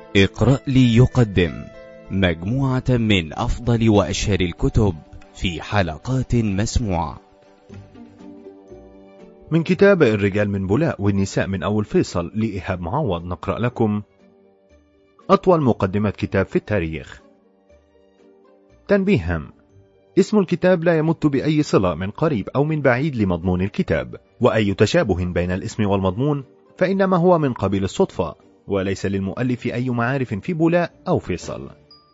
اقرأ لي يقدم مجموعة من أفضل وأشهر الكتب في حلقات مسموعة من كتاب الرجال من بولاق والنساء من أول فيصل لإيهاب معوض. نقرأ لكم أطول مقدمة كتاب في التاريخ. تنبيه هام: اسم الكتاب لا يمت بأي صلة من قريب أو من بعيد لمضمون الكتاب، وأي تشابه بين الاسم والمضمون فإنما هو من قبيل الصدفة، وليس للمؤلف أي معارف في بولاق أو فيصل.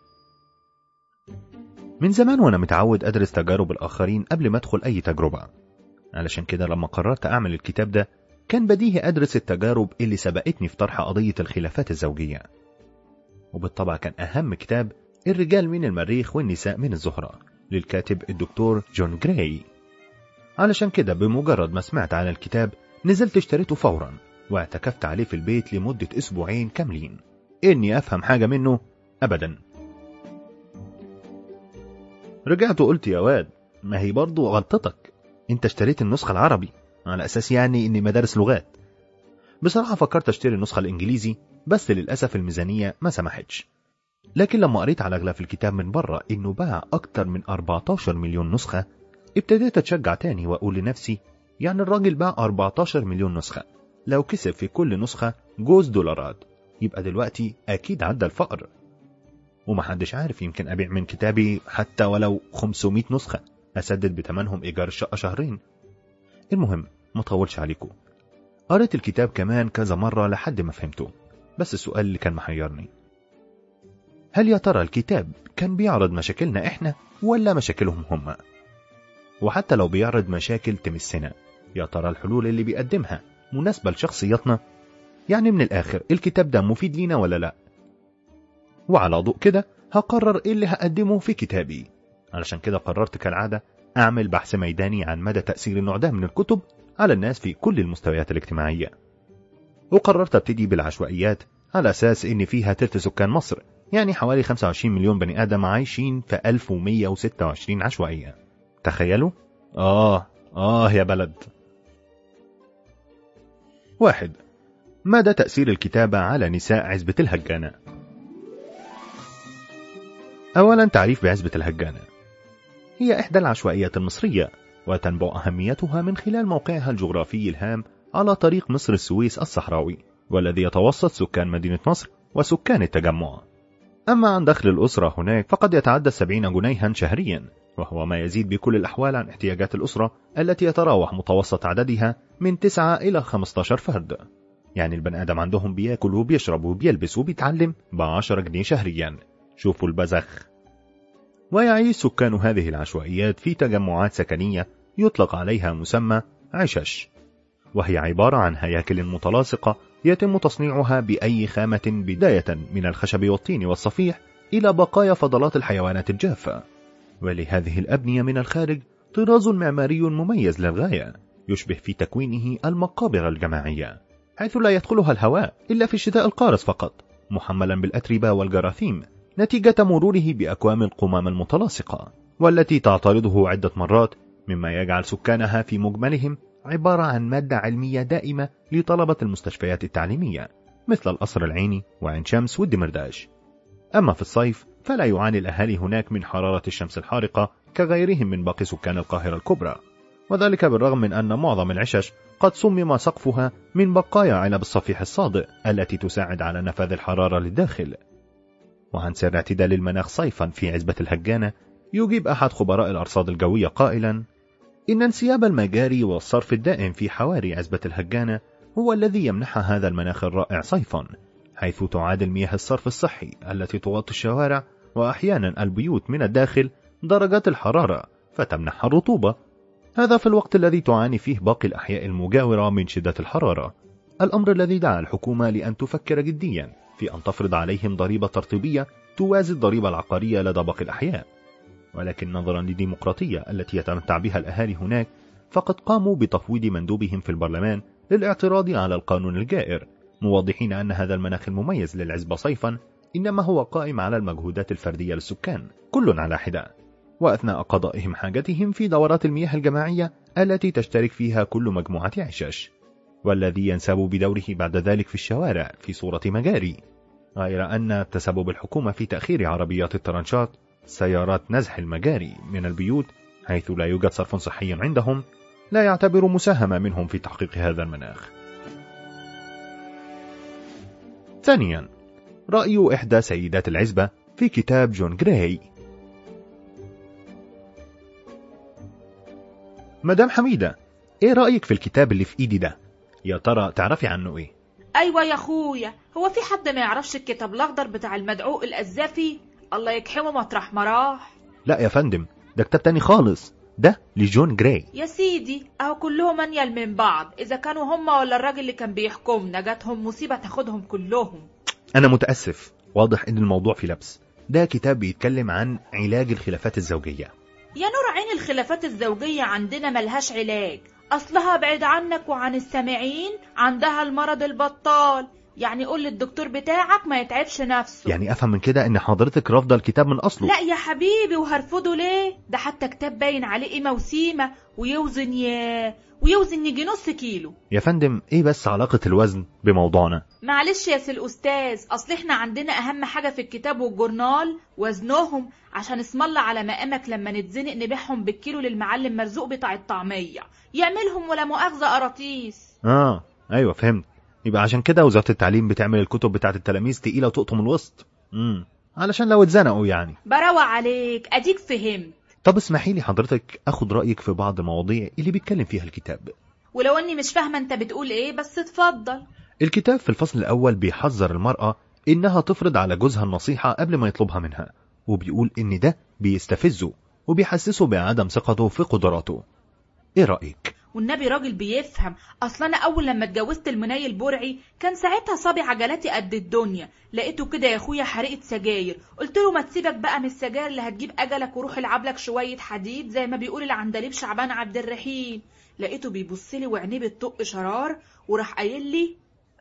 من زمان وأنا متعود أدرس تجارب الآخرين قبل ما أدخل أي تجربة، علشان كده لما قررت أعمل الكتاب ده كان بديهي أدرس التجارب اللي سبقتني في طرح قضية الخلافات الزوجية. وبالطبع كان أهم كتاب الرجال من المريخ والنساء من الزهرة للكاتب الدكتور جون جراي. علشان كده بمجرد ما سمعت عن الكتاب نزلت اشتريته فورا واعتكفت عليه في البيت لمدة أسبوعين كاملين. إني أفهم حاجة منه؟ أبدا. رجعت وقلت يا واد، ما هي برضو غلطتك، انت اشتريت النسخة العربي على أساس يعني إني مدارس لغات. بصراحة فكرت اشتري النسخة الإنجليزي، بس للأسف الميزانية ما سمحتش. لكن لما قريت على غلاف الكتاب من بره إنه باع أكتر من 14 مليون نسخة، ابتديت أتشجع تاني وأقول لنفسي يعني الراجل باع 14 مليون نسخة، لو كسب في كل نسخة جوز دولارات يبقى دلوقتي أكيد عدى الفقر. ومحدش عارف، يمكن أبيع من كتابي حتى ولو 500 نسخة أسدد بتمنهم إيجار الشقة شهرين. المهم ما طولش عليكم، قريت الكتاب كمان كذا مرة لحد ما فهمته. بس السؤال اللي كان محيرني، هل يا ترى الكتاب كان بيعرض مشاكلنا إحنا ولا مشاكلهم هم؟ وحتى لو بيعرض مشاكل تمسنا، يا ترى الحلول اللي بيقدمها مناسبة لشخصياتنا؟ يعني من الآخر الكتاب ده مفيد لينا ولا لا؟ وعلى ضوء كده هقرر إيه اللي هقدمه في كتابي. علشان كده قررت كالعادة أعمل بحث ميداني عن مدى تأثير النوع ده من الكتب على الناس في كل المستويات الاجتماعية. وقررت أبتدي بالعشوائيات على أساس إن فيها تلت سكان مصر، يعني حوالي 25 مليون بني آدم عايشين في 1126 عشوائية. تخيلوا؟ يا بلد. 1. مدى تأثير الكتابة على نساء عزبة الهجانة. أولا، تعريف بعزبة الهجانة: هي إحدى العشوائيات المصرية، وتنبع أهميتها من خلال موقعها الجغرافي الهام على طريق مصر السويس الصحراوي، والذي يتوسط سكان مدينة نصر وسكان التجمع. أما عن دخل الأسرة هناك فقد يتعدى 70 جنيها شهريا، وهو ما يزيد بكل الأحوال عن احتياجات الأسرة التي يتراوح متوسط عددها من 9 إلى 15 فرد. يعني البني آدم عندهم بياكل وبيشرب وبيلبس وبيتعلم ب10 جنيه شهريا. شوفوا البذخ. ويعيش سكان هذه العشوائيات في تجمعات سكنية يطلق عليها مسمى عشش، وهي عبارة عن هياكل متلاصقة يتم تصنيعها بأي خامة، بداية من الخشب والطين والصفيح إلى بقايا فضلات الحيوانات الجافة. ولهذه الأبنية من الخارج طراز معماري مميز للغاية، يشبه في تكوينه المقابر الجماعية، حيث لا يدخلها الهواء إلا في الشتاء القارس فقط، محملا بالأتربة والجراثيم نتيجة مروره بأكوام القمام المتلاصقة، والتي تعترضه عدة مرات، مما يجعل سكانها في مجملهم عبارة عن مادة علمية دائمة لطلبة المستشفيات التعليمية مثل القصر العيني وعين شمس والدمرداش. أما في الصيف فلا يعاني الأهالي هناك من حرارة الشمس الحارقة كغيرهم من باقي سكان القاهرة الكبرى، وذلك بالرغم من أن معظم العشش قد صمم سقفها من بقايا علب الصفيح الصادئ التي تساعد على نفاذ الحرارة للداخل. وعن سر اعتدال المناخ صيفا في عزبة الهجانة يجيب أحد خبراء الأرصاد الجوية قائلا إن انسياب المجاري والصرف الدائم في حواري عزبة الهجانة هو الذي يمنح هذا المناخ الرائع صيفا، حيث تعادل مياه الصرف الصحي التي تغطي الشوارع وأحيانا البيوت من الداخل درجات الحرارة فتمنح الرطوبة، هذا في الوقت الذي تعاني فيه باقي الأحياء المجاورة من شدة الحرارة. الأمر الذي دعا الحكومة لأن تفكر جديا في أن تفرض عليهم ضريبة ترطيبية توازي الضريبة العقارية لدى باقي الأحياء. ولكن نظرا للديمقراطية التي يتمتع بها الأهالي هناك فقد قاموا بتفويض مندوبهم في البرلمان للاعتراض على القانون الجائر، موضحين أن هذا المناخ المميز للعزبة صيفا إنما هو قائم على المجهودات الفردية للسكان كل على حدة، وأثناء قضائهم حاجتهم في دورات المياه الجماعية التي تشترك فيها كل مجموعة عشش، والذي ينساب بدوره بعد ذلك في الشوارع في صورة مجاري. غير أن تسبب الحكومة في تأخير عربيات الترنشات سيارات نزح المجاري من البيوت حيث لا يوجد صرف صحي عندهم لا يعتبر مساهمة منهم في تحقيق هذا المناخ. ثانيا، رأي إحدى سيدات العزبة في كتاب جون جراي. مدام حميدة، ايه رأيك في الكتاب اللي في ايدي ده؟ يا ترى تعرفي عنه ايه؟ ايوه يا اخويا، هو في حد ما يعرفش الكتاب الاخضر بتاع المدعوق القذافي؟ الله يكحمه مطرح ما راح. لا يا فندم، ده كتاب تاني خالص، ده لجون جراي. يا سيدي اهو كلهم انيل من بعض، اذا كانوا هم ولا الراجل اللي كان بيحكمنا جاتهم مصيبة تاخدهم كلهم. انا متأسف، واضح ان الموضوع في لبس. ده كتاب بيتكلم عن علاج الخلافات الزوجية. يا نور عين، الخلافات الزوجية عندنا ملهاش علاج، أصلها بعيد عنك وعن السامعين عندها المرض البطال. يعني قول للدكتور بتاعك ما يتعبش نفسه. يعني أفهم من كده إن حضرتك رافضة الكتاب من أصله؟ لا يا حبيبي، وهرفضه ليه؟ ده حتى كتاب باين عليه قيمة وسيمة، ويوزن يجي نص كيلو. يا فندم، إيه بس علاقة الوزن بموضوعنا؟ معلش يا سي الأستاذ، أصل إحنا عندنا أهم حاجة في الكتاب والجورنال وزنهم، عشان اسم الله على مقامك لما نتزنق نبيعهم بالكيلو للمعلم مرزوق بتاع الطعمية يعملهم ولا مؤاخذة قراطيس. أيوة فهمت. يبقى عشان كده وزارة التعليم بتعمل الكتب بتاعت التلاميذ تقيلة وتقطم الوسط. علشان لو اتزنقوا يعني. براوة عليك، أديك فهمت. طب اسمحي لي حضرتك أخد رأيك في بعض المواضيع اللي بيتكلم فيها الكتاب. ولو أني مش فاهمة أنت بتقول إيه، بس اتفضل. الكتاب في الفصل الأول بيحذر المرأة إنها تفرض على جوزها النصيحة قبل ما يطلبها منها، وبيقول إن ده بيستفزه وبيحسسه بعدم ثقته في قدراته. إيه رأيك؟ والنبي راجل بيفهم. أصلا أنا أول لما اتجوزت المناي البرعي كان ساعتها صابي عجلاتي قد الدنيا، لقيته كده يا أخويا حريقة سجاير، قلت له ما تسيبك بقى من السجاير اللي هتجيب أجلك وروح العب لك شوية حديد زي ما بيقول العندليب شعبان عبد الرحيم. لقيته بيبصلي وعينيه بتطق شرار وراح قايل لي: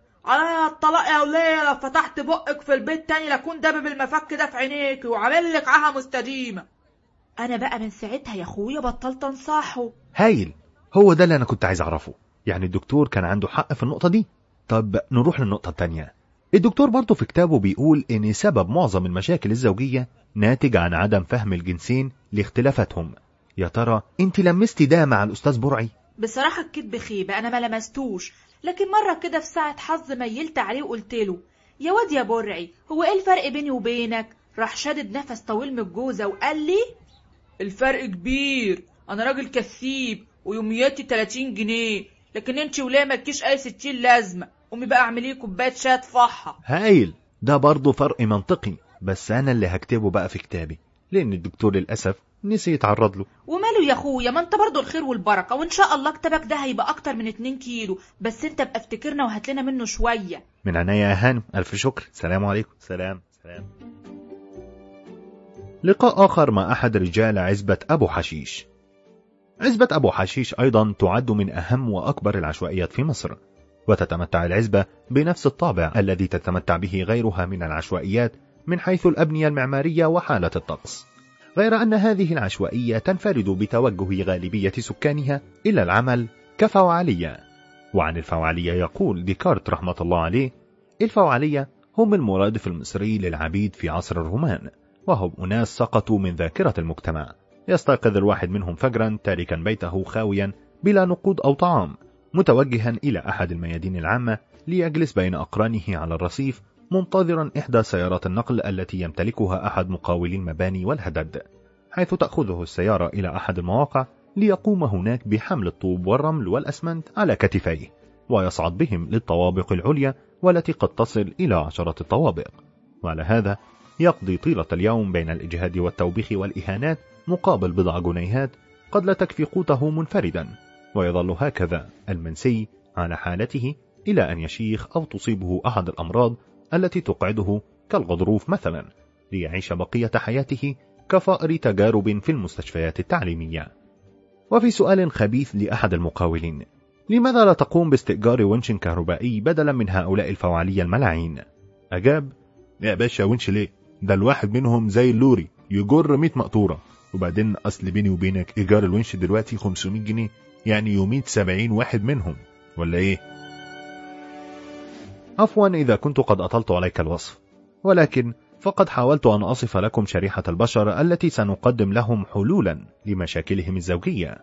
على الطلاق يا وليه، لو فتحت بقك في البيت تاني لكون دبب المفك ده في عينيك وعامل لك عاهه مستديمه. انا بقى من ساعتها يا اخويا بطلت انصحه. هايل، هو ده اللي انا كنت عايز اعرفه. يعني الدكتور كان عنده حق في النقطه دي. طب نروح للنقطه التانية. الدكتور برضه في كتابه بيقول ان سبب معظم المشاكل الزوجيه ناتج عن عدم فهم الجنسين لاختلافاتهم. يا ترى انت لمستي ده مع الاستاذ برعي؟ بصراحه الكدب خيبه، انا ما لمستوش، لكن مرة كده في ساعة حظ ميلت عليه وقلت له: يا واد يا برعي، هو ايه الفرق بيني وبينك؟ راح شادد نفس طويل من الجوزة وقال لي: الفرق كبير، انا راجل كثيب ويومياتي 30 جنيه، لكن انت ولا مالكيش اي 60 لازمة، قومي بقى اعمليه كوباية شاي طفحها. هايل، ده برضه فرق منطقي، بس انا اللي هكتبه بقى في كتابي، لان الدكتور للأسف نسي يتعرض له. وماله يا اخويا، ما انت برضو الخير والبركة، وان شاء الله كتابك ده هيبقى اكتر من 2 كيلو، بس انت بقى افتكرنا وهات لنا منه شوية. من عناية يا هانم، الف شكر. سلام عليكم. سلام. لقاء آخر مع أحد رجال عزبة أبو حشيش. عزبة أبو حشيش أيضا تعد من أهم وأكبر العشوائيات في مصر، وتتمتع العزبة بنفس الطابع الذي تتمتع به غيرها من العشوائيات من حيث الأبنية المعمارية وحالة الطقس، غير أن هذه العشوائية تنفرد بتوجه غالبية سكانها إلى العمل كفوعلية. وعن الفوعلية يقول ديكارت رحمة الله عليه: الفوعلية هم المرادف المصري للعبيد في عصر الرومان، وهم أناس سقطوا من ذاكرة المجتمع، يستيقظ الواحد منهم فجرا تاركا بيته خاويا بلا نقود أو طعام، متوجها إلى أحد الميادين العامة ليجلس بين أقرانه على الرصيف منتظرا إحدى سيارات النقل التي يمتلكها أحد مقاولي المباني والهدد، حيث تأخذه السيارة إلى أحد المواقع ليقوم هناك بحمل الطوب والرمل والأسمنت على كتفيه، ويصعد بهم للطوابق العليا والتي قد تصل إلى 10 الطوابق. وعلى هذا يقضي طيلة اليوم بين الإجهاد والتوبيخ والإهانات مقابل بضع جنيهات قد لا تكفي قوته منفردا، ويظل هكذا المنسي على حالته إلى أن يشيخ أو تصيبه أحد الأمراض التي تقعده كالغضروف مثلا، ليعيش بقية حياته كفأر تجارب في المستشفيات التعليمية. وفي سؤال خبيث لأحد المقاولين: لماذا لا تقوم باستئجار ونش كهربائي بدلا من هؤلاء الفوعلية الملاعين؟ أجاب: يا باشا ونش ليه؟ ده الواحد منهم زي اللوري يجر 100 مقطورة، وبعدين أصل بيني وبينك إيجار الونش دلوقتي 500 جنيه، يعني يومين 70 واحد منهم، ولا إيه؟ عفوا إذا كنت قد أطلت عليك الوصف، ولكن فقد حاولت أن أصف لكم شريحة البشر التي سنقدم لهم حلولا لمشاكلهم الزوجية.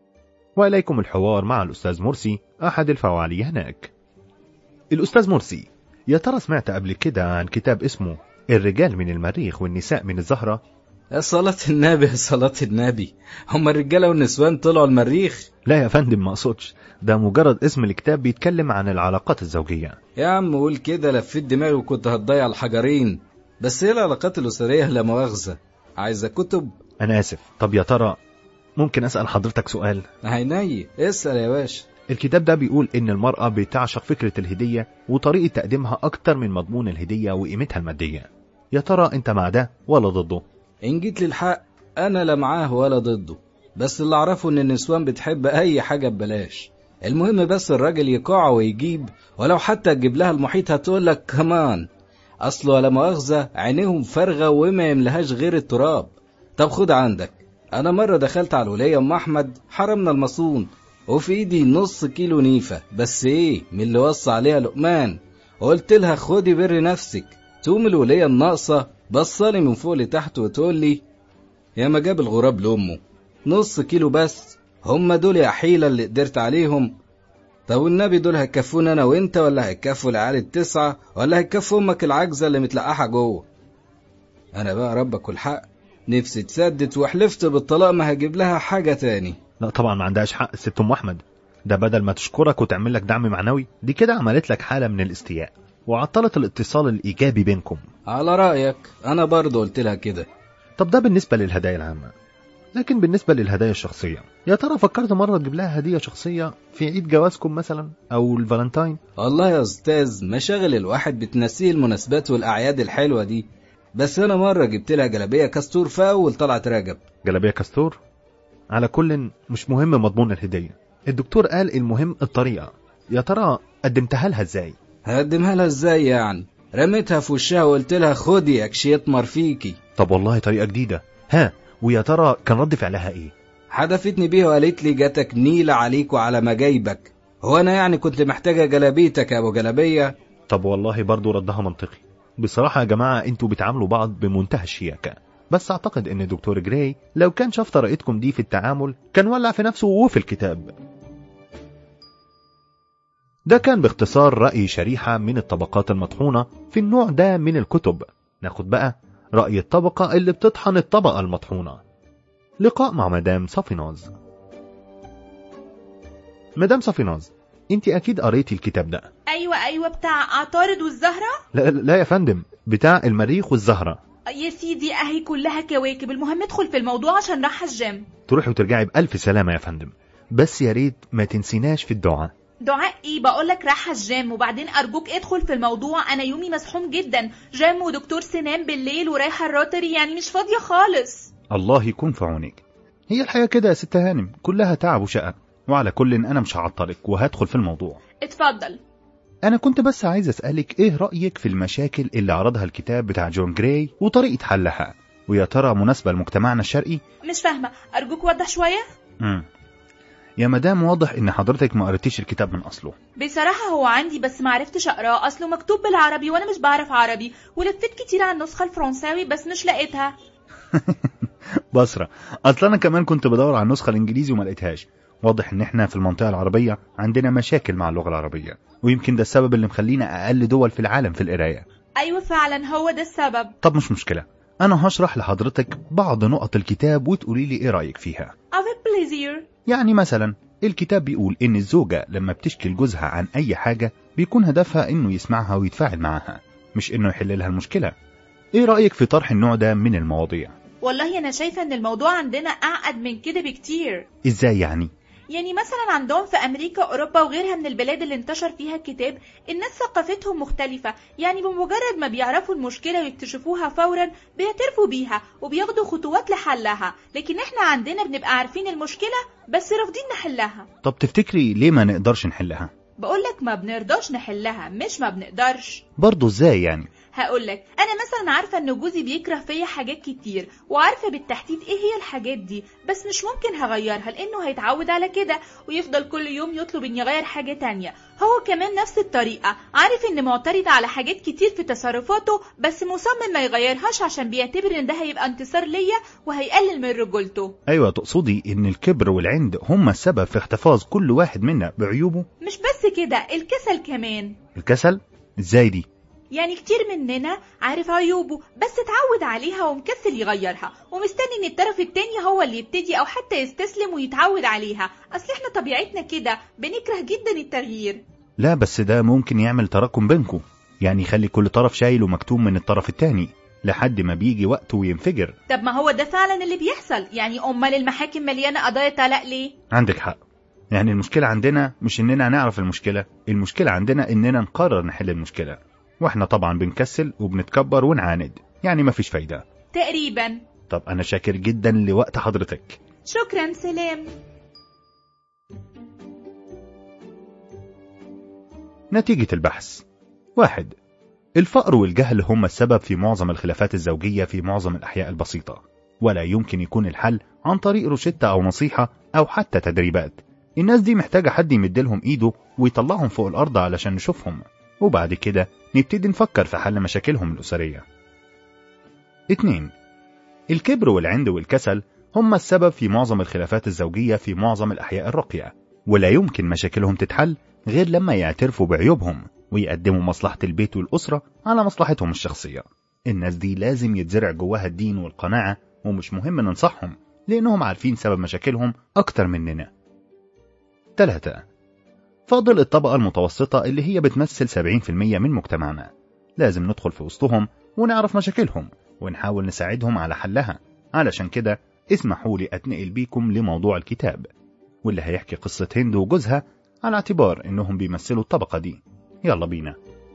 وإليكم الحوار مع الأستاذ مرسي أحد الفواعلي هناك. الأستاذ مرسي، يا ترى سمعت قبل كده عن كتاب اسمه الرجال من المريخ والنساء من الزهرة؟ يا صلاة النبي يا صلاة النبي، هم الرجالة والنسوان طلعوا المريخ؟ لا يا فندم، ما أقصدش، ده مجرد اسم الكتاب بيتكلم عن العلاقات الزوجية. يا عم قول كده، لفيت دماغي وكنت هتضيع الحجرين. بس ايه العلاقات الأسرية لا مؤاخذة؟ عايزة كتب؟ أنا آسف، طب يا ترى ممكن أسأل حضرتك سؤال؟ عيني، اسأل يا باشا. الكتاب ده بيقول إن المرأة بتعشق فكرة الهدية وطريقة تقديمها أكتر من مضمون الهدية وقيمتها المادية. يا ترى أنت مع ده ولا ضده؟ إن جيت للحق أنا لا معاه ولا ضده، بس اللي أعرفه إن النسوان بتحب أي حاجة ببلاش. المهم بس الراجل يقع ويجيب، ولو حتى تجيب لها المحيط هتقولك كمان. أصله ولا مؤاخذة عينيهم فارغة وما يملهاش غير التراب. طب خد عندك، أنا مرة دخلت على الولية أم أحمد حرمنا المصون، وفي إيدي نص كيلو نيفة، بس إيه من اللي وصى عليها لقمان. قلت لها خدي بر نفسك. تقوم الولية الناقصة بصالي من فوق لتحت وتقول لي يا ما جاب الغراب لأمه، نص كيلو بس، هم دول يا حيلة اللي قدرت عليهم؟ طب والنبي دول هيكفون أنا وإنت، ولا هيكفوا العيال ال9، ولا هيكفوا أمك العجزة اللي متلقحة جوه؟ أنا بقى ربك والحق نفسي تسدت وحلفت بالطلاق ما هجيب لها حاجة تاني. لا طبعا ما عندهاش حق الست أم أحمد، ده بدل ما تشكرك وتعمل لك دعم معنوي دي كده عملت لك حالة من الاستياء وعطلت الاتصال الإيجابي بينكم. على رأيك أنا برضو قلت لها كده. طب ده بالنسبة للهدايا العامة، لكن بالنسبة للهدايا الشخصية، يا ترى فكرت مرة تجيب لها هدية شخصية في عيد جوازكم مثلا أو الفالنتاين؟ والله يا أستاذ مشاغل الواحد بتنسيه المناسبات والأعياد الحلوة دي. بس أنا مرة جبت لها جلابية كاستور في أول طلعت رجب. جلابية كاستور؟ على كل مش مهم مضمون الهدية، الدكتور قال المهم الطريقة. يا ترى قدمتها لها ازاي؟ هقدمها لها ازاي يعني؟ رميتها في وشها وقلت لها خدي اكشي يطمر فيكي. طب والله طريقة جديدة. ها، ويا ترى كان رد فعلها ايه؟ حدفتني بيها وقالت لي جاتك نيلة عليك وعلى مجايبك، هو انا يعني كنت محتاجة جلابيتك يا ابو جلابية؟ طب والله برضو ردها منطقي. بصراحة يا جماعة انتوا بتعاملوا بعض بمنتهى الشياكة، بس اعتقد ان دكتور جراي لو كان شاف طريقتكم دي في التعامل كان ولع في نفسه وفي الكتاب. ده كان باختصار رأي شريحة من الطبقات المطحونة في النوع ده من الكتب. ناخد بقى رأي الطبقة اللي بتطحن الطبقة المطحونة. لقاء مع مدام صافيناز. مدام صافيناز، انت اكيد قريتي الكتاب ده. ايوه بتاع عطارد والزهرة. لا يا فندم، بتاع المريخ والزهرة. يا سيدي اهي كلها كواكب، المهم ادخل في الموضوع عشان راح الجيم. تروحي وترجعي بألف سلامة يا فندم، بس يا ريت ما تنسيناش في الدعاء. دعاء ايه؟ بقولك راح الجيم، وبعدين ارجوك ادخل في الموضوع، انا يومي مسحوم جدا، جيم ودكتور سنان بالليل ورايحة الروتري، يعني مش فاضية خالص. الله يكون في عونك. هي الحياة كده يا ست هانم، كلها تعب وشقة، وعلى كل انا مش هعطلك وهدخل في الموضوع. اتفضل. انا كنت بس عايز اسألك ايه رأيك في المشاكل اللي عرضها الكتاب بتاع جون جراي وطريقة حلها، ويا ترى مناسبة لمجتمعنا الشرقي؟ مش فاهمة، ارجوك وضح شوية. يا مدام واضح ان حضرتك ما قريتيش الكتاب من اصله. بصراحة هو عندي بس ما عرفتش اقراه، اصله مكتوب بالعربي وانا مش بعرف عربي، ولفت كتير على النسخة الفرنساوي بس مش لقيتها. بصرة، اصل انا كمان كنت بدور على النسخة الانجليزي وما لقيتهاش. واضح ان احنا في المنطقة العربية عندنا مشاكل مع اللغة العربية، ويمكن ده السبب اللي مخلينا اقل دول في العالم في القراية. ايوه فعلا هو ده السبب. طب مش مشكلة، انا هشرح لحضرتك بعض نقط الكتاب وتقولي لي ايه رأيك فيها. avec plaisir. يعني مثلا الكتاب بيقول ان الزوجة لما بتشكي لجوزها عن اي حاجة بيكون هدفها انه يسمعها ويتفاعل معها، مش انه يحل لها المشكلة. ايه رأيك في طرح النوع ده من المواضيع؟ والله انا شايفة ان الموضوع عندنا اعقد من كده بكتير. ازاي يعني؟ يعني مثلا عندهم في امريكا اوروبا وغيرها من البلاد اللي انتشر فيها الكتاب الناس ثقافتهم مختلفة، يعني بمجرد ما بيعرفوا المشكلة ويكتشفوها فورا بيعترفوا بيها وبياخدوا خطوات لحلها، لكن احنا عندنا بنبقى عارفين المشكلة بس رافضين نحلها. طب تفتكري ليه ما نقدرش نحلها؟ بقولك ما بنرضاش نحلها مش ما بنقدرش. برضو ازاي يعني؟ هقولك، انا مثلا عارفه ان جوزي بيكره فيا حاجات كتير، وعارفه بالتحديد ايه هي الحاجات دي، بس مش ممكن هغيرها لانه هيتعود على كده ويفضل كل يوم يطلب اني اغير حاجه تانية. هو كمان نفس الطريقه، عارف ان معترض على حاجات كتير في تصرفاته، بس مصمم ما يغيرهاش عشان بيعتبر ان ده هيبقى انتصار ليا وهيقلل من رجولته. ايوه، تقصدي ان الكبر والعند هما السبب في احتفاظ كل واحد منا بعيوبه؟ مش بس كده، الكسل كمان. الكسل؟ ازاي دي؟ يعني كتير مننا عارف عيوبه بس اتعود عليها ومكسل يغيرها، ومستني ان الطرف التاني هو اللي يبتدي او حتى يستسلم ويتعود عليها. اصل احنا طبيعتنا كده بنكره جدا التغيير. لا، بس ده ممكن يعمل تراكم بينكم، يعني يخلي كل طرف شايل ومكتوم من الطرف التاني لحد ما بيجي وقته وينفجر. طب ما هو ده فعلا اللي بيحصل، يعني امال المحاكم مليانه قضايا طلاق ليه؟ عندك حق، يعني المشكلة عندنا مش اننا نعرف المشكلة عندنا اننا نقرر نحل المشكلة، واحنا طبعا بنكسل وبنتكبر ونعاند، يعني مفيش فايدة تقريبا. طب انا شاكر جدا لوقت حضرتك. شكرا، سلام. نتيجة البحث: 1. الفقر والجهل هم السبب في معظم الخلافات الزوجية في معظم الأحياء البسيطة، ولا يمكن يكون الحل عن طريق روشتة أو نصيحة أو حتى تدريبات. الناس دي محتاجة حد يمدلهم إيده ويطلعهم فوق الأرض علشان نشوفهم، وبعد كده نبتدي نفكر في حل مشاكلهم الأسرية. 2. الكبر والعند والكسل هم السبب في معظم الخلافات الزوجية في معظم الأحياء الراقية، ولا يمكن مشاكلهم تتحل غير لما يعترفوا بعيوبهم ويقدموا مصلحة البيت والأسرة على مصلحتهم الشخصية. الناس دي لازم يتزرع جواها الدين والقناعة، ومش مهم ننصحهم لأنهم عارفين سبب مشاكلهم أكتر مننا. 3. فاضل الطبقة المتوسطة اللي هي بتمثل 70% من مجتمعنا، لازم ندخل في وسطهم ونعرف مشاكلهم ونحاول نساعدهم على حلها. علشان كده اسمحوا لي أتنقل بيكم لموضوع الكتاب، واللي هيحكي قصة هند وجوزها على اعتبار إنهم بيمثلوا الطبقة دي. يلا بينا.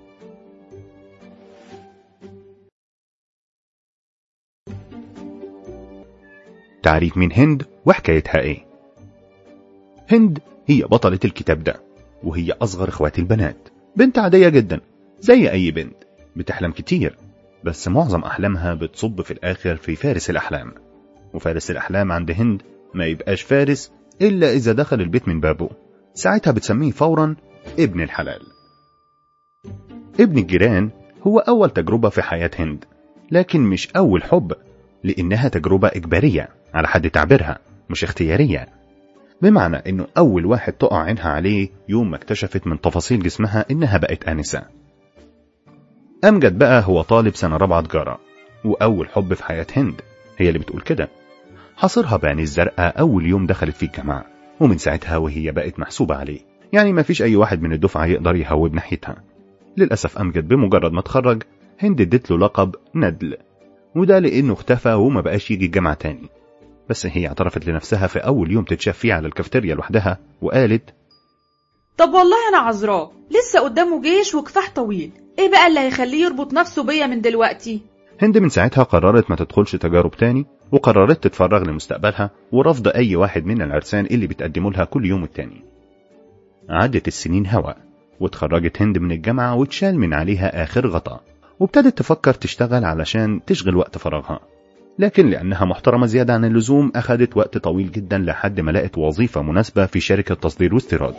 تعريف مين هند وحكايتها ايه؟ هند هي بطلة الكتاب ده، وهي أصغر اخوات البنات، بنت عادية جدا زي أي بنت، بتحلم كتير، بس معظم أحلامها بتصب في الآخر في فارس الأحلام. وفارس الأحلام عند هند ما يبقاش فارس إلا إذا دخل البيت من بابه، ساعتها بتسميه فورا ابن الحلال. ابن الجيران هو أول تجربة في حياة هند، لكن مش أول حب، لأنها تجربة إجبارية على حد تعبيرها، مش اختيارية. بمعنى إنه أول واحد تقع عينها عليه يوم ما اكتشفت من تفاصيل جسمها إنها بقت آنسة. أمجد بقى هو طالب سنة 4 تجارة، وأول حب في حياة هند، هي اللي بتقول كده. حصرها بعين الزرقاء أول يوم دخلت فيه الجامعة، ومن ساعتها وهي بقت محسوبة عليه، يعني ما فيش أي واحد من الدفعة يقدر يهوب ناحيتها. للأسف أمجد بمجرد ما اتخرج هند ادت له لقب ندل، وده لأنه اختفى وما بقاش يجي الجامعة تاني. بس هي اعترفت لنفسها في أول يوم تتشاف فيه على الكافتيريا لوحدها وقالت: طب والله أنا عذراه، لسه قدامه جيش وكفاح طويل، إيه بقى اللي هيخليه يربط نفسه بيا من دلوقتي؟ هند من ساعتها قررت ما تدخلش تجارب تاني، وقررت تتفرغ لمستقبلها ورفض أي واحد من العرسان اللي بتقدموا لها كل يوم التاني. عدت السنين هوا، واتخرجت هند من الجامعة واتشال من عليها آخر غطا، وابتدت تفكر تشتغل علشان تشغل وقت فراغها، لكن لأنها محترمة زيادة عن اللزوم أخدت وقت طويل جدا لحد ما لقت وظيفة مناسبة في شركة تصدير واستيراد.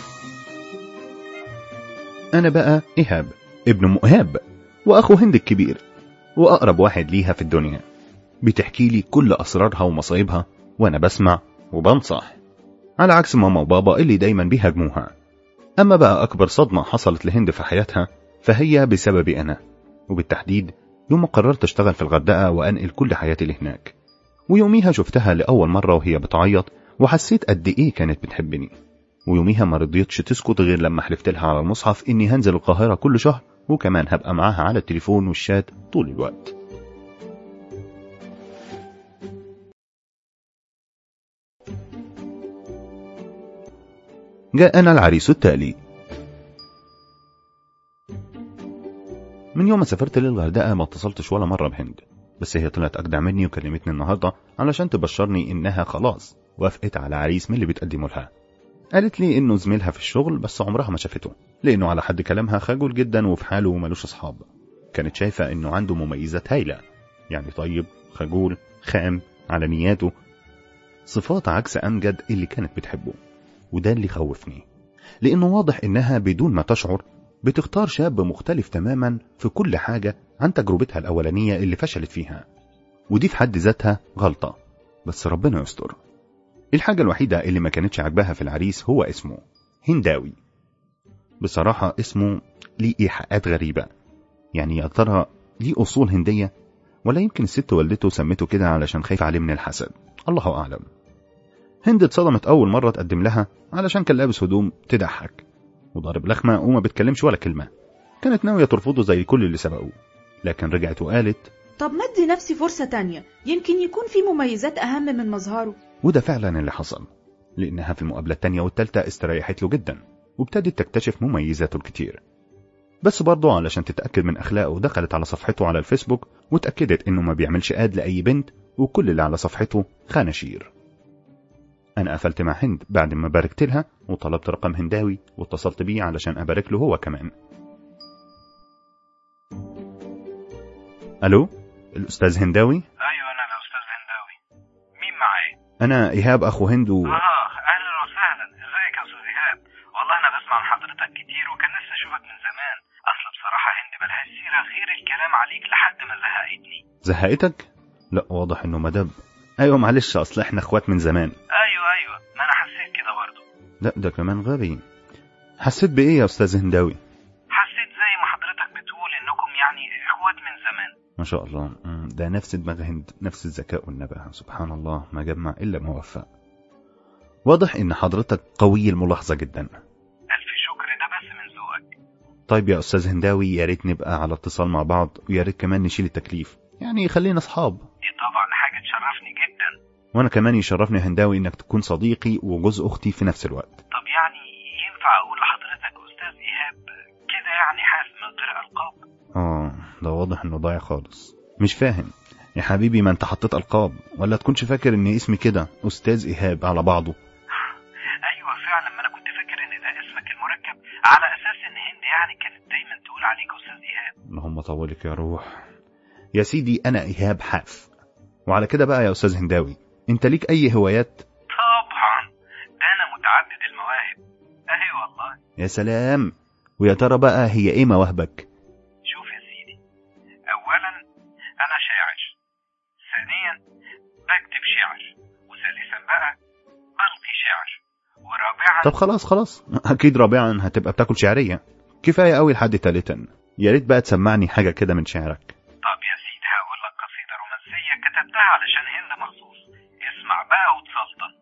أنا بقى إيهاب ابن مؤهاب، وأخو هند الكبير، وأقرب واحد ليها في الدنيا. بتحكي لي كل أسرارها ومصايبها، وأنا بسمع وبنصح، على عكس ماما وبابا اللي دايما بيهاجموها. أما بقى أكبر صدمة حصلت لهند في حياتها فهي بسببي أنا، وبالتحديد يوم قررت أشتغل في الغردقة وأنقل كل حياتي لهناك. ويوميها شفتها لأول مرة وهي بتعيط، وحسيت قد إيه كانت بتحبني. ويوميها ما رضيتش تسكت غير لما حلفت لها على المصحف إني هنزل القاهرة كل شهر، وكمان هبقى معاها على التليفون والشات طول الوقت. جاءنا العريس التالي. من يوم ما سافرت للغردقة ما اتصلتش ولا مرة بهند، بس هي طلعت أجدع مني وكلمتني النهاردة علشان تبشرني إنها خلاص وافقت على عريس من اللي بتقدمه لها. قالت لي إنه زميلها في الشغل بس عمرها ما شافته، لأنه على حد كلامها خجول جدا وفي حاله ومالوش أصحاب. كانت شايفة انه عنده مميزات هايلة، يعني طيب، خجول، خام، على نياته، صفات عكس أمجد اللي كانت بتحبه. وده اللي خوفني، لأنه واضح إنها بدون ما تشعر بتختار شاب مختلف تماما في كل حاجة عن تجربتها الأولانية اللي فشلت فيها، ودي في حد ذاتها غلطة، بس ربنا يستر. الحاجة الوحيدة اللي ما كانتش عجبها في العريس هو اسمه هنداوي. بصراحة اسمه ليه إيحاءات غريبة، يعني يا ترى ليه أصول هندية، ولا يمكن الست والدته سمته كده علشان خايف عليه من الحسد، الله أعلم. هند اتصدمت أول مرة تقدم لها علشان كان لابس هدوم تضحك وضارب لخمة وما بتكلمش ولا كلمة. كانت ناوية ترفضه زي كل اللي سبقوه، لكن رجعت وقالت طب مدي نفسي فرصة تانية، يمكن يكون في مميزات أهم من مظهره. وده فعلا اللي حصل، لأنها في المقابلة التانية والتالتة استريحت له جدا وابتدت تكتشف مميزاته الكتير. بس برضه علشان تتأكد من أخلاقه دخلت على صفحته على الفيسبوك وتأكدت إنه ما بيعملش آد لأي بنت، وكل اللي على صفحته خناشير. أنا قفلت مع هند بعد ما باركت لها وطلبت رقم هنداوي واتصلت بيه علشان أبارك له هو كمان. ألو، الأستاذ هنداوي؟ أيوة أنا الأستاذ هنداوي. مين معايا؟ أنا إيهاب أخو هند أهلا وسهلا. إزيك يا أستاذ إيهاب؟ والله أنا بسمع عن حضرتك كتير وكان نفسي أشوفك من زمان. أصل بصراحة هند ملهاش سيرة غير الكلام عليك لحد ما زهقتني. زهقتك؟ لا واضح إنه مدب. أيوة معلش، أصل إحنا إخوات من زمان. أيوة ما أنا حسيت كده برضو. لا ده كمان غبي. حسيت بإيه يا أستاذ هنداوي؟ حسيت زي ما حضرتك بتقول إنكم يعني إخوات من زمان. ما شاء الله، ده نفس دماغ هند، نفس الذكاء والنباهة، سبحان الله ما جمع إلا موفق. واضح إن حضرتك قوي الملاحظة جدا. ألف شكر، ده بس من ذوقك. طيب يا أستاذ هنداوي، يا ريت نبقى على اتصال مع بعض، ويا ريت كمان نشيل التكليف، يعني خلينا أصحاب. دي طبعا حاجة تشرفني جدا. وأنا كمان يشرفني هنداوي إنك تكون صديقي وجوز أختي في نفس الوقت. طب يعني ينفع أقول لحضرتك أستاذ إيهاب كده، يعني حاسس من غير ألقاب؟ ده واضح إنه ضايع خالص. مش فاهم يا حبيبي، ما أنت حطيت ألقاب، ولا تكونش فاكر إن اسمي كده أستاذ إيهاب على بعضه؟ أيوة فعلا، ما أنا كنت فاكر إن ده اسمك المركب، على أساس إن هند يعني كانت دايما تقول عليك أستاذ إيهاب. اللهم طولك يا روح. يا سيدي أنا إيهاب حاف. وعلى كده بقى يا أستاذ هنداوي، أنت ليك أي هوايات؟ طبعا، ده أنا متعدد المواهب. أهي والله. يا سلام. ويا ترى بقى هي إيه مواهبك؟ شوف يا سيدي، أولا أنا شاعر، ثانيا بكتب شعر، وثالثا بقى بلقي شعر، ورابعا طب خلاص أكيد رابعا هتبقى بتاكل شعرية. كفاية قوي لحد ثالثا. يا ريت بقى تسمعني حاجة كده من شعرك. طب يا سيدي هقول لك قصيدة رومانسية كتبتها علشان هند مخصوص، اسمع بقى وتسلطن.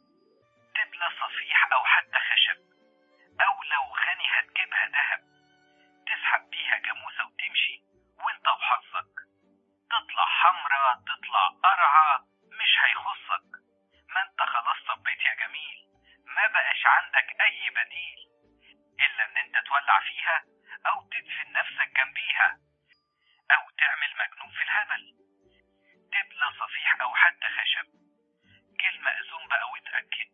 دبلة صفيح أو حتى خشب، أو لو غني هتجيبها دهب، تسحب بيها جاموسة وتمشي وانت وحظك، تطلع حمرا تطلع قرعة مش هيخصك، ما انت خلاص صبيت يا جميل، ما بقاش عندك أي بديل إلا إن انت تولع فيها أو تدفن نفسك جنبيها أو تعمل مجنون في الهبل. دبلة صفيح أو حتى خشب، كلمة أزوم بقى واتأكد،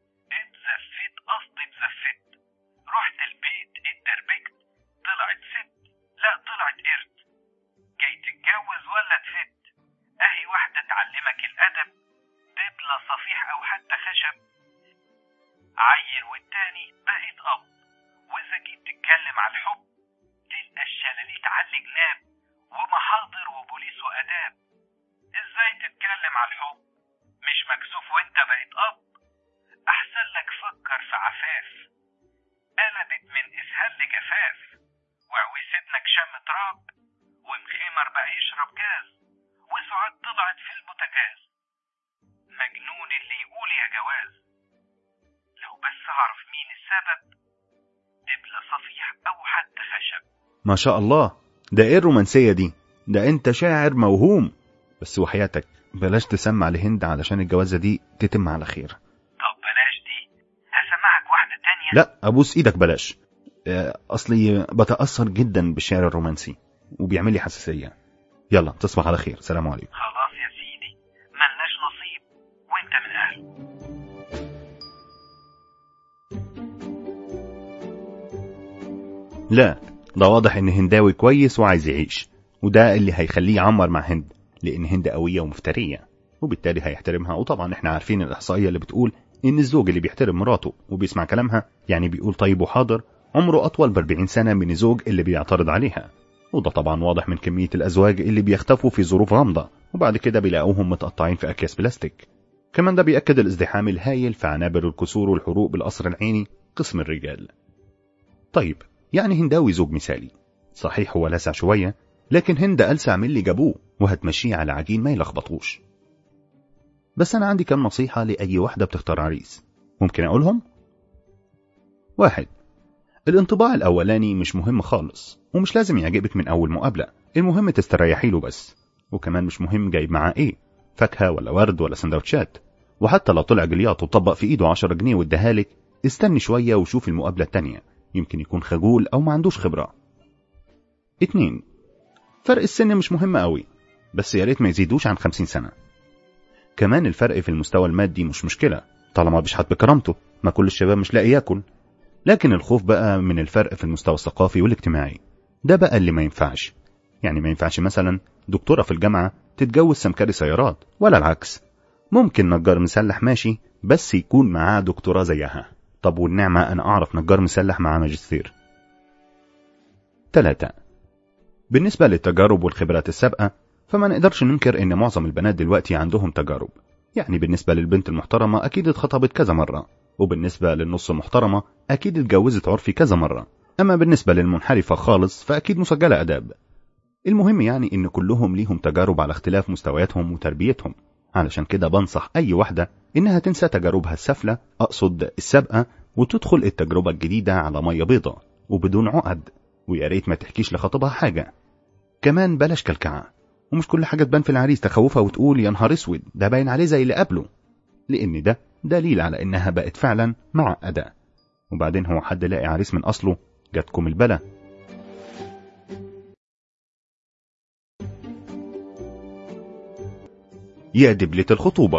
اتزفت قصدي اتزفت، رحت البيت اتدربكت، طلعت ست لا طلعت قرد، جاي تتجوز ولا تفت، اهي واحدة تعلمك الأدب، دبلة صفيح أو حتى خشب. عيل والتاني بقيت أب، وإذا جيت تتكلم على الحب تلقى الشلاليت على الجناب ومحاضر وبوليس وأداب. ازاي تتكلم على الحب مش مكسوف وانت بقيت أب؟ أحسن لك فكر في عفاف، قلبت من إسهال لجفاف، وعويس ابنك شم تراب، ومخيمر بقى يشرب جاز، وسعاد طلعت في البوتاجاز. مجنون اللي يقول يا جواز، لو بس أعرف مين السبب، دبلة صفيح أو حتى خشب. ما شاء الله، ده ايه الرومانسية دي؟ ده انت شاعر موهوم. بس وحياتك بلاش تسمع لهند علشان الجوازة دي تتم على خير. طب بلاش دي، هسمعك واحدة تانية. لا ابوس ايدك بلاش. اصلي بتأثر جدا بالشعر الرومانسي وبيعمل لي حساسية. يلا تصبح على خير، سلام عليكم. خلاص يا سيدي، ملناش نصيب وانت من اهله. لا ده واضح ان هنداوي كويس وعايز يعيش، وده اللي هيخليه يعمر مع هند، لأن هند قوية ومفترية وبالتالي هيحترمها. وطبعا احنا عارفين الإحصائية اللي بتقول إن الزوج اللي بيحترم مراته وبيسمع كلامها، يعني بيقول طيب وحاضر، عمره أطول ب40 سنة من الزوج اللي بيعترض عليها. وده طبعا واضح من كمية الأزواج اللي بيختفوا في ظروف غامضة وبعد كده بيلاقوهم متقطعين في أكياس بلاستيك. كمان ده بيأكد الازدحام الهائل في عنابر الكسور والحروق بالقصر العيني قسم الرجال. طيب يعني هنداوي زوج مثالي، صحيح هو لاسع شوية، لكن هند ألسع من اللي جابوه وهتمشيه على عجين ما يلخبطوش. بس أنا عندي كم نصيحة لأي واحدة بتختار عريس، ممكن أقولهم؟ 1. الانطباع الأولاني مش مهم خالص ومش لازم يعجبك من أول مقابلة، المهم تستريحي له بس. وكمان مش مهم جايب معاه إيه، فاكهة ولا ورد ولا سندوتشات. وحتى لو طلع جلياط وطبق في إيده 10 جنيه واداهالك، استني شوية وشوف المقابلة التانية، يمكن يكون خجول أو ما عندوش خبرة. 2. فرق السن مش مهم قوي، بس يا ريت ما يزيدوش عن 50 سنة. كمان الفرق في المستوى المادي مش مشكلة طالما بيشحت بكرامته، ما كل الشباب مش لاقي ياكل. لكن الخوف بقى من الفرق في المستوى الثقافي والاجتماعي، ده بقى اللي ما ينفعش. يعني ما ينفعش مثلا دكتورة في الجامعة تتجوز سمكري سيارات، ولا العكس. ممكن نجار مسلح ماشي بس يكون معاه دكتوراه زيها. طب والنعمة أنا أعرف نجار مسلح معاه ماجستير. 3. بالنسبة للتجارب والخبرات السابقة، فما نقدرش ننكر إن معظم البنات دلوقتي عندهم تجارب. يعني بالنسبة للبنت المحترمة أكيد اتخطبت كذا مرة، وبالنسبة للنص محترمة أكيد اتجوزت عرفي كذا مرة، أما بالنسبة للمنحرفة خالص فأكيد مسجلة أداب. المهم يعني إن كلهم ليهم تجارب على اختلاف مستوياتهم وتربيتهم. علشان كده بنصح أي واحدة إنها تنسى تجاربها السفلة، أقصد السابقة، وتدخل التجربة الجديدة على مية بيضة وبدون عقد. ويا ريت ما تحكيش لخطيبها حاجة. كمان بلاش كلكعة، ومش كل حاجة تبان في العريس تخوفها وتقول يا نهار اسود ده باين عليه زي اللي قبله، لأن ده دليل على إنها بقت فعلا معقدة. وبعدين هو حد لاقي عريس من أصله؟ جاتكم البلا. يا دبلة الخطوبة،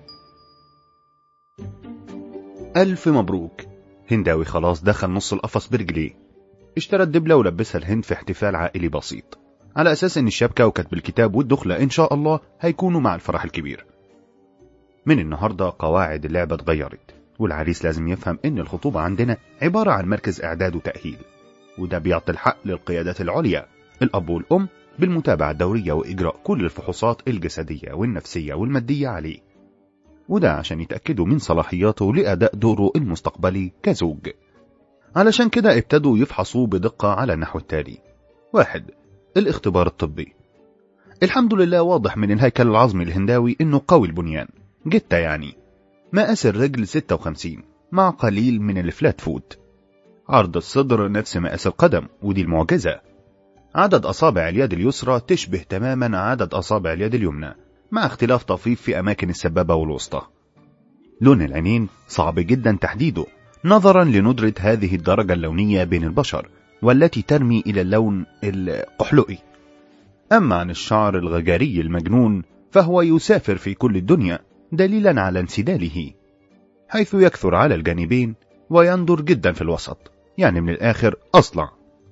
ألف مبروك، هنداوي خلاص دخل نص القفص برجليه. اشترى الدبلة ولبسها الهند في احتفال عائلي بسيط، على أساس إن الشبكة وكتب الكتاب والدخلة إن شاء الله هيكونوا مع الفرح الكبير. من النهاردة قواعد اللعبة اتغيرت، والعريس لازم يفهم إن الخطوبة عندنا عبارة عن مركز إعداد وتأهيل، وده بيعطي الحق للقيادات العليا الأب والأم بالمتابعة الدورية وإجراء كل الفحوصات الجسدية والنفسية والمادية عليه، وده عشان يتأكدوا من صلاحياته لأداء دوره المستقبلي كزوج. علشان كده ابتدوا يفحصوا بدقة على النحو التالي. 1. الاختبار الطبي. الحمد لله واضح من الهيكل العظمي الهنداوي إنه قوي البنيان جتة، يعني مقاس الرجل 56 مع قليل من الفلات فوت. عرض الصدر نفس مقاس القدم ودي المعجزة. عدد أصابع اليد اليسرى تشبه تماما عدد أصابع اليد اليمنى مع اختلاف طفيف في أماكن السبابة والوسطى. لون العينين صعب جدا تحديده نظرا لندرة هذه الدرجة اللونية بين البشر والتي ترمي إلى اللون القحلئي. أما عن الشعر الغجري المجنون فهو يسافر في كل الدنيا دليلا على انسداله، حيث يكثر على الجانبين ويندر جدا في الوسط، يعني من الآخر أصلع.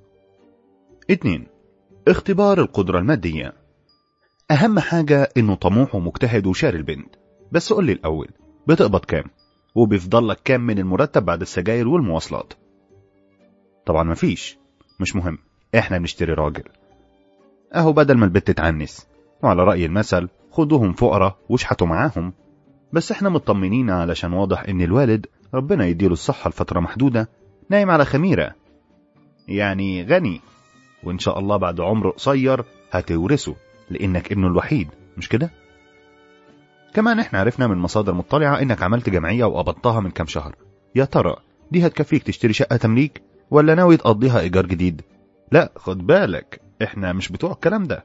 2. اختبار القدرة المادية. أهم حاجة إنه طموح ومجتهد وشاري البنت. بس قول لي الأول بتقبض كام؟ وبيفضل لك كام من المرتب بعد السجاير والمواصلات؟ طبعا مفيش، مش مهم، احنا بنشتري راجل. اهو بدل ما البت تتعنس، وعلى رأي المثل خدوهم فقراء واشحتوا معاهم. بس احنا مطمنين علشان واضح ان الوالد ربنا يديله الصحة لفترة محدودة نايم على خميرة، يعني غني، وإن شاء الله بعد عمر قصير هتورثه لأنك ابنه الوحيد، مش كده؟ كمان احنا عرفنا من مصادر مطلعة إنك عملت جمعية وقبضتها من كام شهر. يا ترى دي هتكفيك تشتري شقة تمليك ولا ناوي تقضيها إيجار جديد؟ لا خد بالك احنا مش بتوع الكلام ده.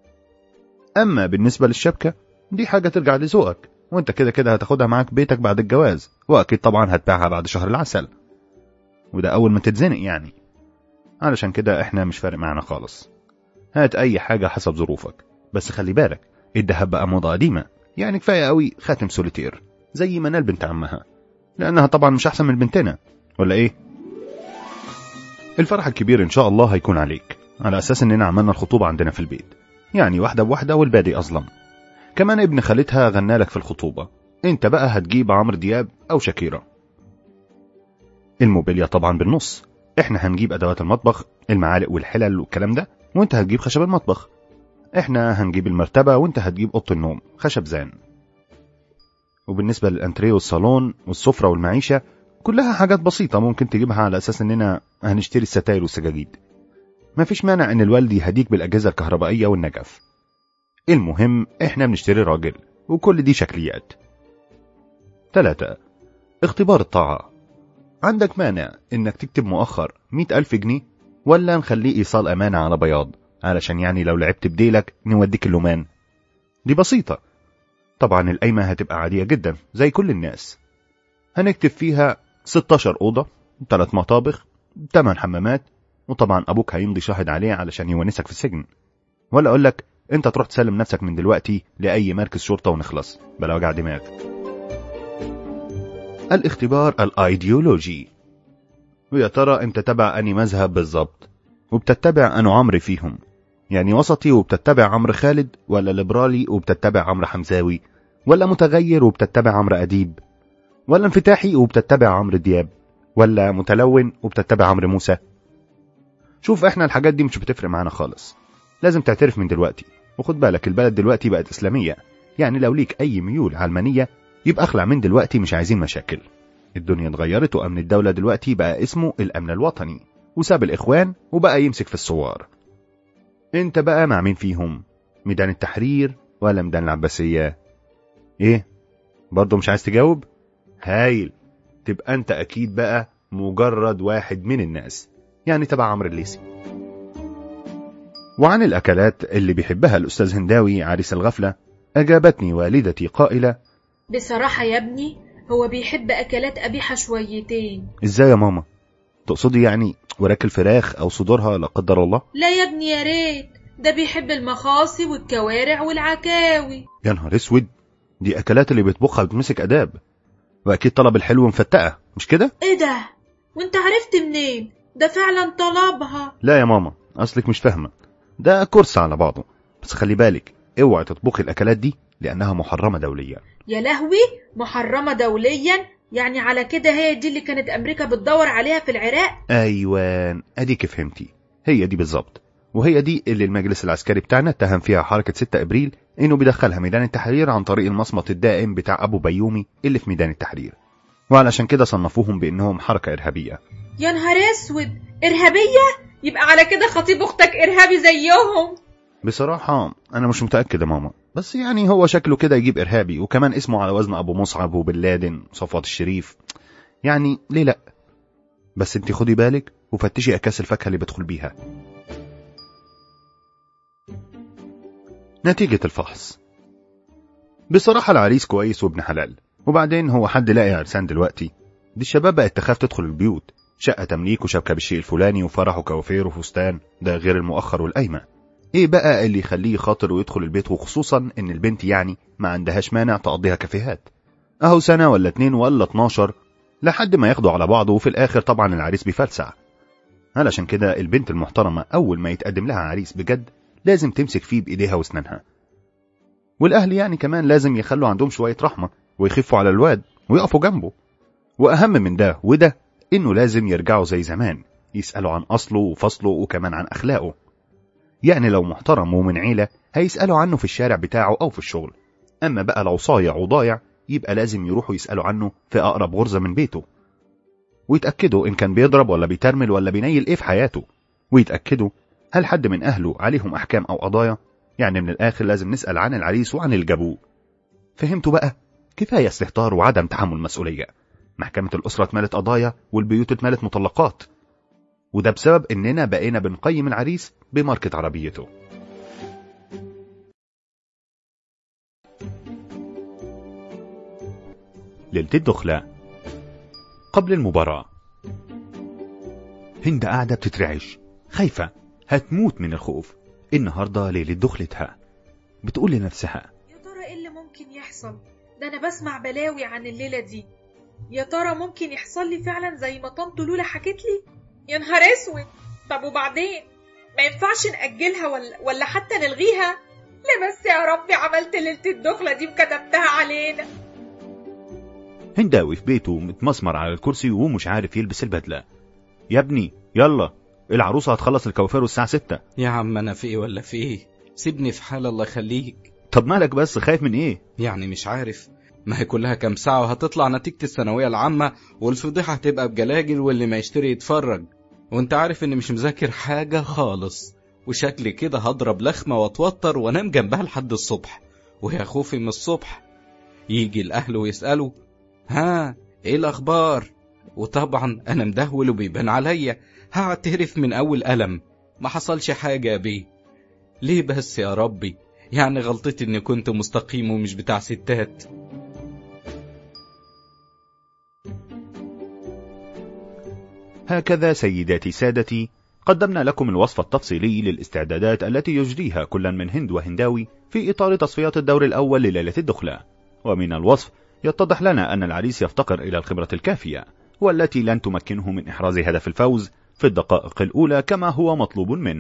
أما بالنسبة للشبكة دي حاجة ترجع لذوقك، وانت كده كده هتاخدها معاك بيتك بعد الجواز، وأكيد طبعا هتبيعها بعد شهر العسل، وده أول ما تتزنق يعني. علشان كده احنا مش فارق معنا خالص، هات أي حاجة حسب ظروفك. بس خلي بالك الدهب بقى موضة قديمة، يعني كفاية قوي خاتم سوليتير زي منال بنت عمها، لأنها طبعا مش أحسن من بنتنا ولا إيه؟ الفرح الكبير إن شاء الله هيكون عليك، على أساس إننا عملنا الخطوبة عندنا في البيت، يعني واحدة بواحدة والبادي أظلم. كمان ابن خالتها غنالك في الخطوبة، انت بقى هتجيب عمرو دياب أو شاكيرا. الموبيليا طبعا بالنص، احنا هنجيب أدوات المطبخ، المعالق والحلل والكلام ده، وانت هتجيب خشب المطبخ. احنا هنجيب المرتبة وانت هتجيب أوضة النوم خشب زان. وبالنسبة للأنتريه والصالون والسفرة والمعيشة كلها حاجات بسيطة ممكن تجيبها على أساس إننا هنشتري الستاير والسجاجيد. مفيش مانع إن الوالد يهديك بالأجهزة الكهربائية والنجف. المهم إحنا بنشتري راجل، وكل دي شكليات. 3. اختبار الطاعة. عندك مانع إنك تكتب مؤخر 100,000 جنيه ولا نخليه إيصال أمانة على بياض، علشان يعني لو لعبت بديلك نوديك اللومان؟ دي بسيطة. طبعا القايمة هتبقى عادية جدا زي كل الناس، هنكتب فيها 16 أوضة، 3 مطابخ، 8 حمامات، وطبعا أبوك هيمضي شاهد عليه علشان يونسك في السجن. ولا أقولك أنت تروح تسلم نفسك من دلوقتي لأي مركز شرطة ونخلص بلا وجع دماغ. الاختبار الأيديولوجي. ويا ترى أنت تبع أني مذهب بالظبط، وبتتبع أنو عمرو فيهم؟ يعني وسطي وبتتبع عمرو خالد، ولا ليبرالي وبتتبع عمرو حمزاوي، ولا متغير وبتتبع عمرو أديب، ولا انفتاحي وبتتبع عمرو دياب، ولا متلون وبتتبع عمرو موسى؟ شوف احنا الحاجات دي مش بتفرق معانا خالص، لازم تعترف من دلوقتي. وخد بالك البلد دلوقتي بقت إسلامية، يعني لو ليك أي ميول علمانية يبقى اخلع من دلوقتي، مش عايزين مشاكل. الدنيا اتغيرت وأمن الدولة دلوقتي بقى اسمه الأمن الوطني، وساب الإخوان وبقى يمسك في الثوار. انت بقى مع مين فيهم؟ ميدان التحرير ولا ميدان العباسية؟ ايه برضو مش عايز تجاوب؟ هايل، تبقى انت اكيد بقى مجرد واحد من الناس، يعني تبع عمرو الليثي. وعن الأكلات اللي بيحبها الأستاذ هنداوي عريس الغفلة، أجابتني والدتي قائلة: بصراحة يا ابني هو بيحب أكلات قبيحة شويتين. ازاي يا ماما؟ تقصدي يعني وراك الفراخ أو صدورها لا قدر الله؟ لا يا ابني يا ريت، ده بيحب المخاصي والكوارع والعكاوي. يا نهار اسود، دي أكلات اللي بيطبخها بتمسك أداب، وأكيد طلب الحلو مفتقة مش كده؟ ايه ده؟ وانت عرفت منين؟ ده فعلا طلبها. لا يا ماما، أصلك مش فاهمة، ده كورس على بعضه. بس خلي بالك اوعي تطبخي الأكلات دي لأنها محرمة دوليا. يا لهوي، محرمة دوليا؟ يعني على كده هي دي اللي كانت أمريكا بتدور عليها في العراق؟ أيوان، أديك فهمتي، هي دي بالظبط. وهي دي اللي المجلس العسكري بتاعنا اتهم فيها حركة 6 أبريل إنه بيدخلها ميدان التحرير عن طريق المصمت الدائم بتاع أبو بيومي اللي في ميدان التحرير، وعلشان كده صنفوهم بأنهم حركة إرهابية. يا نهار اسود، إرهابية؟ يبقى على كده خطيب أختك إرهابي زيهم. بصراحة أنا مش متأكد يا ماما، بس يعني هو شكله كده يجيب إرهابي، وكمان اسمه على وزن أبو مصعب وبن لادن وصفوت الشريف، يعني ليه لأ؟ بس انتي خدي بالك وفتشي أكاس الفاكهة اللي بدخل بيها. نتيجة الفحص. بصراحة العريس كويس وابن حلال، وبعدين هو حد لاقي عرسان دلوقتي؟ دي الشباب بقت تخاف تدخل البيوت، شقة تمليك وشبكة بالشيء الفلاني وفرح وكوافير وفستان، ده غير المؤخر والقايمة. ايه بقى اللي يخليه يخاطر ويدخل البيت، وخصوصا ان البنت يعني ما عندهاش مانع تقضيها كافيهات، اهو سنة ولا 2 ولا 12 لحد ما ياخدوا على بعض، وفي الاخر طبعا العريس بيفلسع. علشان كده البنت المحترمة اول ما يتقدم لها عريس بجد لازم تمسك فيه بايديها واسنانها. والاهل يعني كمان لازم يخلوا عندهم شوية رحمة ويخفوا على الواد ويقفوا جنبه. واهم من ده وده انه لازم يرجعوا زي زمان، يسألوا عن اصله وفصله وكمان عن اخلاقه. يعني لو محترم ومن عيلة هيسألوا عنه في الشارع بتاعه او في الشغل، اما بقى لو صايع وضايع يبقى لازم يروحوا يسألوا عنه في اقرب غرزة من بيته، ويتأكدوا ان كان بيضرب ولا بيترمل ولا بينيل ايه في حياته، ويتأكدوا هل حد من اهله عليهم احكام او قضايا. يعني من الاخر لازم نسأل عن العريس وعن الجابوه. فهمتوا بقى؟ كفاية استهتار وعدم تحمل مسؤولية. محكمة الأسرة اتملت قضايا والبيوت اتملت مطلقات، وده بسبب اننا بقينا بنقيم العريس بماركة عربيته. ليلة الدخلة. قبل المباراة، هند قاعدة بتترعش خايفة، هتموت من الخوف. النهاردة ليلة دخلتها. بتقول لنفسها: يا ترى ايه اللي ممكن يحصل؟ ده انا بسمع بلاوي عن الليلة دي، يا ترى ممكن يحصل لي فعلا زي ما طنط لولا حكت لي؟ يا نهار اسود. طب وبعدين؟ ما ينفعش نأجلها ولا حتى نلغيها؟ ليه بس يا ربي عملت ليلة الدخلة دي وكتبتها علينا؟ هنداوي في بيته متمسمر على الكرسي ومش عارف يلبس البدلة. يا ابني يلا، العروسة هتخلص الكوافير الساعة 6. يا عم أنا في إيه ولا في إيه؟ سيبني في حال الله يخليك. طب مالك بس، خايف من إيه؟ يعني مش عارف، ما هي كلها كام ساعة وهتطلع نتيجة الثانوية العامة والفضيحة هتبقى بجلاجل واللي ما يشتري يتفرج، وانت عارف اني مش مذاكر حاجة خالص، وشكلي كده هضرب لخمة واتوتر وانام جنبها لحد الصبح، وهي خوفي من الصبح يجي الأهل ويسألوا ها ايه الأخبار، وطبعا انا مدهول وبيبان عليا هعترف من أول ألم ما حصلش حاجة يا بيه. ليه بس يا ربي؟ يعني غلطتي اني كنت مستقيم ومش بتاع ستات. هكذا سيداتي سادتي قدمنا لكم الوصف التفصيلي للاستعدادات التي يجريها كل من هند وهنداوي في إطار تصفيات الدور الأول لليلة الدخلة. ومن الوصف يتضح لنا أن العريس يفتقر إلى الخبرة الكافية والتي لن تمكنه من إحراز هدف الفوز في الدقائق الأولى كما هو مطلوب منه.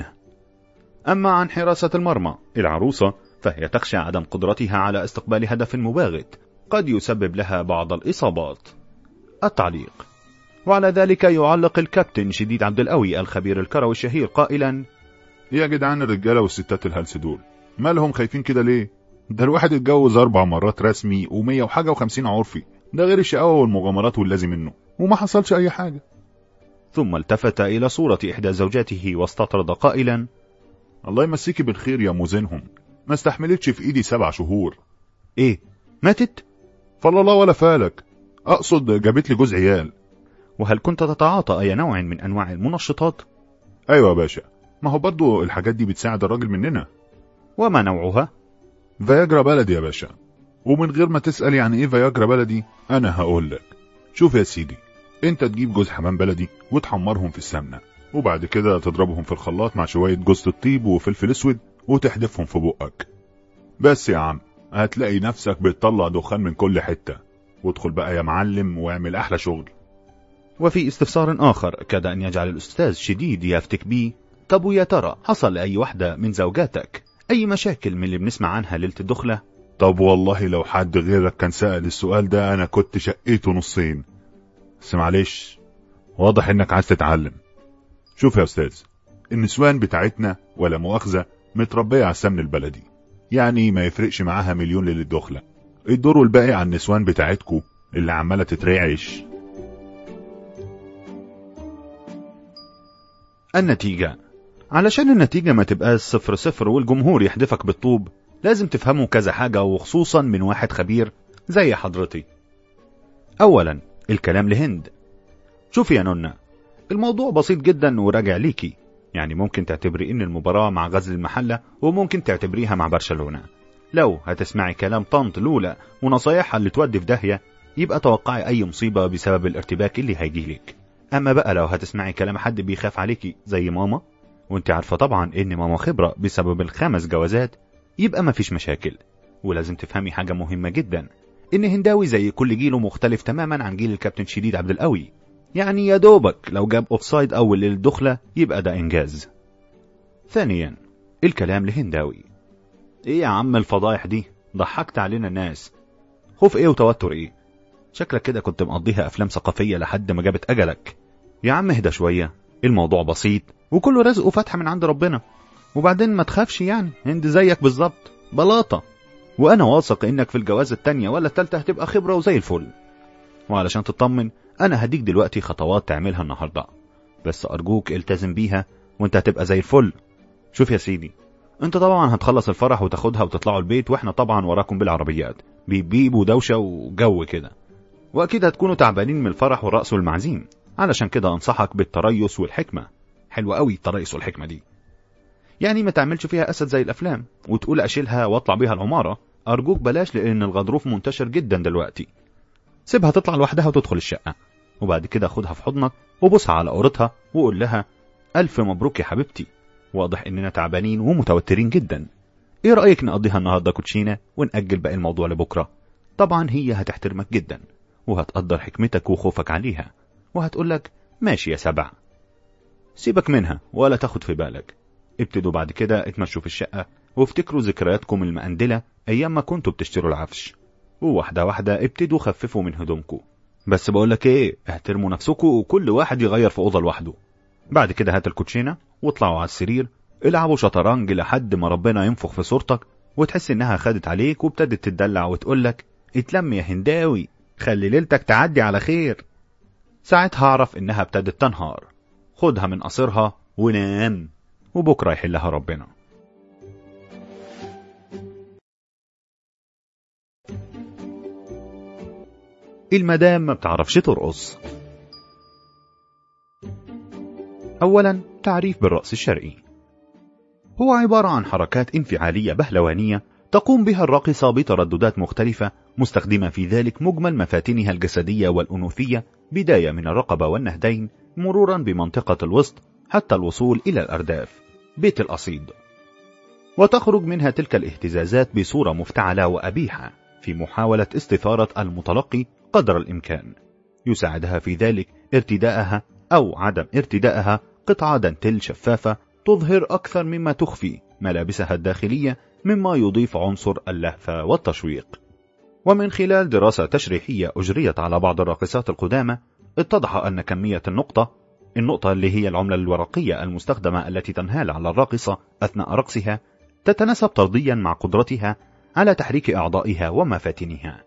أما عن حراسة المرمى العروسة فهي تخشى عدم قدرتها على استقبال هدف مباغت قد يسبب لها بعض الإصابات. التعليق. وعلى ذلك يعلق الكابتن شديد عبد القوي الخبير الكروي الشهير قائلا: ايه يا جدعان الرجاله والستات الهلس دول مالهم خايفين كده ليه؟ ده الواحد اتجوز 4 مرات رسمي و100 وحاجه و50 عرفي، ده غير الشقاوه والمغامرات واللازم منه، وما حصلش اي حاجه. ثم التفت الى صورة احدى زوجاته واستطرد قائلا: الله يمسيكي بالخير يا موزنهم، ما استحملتش في ايدي 7 شهور. ايه ماتت؟ فالله ولا فالك، اقصد جابت لي جوز عيال. وهل كنت تتعاطى اي نوع من انواع المنشطات؟ ايوه يا باشا، ما هو برضو الحاجات دي بتساعد الراجل مننا. وما نوعها؟ فياجرا بلدي يا باشا. ومن غير ما تسأل يعني ايه فياجرا بلدي انا هقول لك. شوف يا سيدي، انت تجيب جوز حمام بلدي وتحمرهم في السمنة، وبعد كده تضربهم في الخلاط مع شوية جوز الطيب وفلفل اسود وتحدفهم في بقك. بس يا عم هتلاقي نفسك بتطلع دخان من كل حتة، وادخل بقى يا معلم واعمل احلى شغل. وفي استفسار آخر كاد أن يجعل الأستاذ شديد يفتك بيه: طب ويا ترى حصل لأي واحدة من زوجاتك أي مشاكل من اللي بنسمع عنها ليلة الدخلة؟ طب والله لو حد غيرك كان سأل السؤال ده أنا كنت شقيته نصين، بس معلش واضح إنك عايز تتعلم. شوف يا أستاذ، النسوان بتاعتنا ولا مؤاخذة متربية على السمن البلدي، يعني ما يفرقش معاها مليون ليلة دخلة. الدور الباقي على النسوان بتاعتكو اللي عمالة تترعش. النتيجة. علشان النتيجة ما تبقاش 0-0 والجمهور يحدفك بالطوب لازم تفهموا كذا حاجة، وخصوصا من واحد خبير زي حضرتي. أولا الكلام لهند. شوفي يا نونا، الموضوع بسيط جدا وراجع ليكي، يعني ممكن تعتبري ان المباراة مع غزل المحلة وممكن تعتبريها مع برشلونة. لو هتسمعي كلام طنط لولا ونصايحها اللي تودي في داهية يبقى توقعي اي مصيبة بسبب الارتباك اللي هيجيلك. اما بقى لو هتسمعي كلام حد بيخاف عليكي زي ماما، وانت عارفة طبعا ان ماما خبرة بسبب ال5 جوازات، يبقى مفيش مشاكل. ولازم تفهمي حاجة مهمة جدا، ان هنداوي زي كل جيله مختلف تماما عن جيل الكابتن شديد عبد القوي، يعني يا دوبك لو جاب اوفسايد اول للدخلة يبقى ده انجاز. ثانيا الكلام لهنداوي. ايه يا عم الفضايح دي، ضحكت علينا الناس. خوف ايه وتوتر ايه؟ شكلك كده كنت مقضيها افلام ثقافية لحد ما جابت اجلك. يا عم اهدى شوية، الموضوع بسيط وكله رزق وفتحة من عند ربنا. وبعدين ما تخافش، يعني هند زيك بالظبط بلاطة، وانا واثق انك في الجوازة التانية ولا التالتة هتبقى خبرة وزي الفل. وعلشان تطمن انا هديك دلوقتي خطوات تعملها النهاردة، بس ارجوك التزم بيها وانت هتبقى زي الفل. شوف يا سيدي، انت طبعا هتخلص الفرح وتاخدها وتطلعوا البيت، واحنا طبعا وراكم بالعربيات بيب ودوشة وجو كده، واكيد هتكونوا تعبانين من الفرح والرقص والمعزيم. علشان كده انصحك بالتريث والحكمة. حلوة قوي التريث والحكمة دي، يعني ما تعملش فيها اسد زي الافلام وتقول اشيلها واطلع بيها العمارة. ارجوك بلاش، لان الغضروف منتشر جدا دلوقتي. سيبها تطلع لوحدها وتدخل الشقة، وبعد كده خدها في حضنك وبصها على قورتها وقول لها الف مبروك يا حبيبتي، واضح اننا تعبانين ومتوترين جدا. ايه رأيك نقضيها النهاردة كوتشينة ونأجل باقي الموضوع لبكرة؟ طبعا هي هتحترمك جدا وهتقدر حكمتك وخوفك عليها، وهتقولك ماشي يا 7. سيبك منها ولا تاخد في بالك. ابتدوا بعد كده اتمشوا في الشقة وافتكروا ذكرياتكم المقندلة أيام ما كنتوا بتشتروا العفش، وواحدة واحدة ابتدوا خففوا من هدومكم. بس بقولك ايه، احترموا نفسكم وكل واحد يغير في أوضة لوحده. بعد كده هات الكوتشينة واطلعوا على السرير، العبوا شطرنج لحد ما ربنا ينفخ في صورتك وتحس انها خدت عليك وابتدت تدلع وتقولك اتلم يا هنداوي، خلي ليلتك تعدي على خير. ساعتها اعرف انها ابتدت تنهار، خدها من قصرها ونام، وبكرة يحلها ربنا. المدام ما بتعرفش ترقص. أولا، تعريف بالرقص الشرقي. هو عبارة عن حركات انفعالية بهلوانية تقوم بها الراقصة بترددات مختلفة، مستخدمة في ذلك مجمل مفاتنها الجسدية والأنوثية، بداية من الرقبة والنهدين مرورا بمنطقة الوسط حتى الوصول إلى الأرداف، بيت القصيد. وتخرج منها تلك الاهتزازات بصورة مفتعلة وأبيحة في محاولة استثارة المتلقي قدر الإمكان. يساعدها في ذلك ارتداءها أو عدم ارتداءها قطعة دانتيل شفافة تظهر أكثر مما تخفي ملابسها الداخلية، مما يضيف عنصر اللهفة والتشويق. ومن خلال دراسة تشريحية أجريت على بعض الراقصات القدامى، اتضح أن كمية النقطة اللي هي العملة الورقية المستخدمة التي تنهال على الراقصة أثناء رقصها، تتناسب طرديا مع قدرتها على تحريك أعضائها ومفاتنها.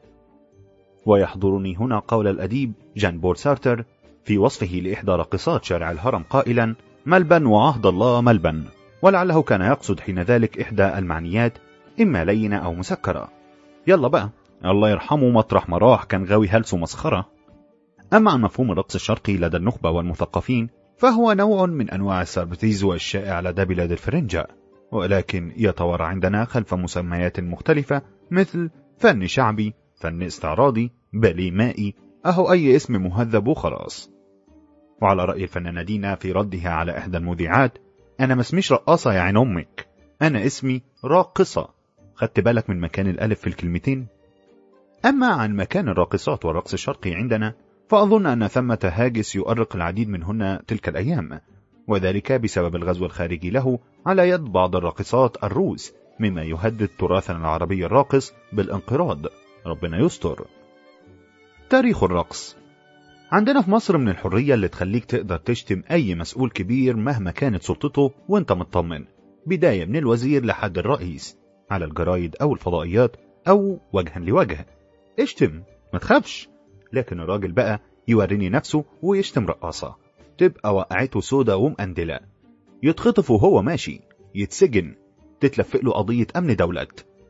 ويحضرني هنا قول الأديب جان بول سارتر في وصفه لإحدى راقصات شارع الهرم قائلا: ملبن وعهد الله ملبن. ولعله كان يقصد حين ذلك إحدى المعنيات، إما لينة أو مسكرة. يلا بقى، الله يرحمه مطرح ما راح كان غاوي هلس ومسخرة. أما عن مفهوم الرقص الشرقي لدى النخبة والمثقفين، فهو نوع من أنواع السربتيزو الشائع لدى بلاد الفرنجة، ولكن يتوارى عندنا خلف مسميات مختلفة مثل فن شعبي، فن استعراضي، باليه مائي، أهو أي اسم مهذب وخلاص. وعلى رأي الفنانة دينا في ردها على إحدى المذيعات: أنا ما اسميش رقاصة يا عين أمك، أنا اسمي راقصة. خدت بالك من مكان الألف في الكلمتين؟ أما عن مكان الراقصات والرقص الشرقي عندنا، فأظن أن ثمة هاجس يؤرق العديد منهن تلك الأيام، وذلك بسبب الغزو الخارجي له على يد بعض الراقصات الروس، مما يهدد تراثنا العربي الراقص بالانقراض. ربنا يستر. تاريخ الرقص. عندنا في مصر من الحرية اللي تخليك تقدر تشتم أي مسؤول كبير مهما كانت سلطته وانت مطمن، بداية من الوزير لحد الرئيس، على الجرايد أو الفضائيات أو وجها لوجه. اشتم، ما تخافش. لكن الراجل بقى يوريني نفسه ويشتم رقاصة، تبقى وقعته سودة ومقندلة، يتخطف وهو ماشي، يتسجن، تتلفق له قضية أمن دولة.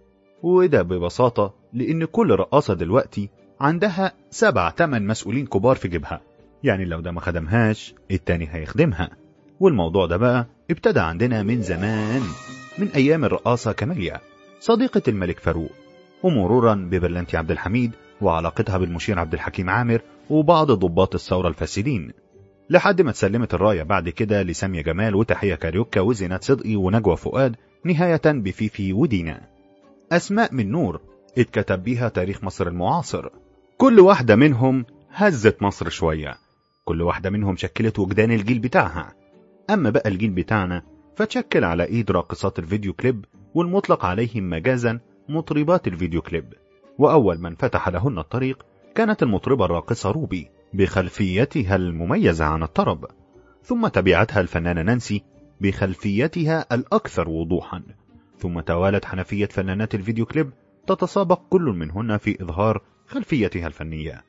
وده ببساطة لأن كل رقاصة دلوقتي عندها 7-8 مسؤولين كبار في جيبها، يعني لو ده ما خدمهاش التاني هيخدمها. والموضوع ده بقى ابتدى عندنا من زمان، من أيام الرقاصة كاميليا صديقة الملك فاروق، ومرورا ببرلنتي عبد الحميد وعلاقتها بالمشير عبد الحكيم عامر وبعض ضباط الثورة الفاسدين، لحد ما تسلمت الراية بعد كده لسامية جمال وتحية كاريوكا وزينات صدقي ونجوى فؤاد، نهاية بفيفي ودينا. أسماء من نور اتكتب بيها تاريخ مصر المعاصر. كل واحدة منهم هزت مصر شوية، كل واحدة منهم شكلت وجدان الجيل بتاعها. أما بقى الجيل بتاعنا فتشكل على إيد راقصات الفيديو كليب، والمطلق عليهم مجازا مطربات الفيديو كليب. وأول من فتح لهن الطريق كانت المطربة الراقصة روبي بخلفيتها المميزة عن الطرب، ثم تبعتها الفنانة نانسي بخلفيتها الأكثر وضوحا، ثم توالت حنفية فنانات الفيديو كليب تتسابق كل منهن في إظهار خلفيتها الفنية،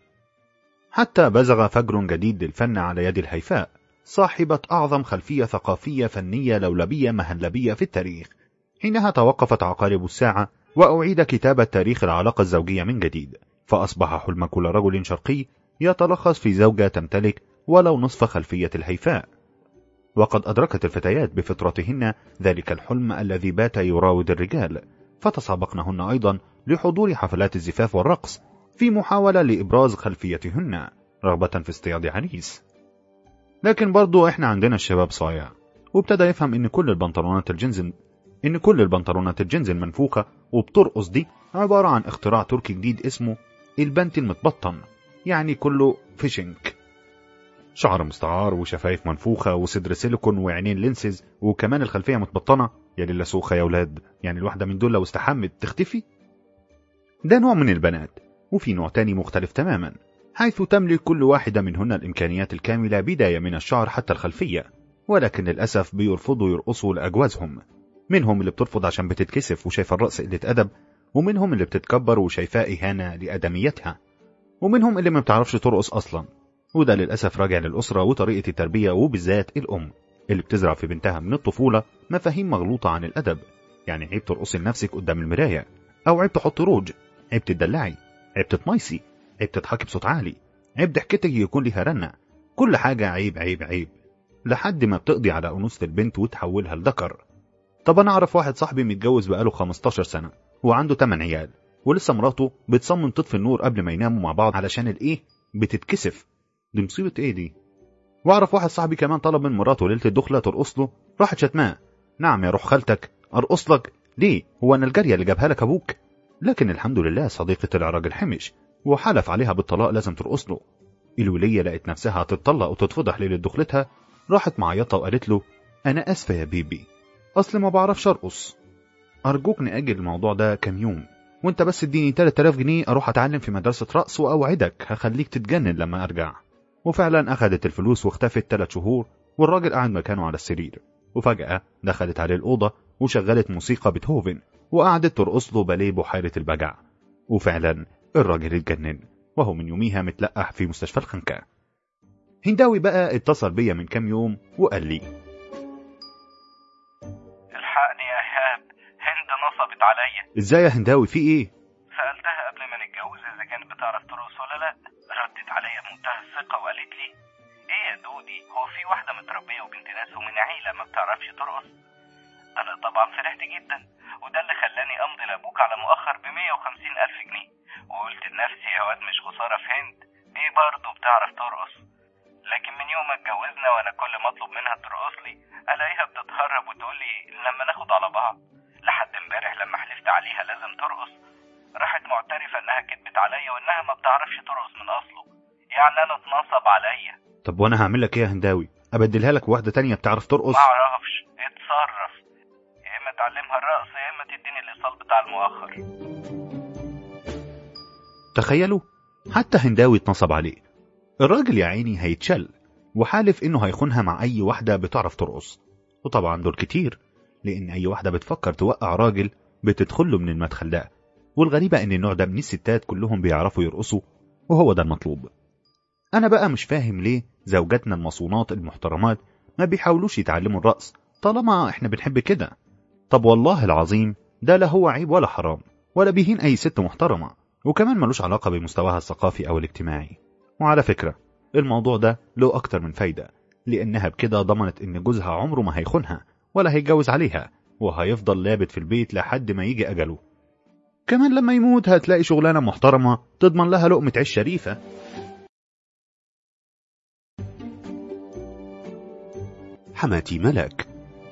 حتى بزغ فجر جديد للفن على يد الهيفاء، صاحبة أعظم خلفية ثقافية فنية لولبية مهلبية في التاريخ. حينها توقفت عقارب الساعة وأعيد كتابة تاريخ العلاقة الزوجية من جديد، فأصبح حلم كل رجل شرقي يتلخص في زوجة تمتلك ولو نصف خلفية الهيفاء. وقد أدركت الفتيات بفطرتهن ذلك الحلم الذي بات يراود الرجال، فتسابقنهن أيضا لحضور حفلات الزفاف والرقص في محاولة لإبراز خلفيتهن رغبة في اصطياد عريس. لكن برضو احنا عندنا الشباب صايع، وابتدى يفهم ان كل البنطلونات الجنز المنفوخة وبترقص دي عبارة عن اختراع تركي جديد اسمه البنت المتبطن، يعني كله فيشنك. شعر مستعار وشفايف منفوخة وصدر سيليكون وعينين لينسز وكمان الخلفية متبطنة. يا لله سوخة يا ولاد، يعني الواحدة من دول لو استحمت تختفي. ده نوع من البنات. وفي نوع تاني مختلف تماما، حيث تملك كل واحدة منهن الإمكانيات الكاملة بداية من الشعر حتى الخلفية، ولكن للأسف بيرفضوا يرقصوا لأجوازهم. منهم اللي بترفض عشان بتتكسف وشايفة الرقص قلة أدب، ومنهم اللي بتتكبر وشايفاه إهانة لأدميتها، ومنهم اللي ما بتعرفش ترقص أصلا. وده للأسف راجع للأسرة وطريقة التربية، وبالذات الأم اللي بتزرع في بنتها من الطفولة مفاهيم مغلوطة عن الأدب. يعني عيب ترقصي لنفسك قدام المراية، أو عيب تحطي روج، عيب تدلعي، عيب تتميسي، عيب تضحكي بصوت عالي، عيب ضحكتك يكون ليها رنة. كل حاجة عيب عيب عيب، لحد ما بتقضي على أنوثة البنت وتحولها لذكر. طب أنا أعرف واحد صاحبي متجوز بقاله 15 سنة وعنده 8 عيال، ولسه مراته بتصمم تطفي النور قبل ما يناموا مع بعض علشان الإيه بتتكسف. دي مصيبة إيه دي؟ وأعرف واحد صاحبي كمان طلب من مراته ليلة الدخلة ترقص له، راحت شتماه. نعم يا روح خالتك، أرقص لك ليه؟ هو أنا الجارية اللي جابها لك أبوك؟ لكن الحمد لله صديقة العراج الحمش وحلف عليها بالطلاق لازم ترقص له. الولية لقت نفسها هتتطلق وتتفضح ليلة دخلتها، راحت معيطة وقالت له أنا أسفة يا بيبي، أصل ما بعرفش أرقص، أرجوك نأجل الموضوع ده كام يوم، وانت بس اديني 3000 جنيه أروح أتعلم في مدرسة رقص، وأوعدك هخليك تتجنن لما أرجع. وفعلا أخذت الفلوس واختفت 3 شهور، والراجل قاعد مكانه على السرير. وفجأة دخلت عليه الأوضة وشغلت موسيقى بيتهوفن وقعدت ترقص له باليه بحيرة البجع. وفعلا الراجل اتجنن، وهو من يوميها متلقح في مستشفى الخنكة. هنداوي بقى اتصل بيا من كام يوم وقال لي الحقني يا إيهاب، هند نصبت عليا. ازاي يا هنداوي في ايه؟ سألتها قبل ما نتجوز إذا كانت بتعرف ترقص ولا لأ، ردت عليا بمنتهى الثقة وقالت لي ايه يا دودي، هو في واحدة متربية وبنت ناس ومن عيلة ما بتعرفش ترقص؟ أنا طبعا فرحت جدا، وده اللي خلاني أمضي لأبوك على مؤخر ب150,000 جنيه، وقلت لنفسي يا واد مش خسارة في هند، دي برضه بتعرف ترقص. لكن من يوم ما اتجوزنا وانا كل ما اطلب منها ترقص لي الاقيها بتتهرب وتقول لي لما ناخد على بعض، لحد امبارح لما حلفت عليها لازم ترقص راحت معترفة انها كدبت عليا وانها ما بتعرفش ترقص من اصله. يعني انا اتنصب عليا. طب وانا هعمل لك ايه يا هنداوي؟ ابدلها لك واحدة تانية بتعرف ترقص؟ ما اعرفش، اتصرف، يا اما تعلمها الرقص يا اما تديني الايصال بتاع المؤخر. تخيلوا، حتى هنداوي اتنصب عليه. الراجل يا عيني هيتشل، وحالف انه هيخونها مع اي واحدة بتعرف ترقص. وطبعا دول كتير، لان اي واحدة بتفكر توقع راجل بتدخله من المدخل ده. والغريبة ان النوع ده من الستات كلهم بيعرفوا يرقصوا، وهو ده المطلوب. انا بقى مش فاهم ليه زوجاتنا المصونات المحترمات ما بيحاولوش يتعلموا الرقص طالما احنا بنحب كده. طب والله العظيم ده لا هو عيب ولا حرام ولا بيهين اي ست محترمة، وكمان ملوش علاقة بمستواها الثقافي او الاجتماعي. وعلى فكرة الموضوع ده له أكتر من فايدة، لأنها بكده ضمنت إن جوزها عمره ما هيخونها ولا هيتجوز عليها، وهيفضل لابت في البيت لحد ما يجي أجله. كمان لما يموت هتلاقي شغلانة محترمة تضمن لها لقمة عيش شريفة. حماتي ملك.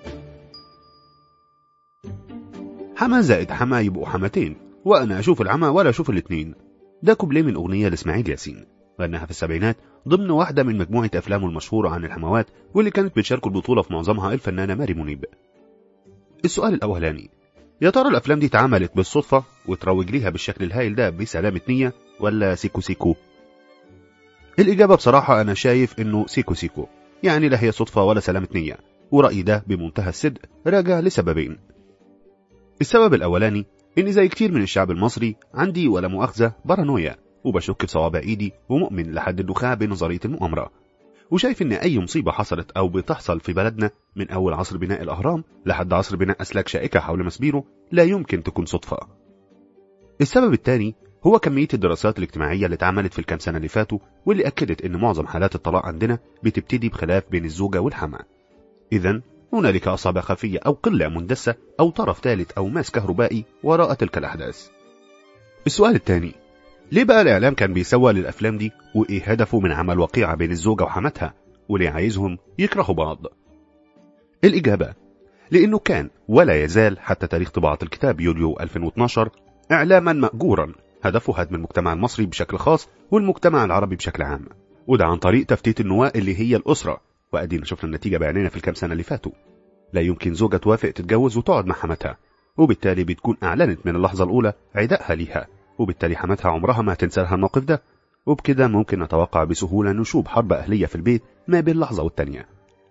حما زائد حما يبقوا حماتين، وأنا أشوف العمى ولا أشوف الاتنين. ده كوبليه من أغنية لإسماعيل ياسين غناها في السبعينات ضمن واحدة من مجموعة أفلامه المشهورة عن الحموات، واللي كانت بتشارك البطولة في معظمها الفنانة ماري منيب. السؤال الأولاني، يا ترى الأفلام دي اتعملت بالصدفة وتروج ليها بالشكل الهائل ده بسلامة نية ولا سيكو سيكو؟ الإجابة بصراحة أنا شايف إنه سيكو سيكو، يعني لا هي صدفة ولا سلامة نية، ورأيي ده بمنتهى الصدق راجع لسببين. السبب الأولاني إن زي كتير من الشعب المصري عندي ولا مؤاخذة بارانويا، وبشك بصوابع ايدي ومؤمن لحد النخاع بنظرية المؤامرة، وشايف ان اي مصيبة حصلت او بتحصل في بلدنا من اول عصر بناء الاهرام لحد عصر بناء اسلاك شائكة حول مسبيرو لا يمكن تكون صدفة. السبب الثاني هو كمية الدراسات الاجتماعية اللي اتعملت في الكام سنة اللي فاتوا، واللي اكدت ان معظم حالات الطلاق عندنا بتبتدي بخلاف بين الزوجة والحما. اذا هنالك اصابع خفية او قلة مندسة او طرف ثالث او ماس كهربائي وراء تلك الاحداث. السؤال الثاني، ليه بقى الإعلام كان بيسوى للأفلام دي، وإيه هدفه من عمل وقيعة بين الزوجة وحماتها، وليه عايزهم يكرهوا بعض؟ الإجابة، لأنه كان ولا يزال حتى تاريخ طباعة الكتاب يوليو 2012 إعلاما مأجورا هدفه هدم المجتمع المصري بشكل خاص والمجتمع العربي بشكل عام، وده عن طريق تفتيت النواة اللي هي الأسرة، وأدينا شفنا النتيجة بعينينا في الكام سنة اللي فاتوا. لا يمكن زوجة توافق تتجوز وتقعد مع حماتها، وبالتالي بتكون أعلنت من اللحظة الأولى عدائها ليها، وبالتالي حماتها عمرها ما هتنسى لها الموقف ده، وبكده ممكن نتوقع بسهولة نشوب حرب أهلية في البيت ما بين لحظة والتانية.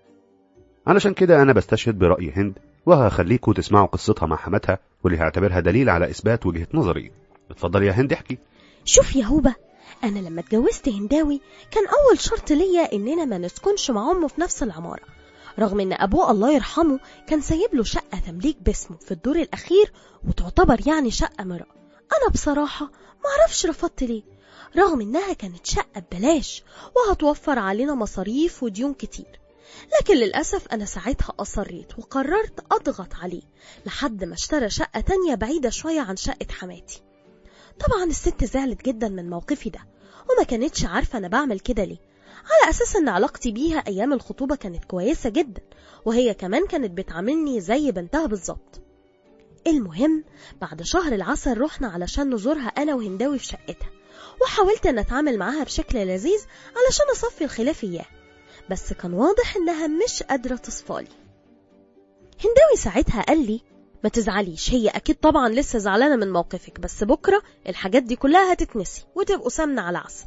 علشان كده أنا بستشهد برأي هند، وهخليكوا تسمعوا قصتها مع حماتها واللي هعتبرها دليل على إثبات وجهة نظري. اتفضل يا هند احكي. شوف يا هوبة، أنا لما اتجوزت هنداوي كان أول شرط ليا إننا ما نسكنش مع أمه في نفس العمارة، رغم إن أبوه الله يرحمه كان سايب له شقة تمليك باسمه في الدور الأخير وتعتبر يعني شقة مرأة. أنا بصراحة معرفش رفضت ليه، رغم إنها كانت شقة ببلاش وهتوفر علينا مصاريف وديون كتير، لكن للأسف أنا ساعتها أصريت وقررت أضغط عليه لحد ما اشترى شقة تانية بعيدة شوية عن شقة حماتي. طبعا الست زعلت جدا من موقفي ده، وما كانتش عارفة أنا بعمل كده ليه، على أساس أن علاقتي بيها أيام الخطوبة كانت كويسة جدا، وهي كمان كانت بتعاملني زي بنتها بالظبط. المهم بعد شهر العسل رحنا علشان نزورها أنا وهنداوي في شقتها، وحاولت أن أتعامل معاها بشكل لذيذ علشان أصفي الخلاف إياه، بس كان واضح إنها مش قادرة تصفالي. هنداوي ساعتها قال لي ما تزعليش، هي أكيد طبعا لسه زعلانة من موقفك، بس بكرة الحاجات دي كلها هتتنسي وتبقوا سمنة على عسل.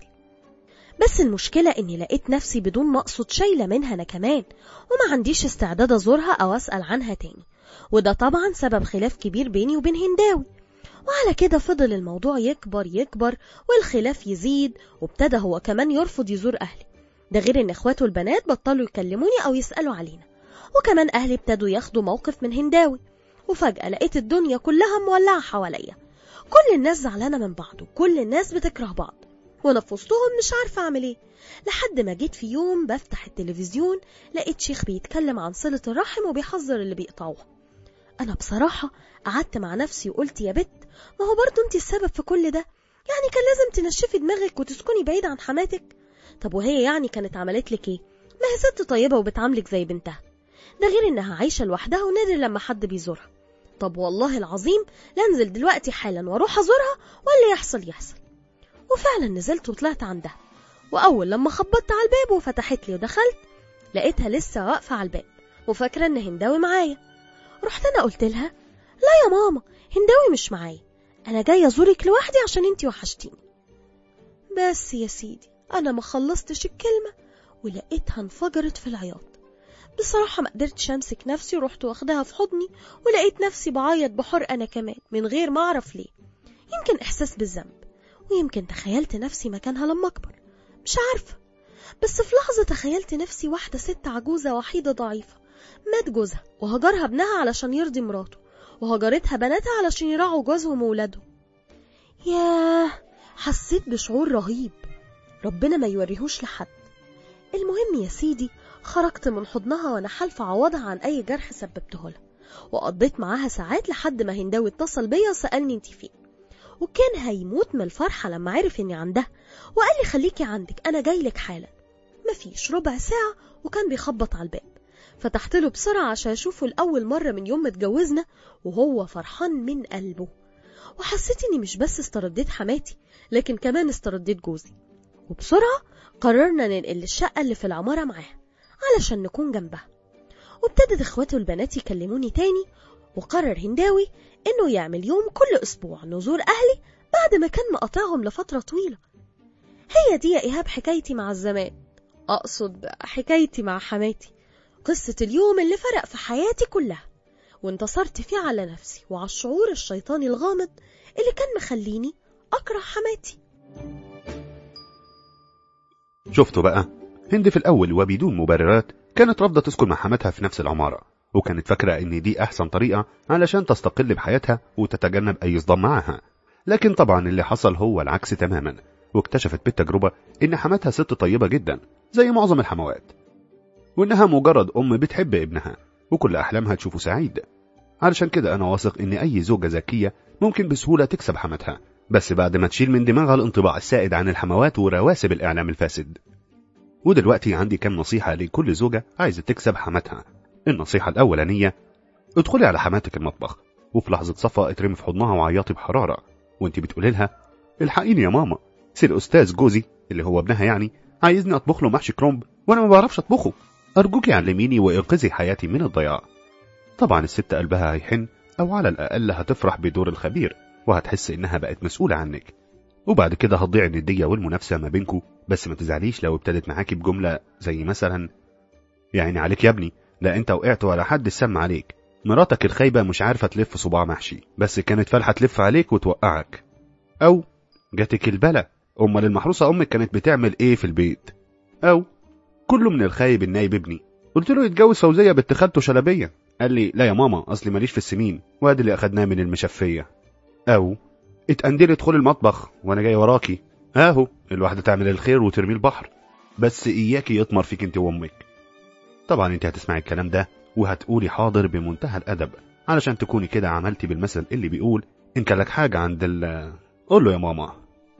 بس المشكلة إني لقيت نفسي بدون ما أقصد شايلة منها أنا كمان، وما عنديش استعداد أزورها أو أسأل عنها تاني، وده طبعا سبب خلاف كبير بيني وبين هنداوي. وعلى كده فضل الموضوع يكبر والخلاف يزيد، وابتدى هو كمان يرفض يزور أهلي، ده غير إن إخواته البنات بطلوا يكلموني أو يسألوا علينا، وكمان أهلي ابتدوا ياخدوا موقف من هنداوي. وفجأة لقيت الدنيا كلها مولعة حواليا، كل الناس زعلانة من بعض وكل الناس بتكره بعض، وانا في وسطهم مش عارفة اعمل ايه. لحد ما جيت في يوم بفتح التلفزيون لقيت شيخ بيتكلم عن صلة الرحم وبيحذر اللي بيقطعوها. انا بصراحة قعدت مع نفسي وقلت يا بت، ما هو برضو انت السبب في كل ده، يعني كان لازم تنشفي دماغك وتسكني بعيد عن حماتك. طب وهي يعني كانت عملت لك ايه؟ ما هي ست طيبة وبتعاملك زي بنتها، ده غير انها عايشة لوحدها ونادر لما حد بيزورها. طب والله العظيم لانزل دلوقتي حالا واروح ازورها واللي يحصل يحصل. وفعلا نزلت وطلعت عندها، واول لما خبطت على الباب وفتحت لي ودخلت لقيتها لسه واقفة على الباب وفاكرة ان هنداوي معايا. رحت انا قلت لها لا يا ماما، هنداوي مش معايا، انا جاية ازورك لوحدي عشان انتي وحشتيني. بس يا سيدي انا ما خلصتش الكلمة ولقيتها انفجرت في العياط. بصراحة ما قدرتش امسك نفسي ورحت واخدها في حضني، ولقيت نفسي بعيط بحر انا كمان من غير ما اعرف ليه. يمكن احساس بالذنب، ويمكن تخيلت نفسي مكانها لما اكبر، مش عارفة. بس في لحظة تخيلت نفسي واحدة ست عجوزة وحيدة ضعيفة، مات جوزها وهجرها ابنها علشان يرضي مراته، وهجرتها بناتها علشان يراعوا جوزهم وولادهم. ياه، حسيت بشعور رهيب ربنا ما يوريهوش لحد. المهم يا سيدي خرجت من حضنها وانا حالفة عوضها عن اي جرح سببته لها، وقضيت معاها ساعات لحد ما هنداوي اتصل بيا وسألني انتي فين، وكان هيموت من الفرحة لما عرف اني عندها، وقال لي خليكي عندك انا جايلك حالا. مفيش ربع ساعة وكان بيخبط على الباب، فتحت له بسرعة عشان اشوفه لأول مرة من يوم ما اتجوزنا وهو فرحان من قلبه. وحسيت اني مش بس استرديت حماتي لكن كمان استرديت جوزي، وبسرعة قررنا ننقل الشقة اللي في العمارة معاها علشان نكون جنبها. وابتدت اخواته البنات يكلموني تاني، وقرر هنداوي انه يعمل يوم كل اسبوع نزور اهلي بعد ما كان مقاطعهم لفترة طويلة. هي دي يا ايهاب حكايتي مع الزمان، اقصد حكايتي مع حماتي، قصة اليوم اللي فرق في حياتي كلها وانتصرت فيه على نفسي وعلى الشعور الشيطاني الغامض اللي كان مخليني اكره حماتي. شفتوا بقى، هند في الأول وبدون مبررات كانت رافضة تسكن مع حماتها في نفس العمارة، وكانت فاكرة إن دي أحسن طريقة علشان تستقل بحياتها وتتجنب أي صدام معاها. لكن طبعا اللي حصل هو العكس تماما، واكتشفت بالتجربة إن حماتها ست طيبة جدا زي معظم الحموات، وإنها مجرد أم بتحب ابنها وكل أحلامها تشوفه سعيد. علشان كده أنا واثق إن أي زوجة ذكية ممكن بسهولة تكسب حماتها، بس بعد ما تشيل من دماغها الانطباع السائد عن الحموات ورواسب الإعلام الفاسد. ودلوقتي عندي كام نصيحة لكل زوجة عايزة تكسب حماتها. النصيحة الأولانية، ادخلي على حماتك المطبخ وفي لحظة صفا اترمي في حضنها وعيطي بحرارة وانت بتقولي لها الحقيني يا ماما، سي الأستاذ جوزي اللي هو ابنها يعني عايزني اطبخ له محشي كرنب وانا ما بعرفش اطبخه. ارجوكي علميني وانقذي حياتي من الضياع. طبعا الست قلبها هيحن، او على الاقل هتفرح بدور الخبير وهتحس انها بقت مسؤولة عنك، وبعد كده هتضيع الندية والمنافسة ما بينكو. بس ما تزعليش لو ابتدت معاكي بجملة زي مثلا يعني عليك يا ابني، لا انت وقعت ولا حد السم عليك، مراتك الخايبة مش عارفة تلف صباع محشي بس كانت فالحة تلف عليك وتوقعك. او جاتك البلا، امال المحروسة امك كانت بتعمل ايه في البيت. او كله من الخايب النايب ابني، قلت له يتجوز فوزية بنت خالته شلبية، قال لي لا يا ماما اصلي ماليش في السمين وادي اللي اخدناه من المشفية. او اتقندلي ادخل المطبخ وانا جاي وراكي، اهو الواحدة تعمل الخير وترمي البحر، بس اياكي يطمر فيك انت وامك. طبعا انت هتسمعي الكلام ده وهتقولي حاضر بمنتهى الادب، علشان تكوني كده عملتي بالمثل اللي بيقول ان كان لك حاجة عند قول له يا ماما.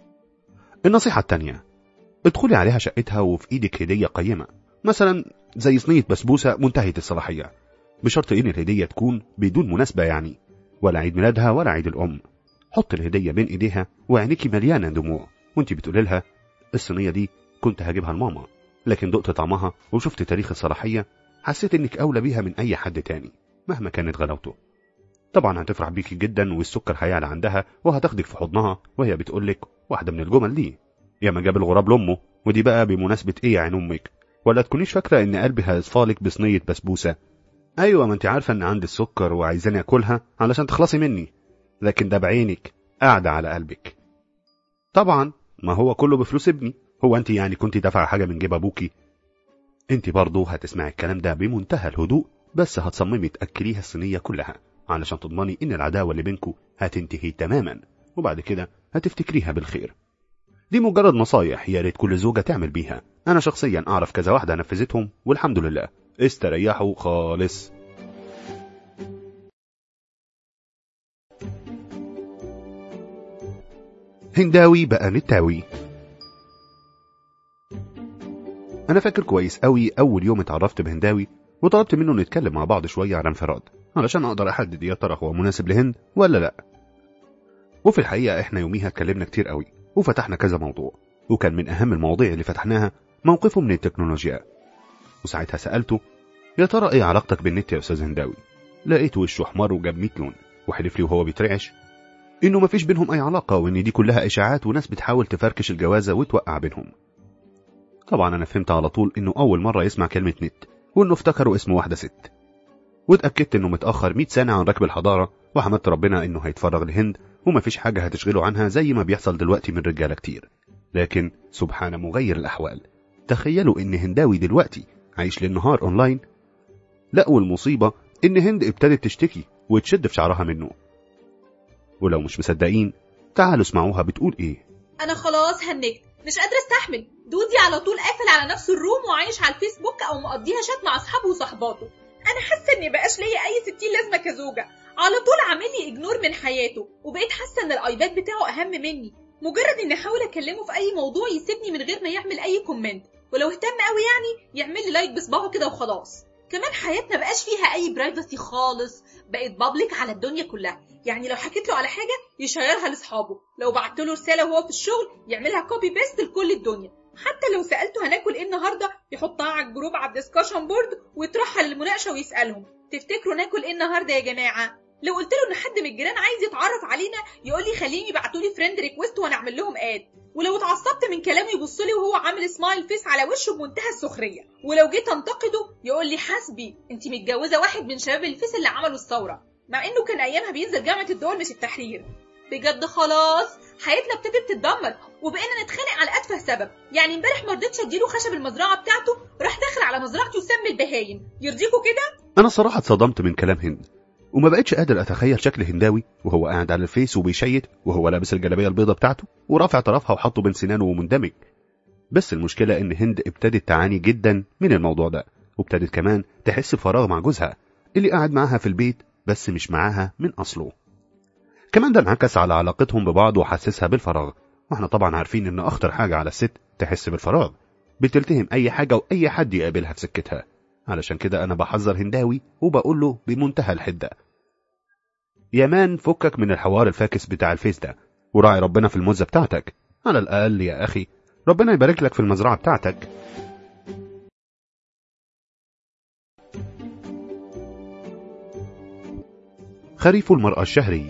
النصيحة التانية، ادخلي عليها شقتها وفي ايدك هدية قيمة، مثلا زي صينية بسبوسة منتهية الصلاحية، بشرط ان الهدية تكون بدون مناسبة يعني، ولا عيد ميلادها ولا عيد الام. حط الهدية بين ايديها وعينيكي مليانة دموع وانت بتقولي لها الصينية دي كنت هجيبها لماما، لكن دقت طعمها وشفت تاريخ الصلاحية حسيت انك اولى بيها من اي حد تاني مهما كانت غلاوته. طبعا هتفرح بيكي جدا والسكر هيعلى عندها وهتاخدك في حضنها وهي بتقولك واحدة من الجمل دي، يا ما جاب الغراب لامه، ودي بقى بمناسبة ايه يا عين امك، ولا تكونيش فاكرة ان قلبي هيصفالك بصينية بسبوسة. ايوه ما انت عارفة ان عندي السكر وعايزاني اكلها علشان تخلصي مني، لكن ده بعينك قاعدة على قلبك. طبعا ما هو كله بفلوس ابني، هو انت يعني كنت دافعة حاجة من جيب ابوكي؟ انت برضو هتسمعي الكلام ده بمنتهى الهدوء، بس هتصممي تأكليها الصينية كلها علشان تضمني ان العداوة اللي بينكو هتنتهي تماما، وبعد كده هتفتكريها بالخير. دي مجرد نصايح يا ريت كل زوجة تعمل بيها، انا شخصيا اعرف كذا واحدة نفذتهم والحمد لله استريحوا خالص. هنداوي بقى متاوي. انا فاكر كويس قوي اول يوم اتعرفت بهنداوي وطلبت منه نتكلم مع بعض شوية عن انفراد علشان اقدر احدد يا ترى هو مناسب لهند ولا لا. وفي الحقيقة احنا يوميها اتكلمنا كتير قوي وفتحنا كذا موضوع، وكان من اهم المواضيع اللي فتحناها موقفه من التكنولوجيا. وساعتها سألته يا ترى ايه علاقتك بالنت يا استاذ هنداوي؟ لقيت وشه احمر وجاب 100 لون وحلف لي وهو بيترعش انه مفيش بينهم اي علاقة وان دي كلها اشاعات وناس بتحاول تفركش الجوازة وتوقع بينهم. طبعا انا فهمت على طول انه اول مرة يسمع كلمة نت وانه افتكروا اسمه واحدة ست، واتأكدت انه متأخر 100 سنة عن ركب الحضارة، وحمدت ربنا انه هيتفرغ لهند ومفيش حاجة هتشغله عنها زي ما بيحصل دلوقتي من رجالة كتير. لكن سبحان مغير الاحوال، تخيلوا ان هنداوي دلوقتي عايش للنهار اونلاين. لا والمصيبة ان هند ابتدت تشتكي وتشد في شعرها منه. ولو مش مصدقين تعالوا اسمعوها بتقول ايه. انا خلاص هنكت، مش قادرة استحمل. دودي على طول قافل على نفسه الروم وعايش على الفيسبوك او مقضيها شات مع اصحابه وصحباته. انا حاسه اني بقاش ليا اي 60 لازمه كزوجه، على طول عامل لي اجنور من حياته، وبقيت حاسه ان الايباد بتاعه اهم مني. مجرد اني احاول اكلمه في اي موضوع يسيبني من غير ما يعمل اي كومنت، ولو اهتم قوي يعني يعمل لي لايك بصباعه كده وخلاص. كمان حياتنا بقاش فيها اي برايفسي خالص، بقت بابليك على الدنيا كلها. يعني لو حكيت له على حاجه يشيرها لاصحابه، لو بعت له رساله وهو في الشغل يعملها كوبي بيست لكل الدنيا، حتى لو سالته هناكل ايه النهارده يحطها على الجروب على الدسكشن بورد ويطرحها للمناقشه ويسالهم تفتكروا ناكل ايه النهارده يا جماعه. لو قلت له ان حد من الجيران عايز يتعرف علينا يقول لي خليهم يبعتوا لي فريند ريكويست وانا اعمل لهم اد، ولو اتعصبت من كلامه يبص لي وهو عامل سمايل فيس على وشه بمنتهى السخريه، ولو جيت انتقده يقول لي حسبي انت متجوزه واحد من شباب الفيس اللي عملوا الثوره، مع انه كان ايامها بينزل جامعه الدول مش التحرير. بجد خلاص حياتنا ابتدت تتدمر وبقينا نتخانق على اتفه سبب. يعني امبارح ما رضيتش اديله خشب المزرعه بتاعته، راح داخل على مزرعتي وسمي البهايم. يرضيكوا كده؟ انا صراحه اتصدمت من كلام هند وما بقتش قادر اتخيل شكل هنداوي وهو قاعد على الفيس وبيشيت وهو لابس الجلابيه البيضه بتاعته ورافع طرفها وحطه بين سنانه ومندمج. بس المشكله ان هند ابتدت تعاني جدا من الموضوع ده، وابتدت كمان تحس بفراغ مع جوزها اللي قاعد معاها في البيت بس مش معاها من اصله. كمان ده انعكس على علاقتهم ببعض وحسسها بالفراغ، واحنا طبعا عارفين ان اخطر حاجه على الست تحس بالفراغ، بتلتهم اي حاجه واي حد يقابلها في سكتها. علشان كده انا بحذر هنداوي وبقول له بمنتهى الحده يا مان فكك من الحوار الفاكس بتاع الفيس ده وراعي ربنا في الموزه بتاعتك. على الاقل يا اخي ربنا يبارك لك في المزرعة بتاعتك. خريف المرأة الشهري.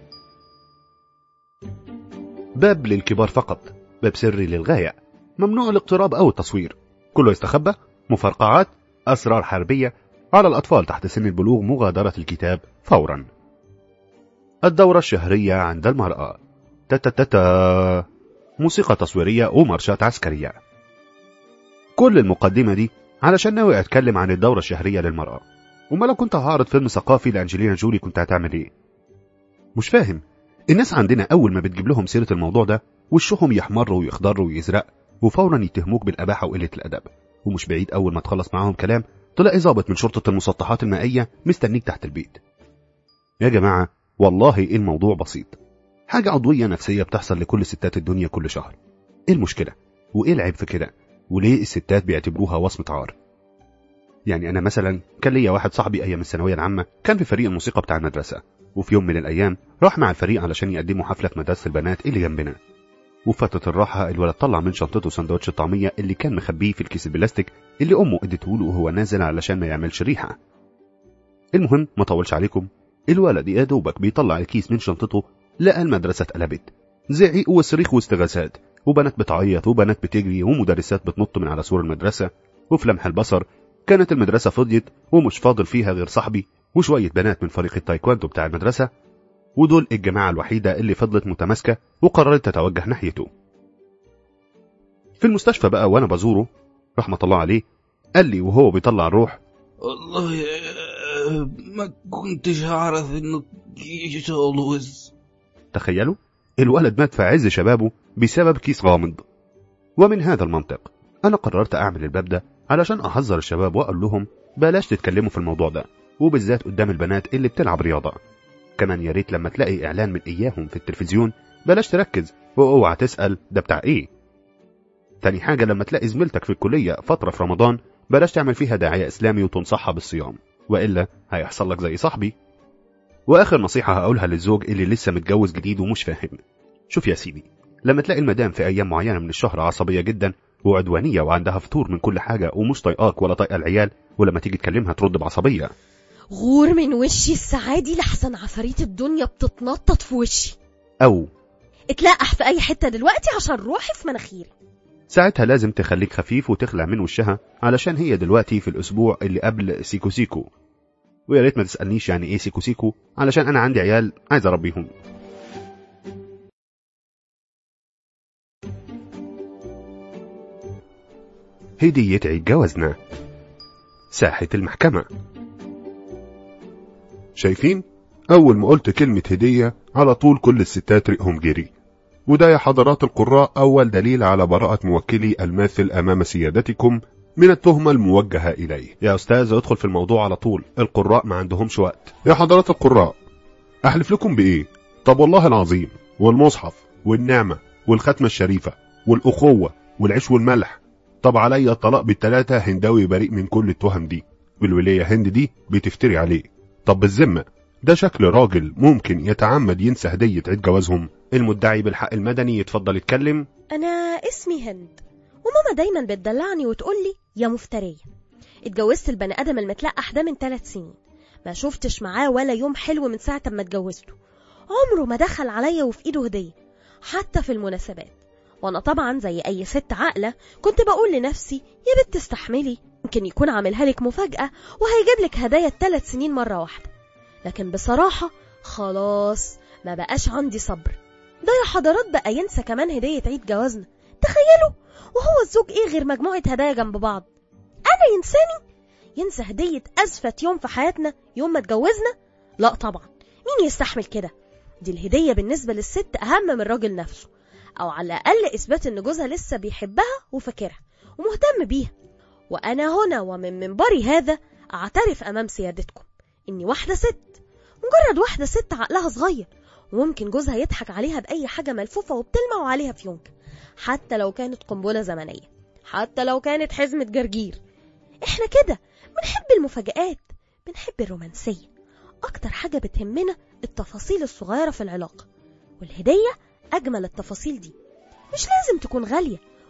باب للكبار فقط، باب سري للغاية، ممنوع الاقتراب أو التصوير، كله يستخبى، مفرقعات، أسرار حربية، على الأطفال تحت سن البلوغ مغادرة الكتاب فورا. الدورة الشهرية عند المرأة، تتتتا، موسيقى تصويرية ومارشات عسكرية. كل المقدمة دي علشان ناوي أتكلم عن الدورة الشهرية للمرأة. وما لو كنت هعرض فيلم ثقافي لأنجلينا جولي كنت هتعمل ايه؟ مش فاهم. الناس عندنا أول ما بتجيب لهم سيرة الموضوع ده وشهم يحمر ويخضر ويزرق، وفورا يتهموك بالأباحة وقلة الأدب. ومش بعيد أول ما تخلص معاهم كلام تلاقي ضابط من شرطة المسطحات المائية مستنيك تحت البيت. يا جماعة والله الموضوع بسيط، حاجة عضوية نفسية بتحصل لكل ستات الدنيا كل شهر. ايه المشكلة؟ وايه العيب في كده؟ وليه الستات بيعتبروها وصمة عار؟ يعني أنا مثلا كان ليا واحد صاحبي أيام الثانوية العامة كان في فريق الموسيقى بتاع المدرسة، وفي يوم من الأيام راح مع الفريق علشان يقدموا حفلة في مدرسة البنات اللي جنبنا. وفترة الراحة الولد طلع من شنطته سندوتش الطعمية اللي كان مخبيه في الكيس البلاستيك اللي أمه ادته له وهو نازل علشان ما يعملش ريحة. المهم ما طولش عليكم، الولد يا دوبك بيطلع الكيس من شنطته لقى المدرسة اتقلبت، زعيق وصريخ واستغاثات، وبنات بتعيط وبنات بتجري ومدرسات بتنط من على سور المدرسة. وفي لمح البصر كانت المدرسة فضيت ومش فاضل فيها غير صاحبي وشوية بنات من فريق التايكواندو بتاع المدرسة، ودول الجماعة الوحيدة اللي فضلت متماسكة وقررت تتوجه ناحيته. في المستشفى بقى وانا بزوره رحمة الله عليه قال لي وهو بيطلع الروح: والله ما كنتش هعرف انه يتجوز. تخيلوا الولد مات في عز شبابه بسبب كيس غامض. ومن هذا المنطق انا قررت اعمل الباب ده علشان احذر الشباب واقول لهم بلاش تتكلموا في الموضوع ده، وبالذات قدام البنات اللي بتلعب رياضة. كمان يا ريت لما تلاقي اعلان من اياهم في التلفزيون بلاش تركز واوعى تسأل ده بتاع ايه. تاني حاجة لما تلاقي زميلتك في الكلية فترة في رمضان بلاش تعمل فيها داعية اسلامي وتنصحها بالصيام، وإلا هيحصل لك زي صاحبي. واخر نصيحة هقولها للزوج اللي لسه متجوز جديد ومش فاهم: شوف يا سيدي، لما تلاقي المدام في ايام معينة من الشهر عصبية جدا وعدوانية وعندها فطور من كل حاجة ومش طايقاك ولا طايقة العيال، ولما تيجي تكلمها ترد بعصبية: غور من وشي السعادي لحسن عفاريت الدنيا بتتنطط في وشي، او اتلقح في اي حتة دلوقتي عشان روحي في مناخيري. ساعتها لازم تخليك خفيف وتخلع من وشها علشان هي دلوقتي في الاسبوع اللي قبل سيكو سيكو. ويا ريت ما تسألنيش يعني ايه سيكو سيكو علشان انا عندي عيال عايز اربيهم. هدية عيد جوازنا. ساحة المحكمة. شايفين؟ أول ما قلت كلمة هدية على طول كل الستات ريقهم جري. وده يا حضرات القراء أول دليل على براءة موكلي الماثل أمام سيادتكم من التهمة الموجهة إليه. يا أستاذ ادخل في الموضوع على طول، القراء ما عندهمش وقت. يا حضرات القراء أحلف لكم بإيه؟ طب والله العظيم والمصحف والنعمة والختمة الشريفة والأخوة والعيش والملح، طب عليا الطلاق بالثلاثة هنداوي بريء من كل التهم دي، والولية هند دي بتفتري عليه. طب بالذمة ده شكل راجل ممكن يتعمد ينسى هدية عيد جوازهم؟ المدعي بالحق المدني يتفضل يتكلم. انا اسمي هند، وماما دايما بتدلعني وتقولي يا مفترية. اتجوزت البني ادم المتلقح ده من 3 سنين، ما شفتش معاه ولا يوم حلو من ساعة ما اتجوزته. عمره ما دخل عليا وفي ايده هدية حتى في المناسبات. وانا طبعا زي اي ست عاقلة كنت بقول لنفسي يا بنت استحملي، يمكن يكون عاملها لك مفاجأة وهيجيب لك هدايا 3 سنين مرة واحدة. لكن بصراحة خلاص ما بقاش عندي صبر. ده يا حضرات بقى ينسى كمان هدية عيد جوازنا. تخيلوا، وهو الزوج ايه غير مجموعة هدايا جنب بعض؟ انا ينسى هدية ازفت يوم في حياتنا يوم ما اتجوزنا؟ لا طبعا، مين يستحمل كده؟ دي الهدية بالنسبة للست اهم من الراجل نفسه، او على الاقل اثبات ان جوزها لسه بيحبها وفاكرها ومهتم بيها. وانا هنا ومن منبري هذا اعترف امام سيادتكم اني واحدة ست، مجرد واحدة ست عقلها صغير، وممكن جوزها يضحك عليها بأي حاجة ملفوفة وبتلمع وعليها فيونكة، حتى لو كانت قنبلة زمنية، حتى لو كانت حزمة جرجير. احنا كده بنحب المفاجآت، بنحب الرومانسية. اكتر حاجة بتهمنا التفاصيل الصغيرة في العلاقة، والهدية اجمل التفاصيل دي. مش لازم تكون غالية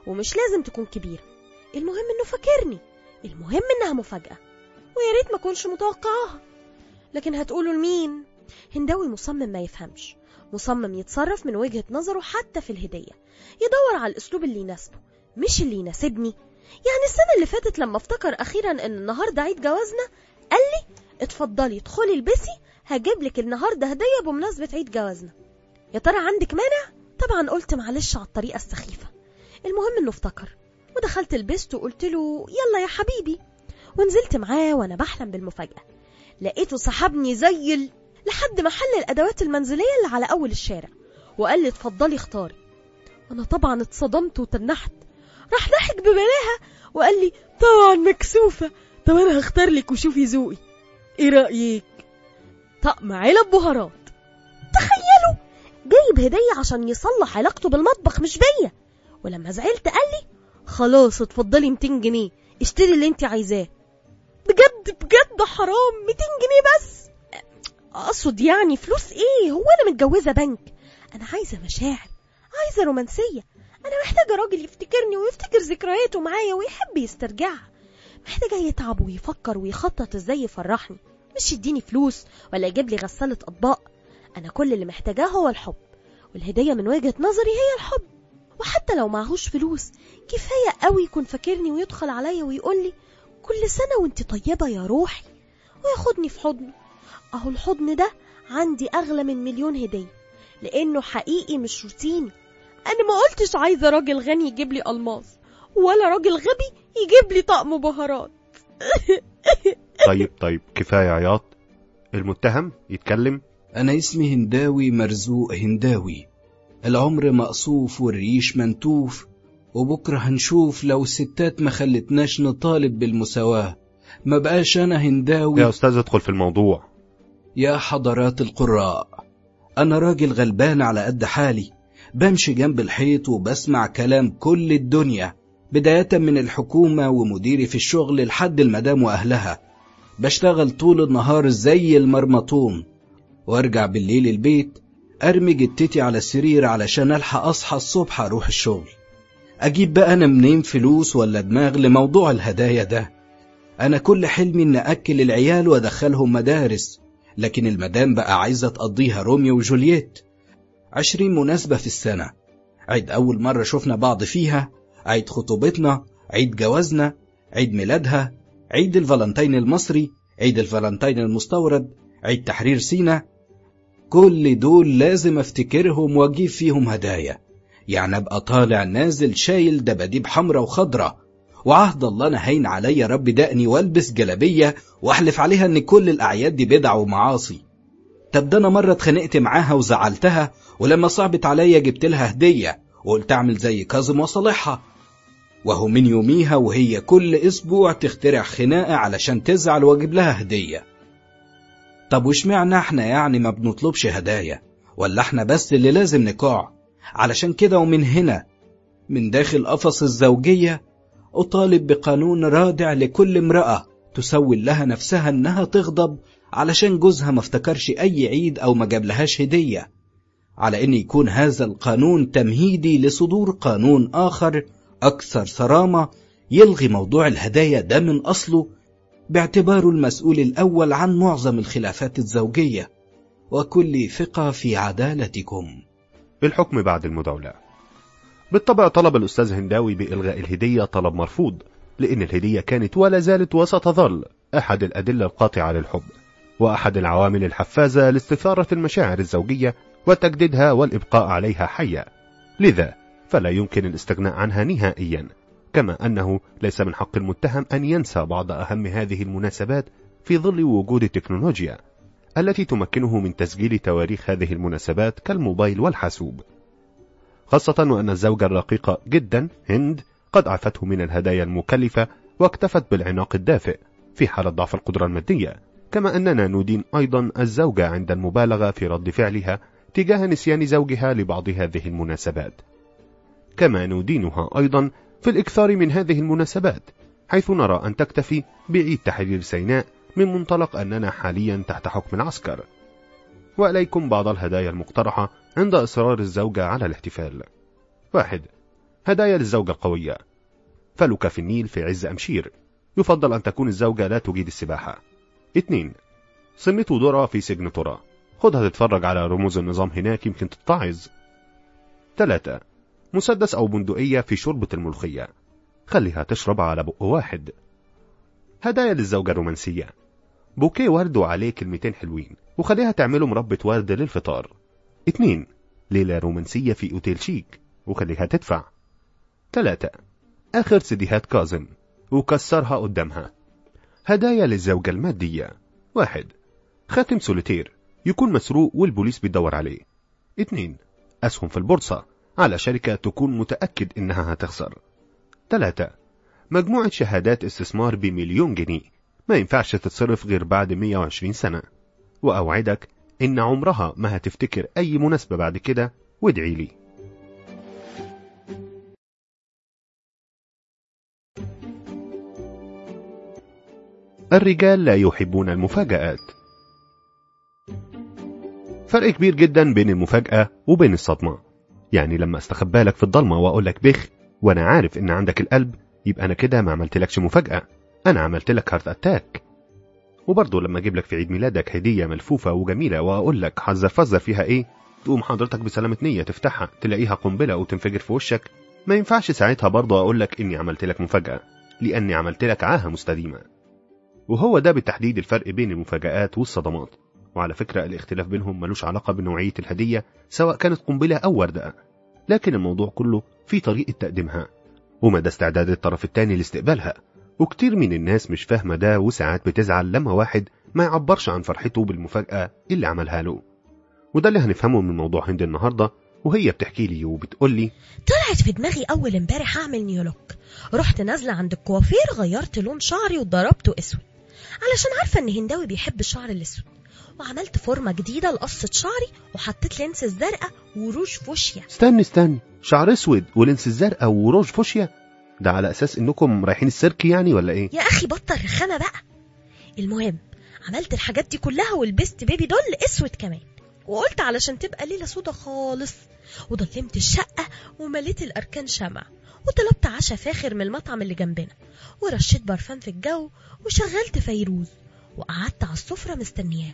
ومش لازم تكون كبيرة. المهم إنه فاكرني، المهم إنها مفاجأة، ويا ريت ما كنش متوقعاها. لكن هتقولوا لمين؟ هنداوي مصمم ما يفهمش، مصمم يتصرف من وجهة نظره حتى في الهدية، يدور على الأسلوب اللي يناسبه مش اللي يناسبني. يعني السنة اللي فاتت لما افتكر أخيرا إن النهاردة عيد جوازنا قال لي اتفضلي ادخلي البسي، هجيب لك النهاردة هدية بمناسبة عيد جوازنا. يا ترى عندك مانع؟ طبعا قلت معلش على الطريقة السخيفة. المهم إنه افتكر، ودخلت لبست وقلت له يلا يا حبيبي، ونزلت معاه وأنا بحلم بالمفاجأة. لقيته سحبني زي لحد محل الأدوات المنزلية اللي على أول الشارع، وقال لي اتفضلي اختاري. أنا طبعا اتصدمت وتنحت. راح ضحك ببلاها وقال لي طبعا مكسوفة، طب أنا هختار لك وشوفي ذوقي، إيه رأيك؟ طقم علب بهارات. تخيلوا جايب هدية عشان يصلح علاقته بالمطبخ مش بيا. ولما زعلت قال لي خلاص اتفضلي 200 جنيه اشتري اللي انت عايزاه. بجد حرام، 200 جنيه بس. اقصد يعني فلوس ايه، هو انا متجوزة بنك؟ انا عايزة مشاعر، عايزة رومانسية. انا محتاجة راجل يفتكرني ويفتكر ذكرياته معايا ويحب يسترجعها. محتاجة يتعب ويفكر ويخطط ازاي يفرحني، مش يديني فلوس ولا يجيب لي غسالة اطباق. انا كل اللي محتاجاه هو الحب، والهدية من وجهة نظري هي الحب. وحتى لو معهوش فلوس كفاية قوي يكون فاكرني ويدخل عليا ويقول لي كل سنة وانت طيبة يا روحي، وياخدني في حضنه. اهو الحضن ده عندي اغلى من مليون هدية، لانه حقيقي مش روتيني. انا ما قلتش عايزة راجل غني يجيب لي الماس، ولا راجل غبي يجيب لي طقم بهارات. طيب كفاية عياط، المتهم يتكلم. أنا اسمي هنداوي مرزوق هنداوي، العمر مقصوف والريش منتوف، وبكرة هنشوف لو الستات ما خلتناش نطالب بالمساواة. ما بقاش أنا هنداوي. يا أستاذ ادخل في الموضوع. يا حضرات القراء، أنا راجل غلبان على قد حالي، بمشي جنب الحيط وبسمع كلام كل الدنيا، بداية من الحكومة ومديري في الشغل لحد المدام وأهلها. بشتغل طول النهار زي المرمطون، وارجع بالليل البيت ارمي جتتي على السرير علشان الحق اصحى الصبح اروح الشغل. اجيب بقى انا منين فلوس ولا دماغ لموضوع الهدايا ده؟ انا كل حلمي ان اكل العيال وادخلهم مدارس، لكن المدام بقى عايزة تقضيها روميو وجولييت. 20 مناسبة في السنة، عيد اول مرة شفنا بعض فيها، عيد خطوبتنا، عيد جوازنا، عيد ميلادها، عيد الفالنتين المصري، عيد الفالنتين المستورد، عيد تحرير سينا. كل دول لازم افتكرهم واجيب فيهم هدايا، يعني ابقى طالع نازل شايل دباديب حمرة وخضرة، وعهد الله انا هين عليا رب دقني والبس جلابية واحلف عليها ان كل الاعياد دي بدع ومعاصي. طب ده انا مرة اتخانقت معاها وزعلتها، ولما صعبت عليا جبت لها هدية وقلت اعمل زي كاظم وصالحها، وهو من يوميها وهي كل اسبوع تخترع خناقة علشان تزعل واجيب لها هدية. طب وش معنى احنا يعني ما بنطلبش هدايا، ولا احنا بس اللي لازم نقع؟ علشان كده ومن هنا من داخل قفص الزوجية أطالب بقانون رادع لكل امرأة تسول لها نفسها انها تغضب علشان جوزها ما افتكرش اي عيد او ما جاب لهاش هدية، على ان يكون هذا القانون تمهيدي لصدور قانون اخر اكثر صرامة يلغي موضوع الهدايا ده من اصله، باعتباره المسؤول الأول عن معظم الخلافات الزوجية. وكل ثقة في عدالتكم. الحكم بعد المداولة. بالطبع طلب الأستاذ هنداوي بإلغاء الهدية طلب مرفوض، لأن الهدية كانت ولا زالت وستظل أحد الأدلة القاطعة للحب، وأحد العوامل الحفازة لاستثارة المشاعر الزوجية وتجديدها والإبقاء عليها حية، لذا فلا يمكن الاستغناء عنها نهائيا. كما أنه ليس من حق المتهم أن ينسى بعض أهم هذه المناسبات في ظل وجود التكنولوجيا التي تمكنه من تسجيل تواريخ هذه المناسبات كالموبايل والحاسوب، خاصة وأن الزوجة الرقيقة جدا هند قد عفته من الهدايا المكلفة واكتفت بالعناق الدافئ في حالة ضعف القدرة المادية. كما أننا ندين أيضا الزوجة عند المبالغة في رد فعلها تجاه نسيان زوجها لبعض هذه المناسبات، كما ندينها أيضا في الإكثار من هذه المناسبات، حيث نرى أن تكتفي بعيد تحرير سيناء من منطلق أننا حاليا تحت حكم العسكر. وإليكم بعض الهدايا المقترحة عند إصرار الزوجة على الاحتفال. 1. هدايا للزوجة القوية. فلك في النيل في عز أمشير، يفضل أن تكون الزوجة لا تجيد السباحة. 2. سنة ذرة في سجن ترى، خدها تتفرج على رموز النظام هناك يمكن تتعظ. 3. مسدس أو بندقية في شوربة الملوخية، خليها تشرب على بق واحد. هدايا للزوجة الرومانسية، بوكيه ورد وعليه كلمتين حلوين، وخليها تعمله مربة ورد للفطار. 2. ليلة رومانسية في أوتيل شيك، وخليها تدفع. 3. آخر سيديهات كاظم، وكسرها قدامها. هدايا للزوجة المادية: 1. خاتم سوليتير يكون مسروق والبوليس بيدور عليه. 2. أسهم في البورصة على شركة تكون متأكد إنها هتخسر. 3. مجموعة شهادات استثمار ب1,000,000 جنيه، ما ينفعش تتصرف غير بعد 120 سنة، وأوعدك إن عمرها ما هتفتكر أي مناسبة بعد كده، وادعي لي. الرجال لا يحبون المفاجآت. فرق كبير جدا بين المفاجأة وبين الصدمة. يعني لما استخبى لك في الضلمة وأقول لك بخ وأنا عارف إن عندك القلب، يبقى أنا كده ما عملتلكش مفاجأة، أنا عملت لك هارت أتاك. وبرضه لما أجيب لك في عيد ميلادك هدية ملفوفة وجميلة وأقول لك حذر فزر فيها إيه، تقوم حضرتك بسلامة نية تفتحها تلاقيها قنبلة وتنفجر في وشك، ما ينفعش ساعتها برضه أقول لك إني عملت لك مفاجأة، لأني عملت لك عاهة مستديمة. وهو ده بالتحديد الفرق بين المفاجآت والصدمات. وعلى فكرة الاختلاف بينهم ملوش علاقة بنوعية الهدية، سواء كانت قنبلة أو وردة، لكن الموضوع كله في طريقة تقديمها ومدى استعداد الطرف الثاني لاستقبالها. وكتير من الناس مش فاهمة ده، وساعات بتزعل لما واحد ما يعبرش عن فرحته بالمفاجأة اللي عملها له. وده اللي هنفهمه من موضوع هند النهاردة، وهي بتحكي لي وبتقول لي: طلعت في دماغي أول امبارح أعمل نيولوك، رحت نازلة عند الكوافير غيرت لون شعري وضربته أسود علشان عارفة إن هنداوي بيحب الشعر الأسود، وعملت فورمة جديدة لقصة شعري وحطيت لينس الزرقاء وروج فوشيا. استني، شعر اسود ولينس الزرقاء وروج فوشيا؟ ده على اساس انكم رايحين السيرك يعني ولا ايه؟ يا اخي بطل رخامة بقى. المهم عملت الحاجات دي كلها ولبست بيبي دول اسود كمان، وقلت علشان تبقى ليلة سودة خالص، وضلمت الشقة ومليت الاركان شمع، وطلبت عشاء فاخر من المطعم اللي جنبنا، ورشيت برفان في الجو، وشغلت فيروز، وقعدت على السفرة مستنياه.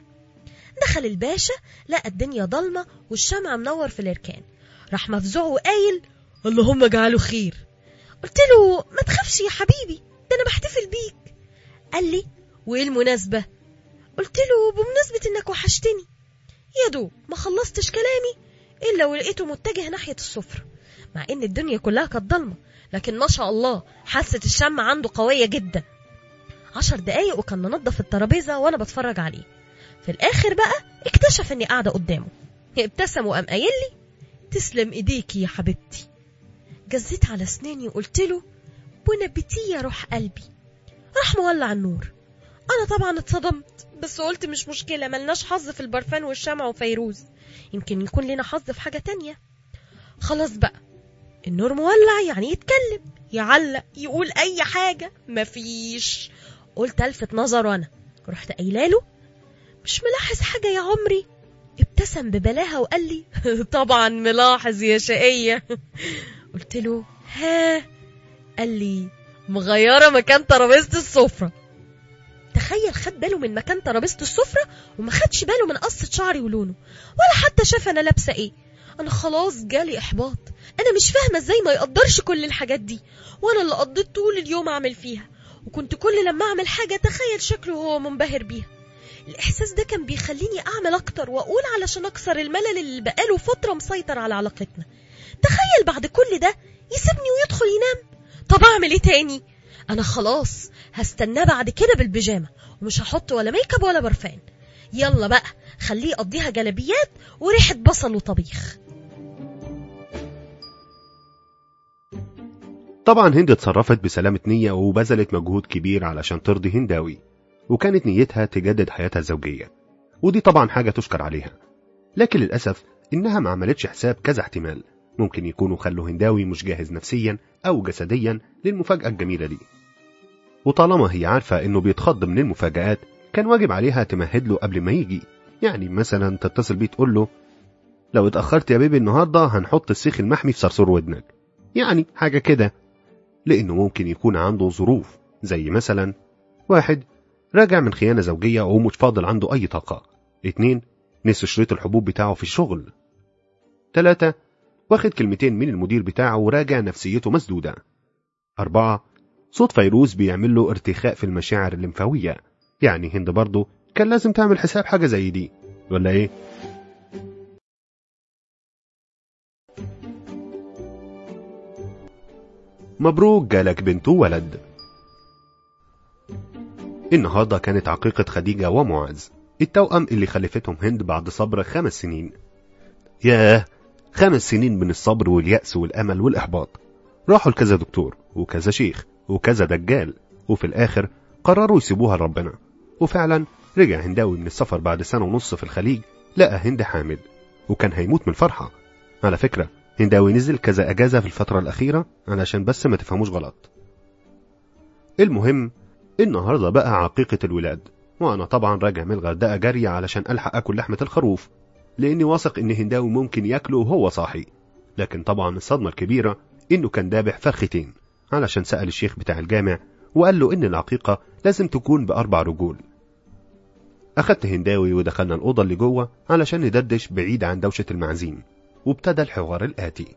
دخل الباشا لقى الدنيا ضلمة والشمع منور في الاركان، راح مفزوع وقايل: اللهم اجعله خير. قلت له: ما تخافش يا حبيبي، ده انا بحتفل بيك. قال لي: وايه المناسبة؟ قلت له: بمناسبة انك وحشتني. يا دوب ما خلصتش كلامي الا ولقيته متجه ناحية السفرة، مع ان الدنيا كلها كانت ضلمة، لكن ما شاء الله حاسة الشمع عنده قوية جدا. 10 دقايق وكان منظف الترابيزة وانا بتفرج عليه. في الاخر بقى اكتشف اني قاعدة قدامه، ابتسم وقام قايل لي: تسلم ايديكي يا حبيبتي. جزيت على اسناني وقلت له: بون ابيتي يا روح قلبي. راح مولع النور. انا طبعا اتصدمت، بس قلت مش مشكلة، ملناش حظ في البرفان والشمع وفيروز، يمكن يكون لنا حظ في حاجة تانية. خلاص بقى، النور مولع يعني يتكلم، يعلق، يقول اي حاجة، مفيش. قلت الفت نظر، وانا رحت قايلاله: مش ملاحظ حاجة يا عمري؟ ابتسم ببلاها وقال لي: طبعا ملاحظ يا شقية. قلت له: ها؟ قال لي: مغيرة مكان ترابيزة السفرة. تخيل، خد باله من مكان ترابيزة السفرة وما خدش باله من قصة شعري ولونه، ولا حتى شاف انا لابسة ايه. انا خلاص جالي احباط، انا مش فاهمة ازاي ما يقدرش كل الحاجات دي، وانا اللي قضيت طول اليوم اعمل فيها، وكنت كل لما اعمل حاجة تخيل شكله هو منبهر بيها. الاحساس ده كان بيخليني اعمل اكتر واقول علشان اكسر الملل اللي بقاله فترة مسيطر على علاقتنا. تخيل بعد كل ده يسيبني ويدخل ينام. طب اعمل ايه تاني؟ انا خلاص هستناه بعد كده بالبيجامه، ومش هحط ولا ميك اب ولا برفان. يلا بقى خليه يقضيها جلبيات وريحه بصل وطبيخ. طبعا هند اتصرفت بسلامة نية وبذلت مجهود كبير علشان ترضي هنداوي، وكانت نيتها تجدد حياتها الزوجية، ودي طبعا حاجة تشكر عليها. لكن للأسف إنها ما عملتش حساب كذا احتمال ممكن يكونوا خلوا هنداوي مش جاهز نفسيا أو جسديا للمفاجأة الجميلة دي. وطالما هي عارفة إنه بيتخض من المفاجآت، كان واجب عليها تمهد له قبل ما يجي. يعني مثلا تتصل بيه تقول له: لو اتأخرت يا بيبي النهاردة هنحط السيخ المحمي في صرصور ودنك. يعني حاجة كده، لأنه ممكن يكون عنده ظروف، زي مثلا 1 راجع من خيانة زوجية ومش فاضل عنده أي طاقة. 2 نسي شريط الحبوب بتاعه في الشغل. 3 واخد كلمتين من المدير بتاعه وراجع نفسيته مسدودة. 4 صوت فيروز بيعمل له ارتخاء في المشاعر الليمفاوية. يعني هند برضو كان لازم تعمل حساب حاجة زي دي، ولا ايه؟ مبروك جالك بنت وولد. النهاردة كانت عقيقة خديجة ومعاذ، التوأم اللي خلفتهم هند بعد صبر 5 سنين. ياه، 5 سنين من الصبر واليأس والأمل والإحباط. راحوا لكذا دكتور وكذا شيخ وكذا دجال، وفي الآخر قرروا يسيبوها لربنا. وفعلا رجع هنداوي من السفر بعد 1.5 سنة في الخليج، لقى هند حامل وكان هيموت من الفرحة. على فكرة هنداوي نزل كذا أجازة في الفترة الأخيرة علشان بس ما تفهموش غلط. المهم النهاردة بقى عقيقة الولاد، وأنا طبعا راجع من الغردقة جري علشان ألحق أكل لحمة الخروف، لأني واثق إن هنداوي ممكن ياكله وهو صاحي. لكن طبعا الصدمة الكبيرة إنه كان دابح فرختين، علشان سأل الشيخ بتاع الجامع وقال له إن العقيقة لازم تكون ب4 رجول. أخدت هنداوي ودخلنا الأوضة اللي جوه علشان ندردش بعيد عن دوشة المعزيم، وابتدى الحوار الآتي.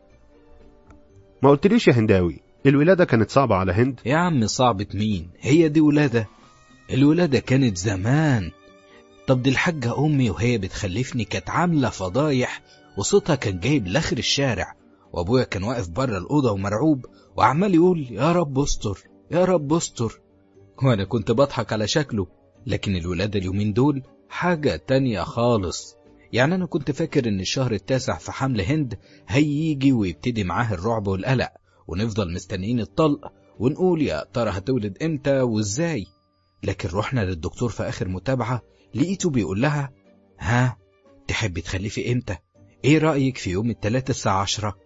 ما قلتليش يا هنداوي الولادة كانت صعبة على هند؟ يا عم صعبة مين؟ هي دي ولادة؟ الولادة كانت زمان. طب دي الحاجة أمي وهي بتخلفني كانت عاملة فضايح، وصوتها كان جايب لاخر الشارع، وأبويا كان واقف بره الأوضة ومرعوب وعمال يقول يا رب استر يا رب استر، وأنا كنت بضحك على شكله. لكن الولادة اليومين دول حاجة تانية خالص. يعني أنا كنت فاكر إن الشهر 9 في حمل هند هيجي ويبتدي معاه الرعب والقلق، ونفضل مستنيين الطلق ونقول يا ترى هتولد امتى وازاي. لكن رحنا للدكتور في آخر متابعة لقيته بيقول لها ها تحبي تخلفي امتى؟ ايه رأيك في يوم 3 الساعة 10؟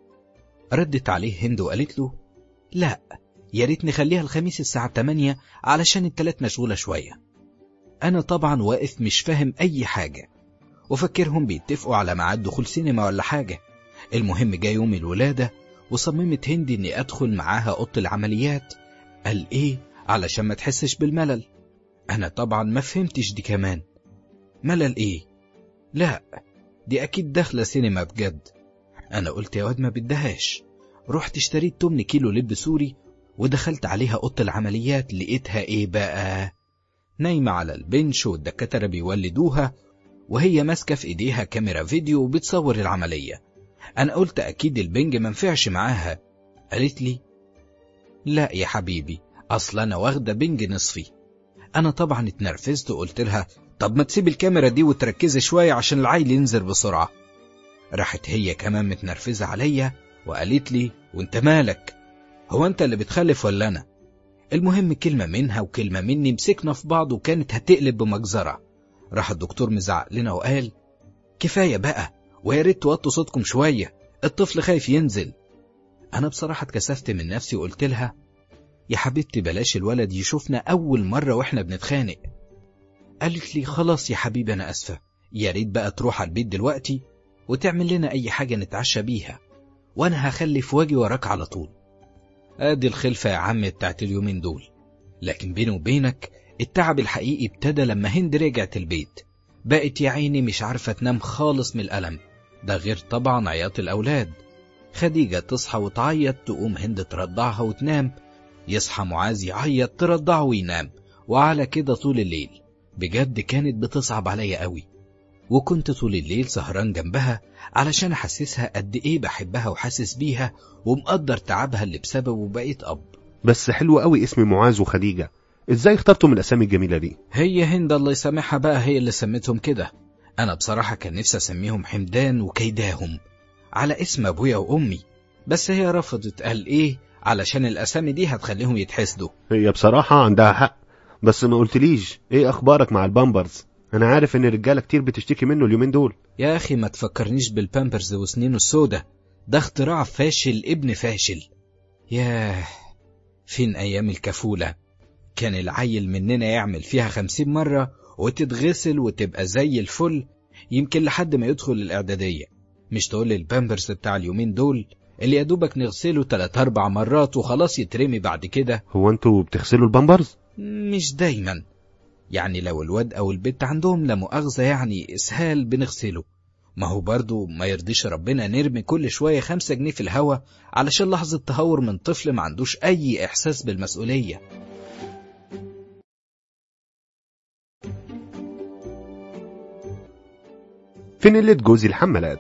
ردت عليه هند وقالت له لا، يا ريت نخليها الخميس الساعة 8 علشان التلات مشغولة شوية. أنا طبعا واقف مش فاهم أي حاجة، وفكرهم بيتفقوا على ميعاد دخول سينما ولا حاجة. المهم جاء يوم الولادة وصممت هند إني أدخل معاها أوضة العمليات. قال إيه؟ علشان ما تحسش بالملل. أنا طبعا ما فهمتش دي كمان. ملل إيه؟ لا دي أكيد داخلة سينما بجد. أنا قلت يا واد ما بدهاش. رحت اشتريت 8 كيلو لب سوري ودخلت عليها أوضة العمليات. لقيتها إيه بقى؟ نايمة على البنش والدكاترة بيولدوها وهي ماسكة في إيديها كاميرا فيديو وبتصور العملية. أنا قلت أكيد البنج منفعش معاها. قالت لي لا يا حبيبي، أصلا أنا واخدة بنج نصفي. أنا طبعا اتنرفزت وقلت لها طب ما تسيب الكاميرا دي وتركزي شوية عشان العيل ينزل بسرعة. راحت هي كمان متنرفزة عليا وقالت لي وانت مالك؟ هو انت اللي بتخلف ولا أنا؟ المهم كلمة منها وكلمة مني مسكنا في بعض وكانت هتقلب بمجزرة. راح الدكتور مزعق لنا وقال كفاية بقى، ويا ريت توطوا صوتكم شوية، الطفل خايف ينزل. أنا بصراحة اتكسفت من نفسي وقلت لها يا حبيبتي بلاش الولد يشوفنا أول مرة وإحنا بنتخانق. قالت لي خلاص يا حبيبي أنا أسفة، يا ريت بقى تروح على البيت دلوقتي وتعمل لنا أي حاجة نتعشى بيها، وأنا هخلف واجي وراك على طول. ادي الخلفة يا عم بتاعت اليومين دول. لكن بيني وبينك التعب الحقيقي ابتدى لما هند رجعت البيت. بقت يا عيني مش عارفة تنام خالص من الألم، ده غير طبعا عياط الأولاد. خديجة تصحى وتعيط تقوم هند ترضعها وتنام، يصحى معاذ يعيط ترضعه وينام، وعلى كده طول الليل. بجد كانت بتصعب عليا قوي، وكنت طول الليل سهران جنبها علشان أحسسها قد إيه بحبها وحاسس بيها ومقدر تعبها اللي بسببه بقيت أب. بس حلو قوي اسم معاذ وخديجة، إزاي اخترتم الأسامي الجميلة دي؟ هي هند الله يسامحها بقى هي اللي سمتهم كده. أنا بصراحة كان نفسي أسميهم حمدان وكيداهم على اسم أبويا وأمي، بس هي رفضت. قال إيه؟ علشان الأسامي دي هتخليهم يتحسدوا. هي بصراحة عندها حق، بس ما قلتليش إيه أخبارك مع البامبرز؟ أنا عارف إن الرجالة كتير بتشتكي منه اليومين دول. يا أخي ما تفكرنيش بالبامبرز وسنينه السودة، ده اختراع فاشل ابن فاشل. ياه فين أيام الكفولة، كان العيل مننا يعمل فيها 50 مرة وتتغسل وتبقى زي الفل، يمكن لحد ما يدخل الإعدادية. مش تقول البامبرز بتاع اليومين دول اللي يدوبك نغسله 3-4 مرات وخلاص يترمي بعد كده. هو انتوا بتغسلوا البامبرز؟ مش دايما، يعني لو الواد او البنت عندهم لا مؤاخذة يعني اسهال بنغسله. ما هو برضو ما يرضيش ربنا نرمي كل شوية 5 جنيه في الهوا علشان لحظة تهور من طفل ما عندوش اي احساس بالمسؤولية. فانيلة جوزي الحمالات.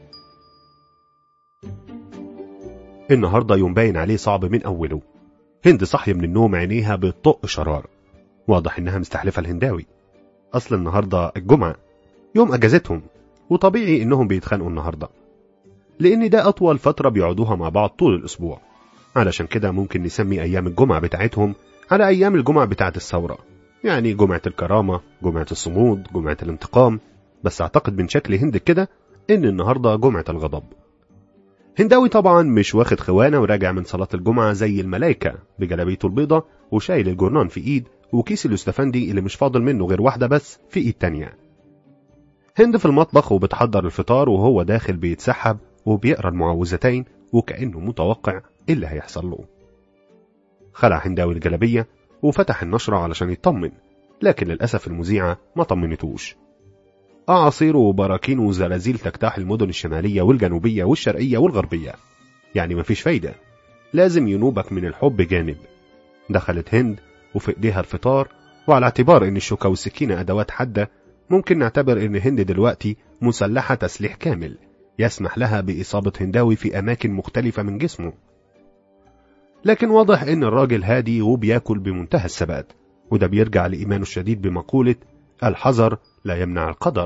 النهاردة يوم باين عليه صعب من أوله. هند صحية من النوم عينيها بتطق شرار، واضح إنها مستحلفة الهنداوي. أصل النهاردة الجمعة يوم أجازتهم، وطبيعي إنهم بيتخانقوا النهاردة، لأن ده أطول فترة بيقعدوها مع بعض طول الأسبوع. علشان كده ممكن نسمي أيام الجمعة بتاعتهم على أيام الجمعة بتاعت الثورة، يعني جمعة الكرامة، جمعة الصمود، جمعة الانتقام. بس أعتقد من شكل هند كده إن النهاردة جمعة الغضب. هنداوي طبعا مش واخد خوانة وراجع من صلاة الجمعة زي الملايكة بجلابيته البيضة وشايل الجرنان في ايد وكيس الاستفندي اللي مش فاضل منه غير واحدة بس في ايد تانية. هند في المطبخ وبتحضر الفطار وهو داخل بيتسحب وبيقرأ المعوذتين وكأنه متوقع إيه اللي هيحصل له. خلع هنداوي الجلابية وفتح النشرة علشان يطمن، لكن للأسف المذيعة ما طمنتوش. أعاصير وبراكين وزلازل تجتاح المدن الشمالية والجنوبية والشرقية والغربية، يعني مفيش فايدة، لازم ينوبك من الحب جانب. دخلت هند وفي ايديها الفطار، وعلى اعتبار ان الشوكة والسكينة ادوات حادة ممكن نعتبر ان هند دلوقتي مسلحة تسليح كامل يسمح لها بإصابة هنداوي في أماكن مختلفة من جسمه. لكن واضح ان الراجل هادي وبياكل بمنتهى الثبات، وده بيرجع لإيمانه الشديد بمقولة الحذر لا يمنع القدر.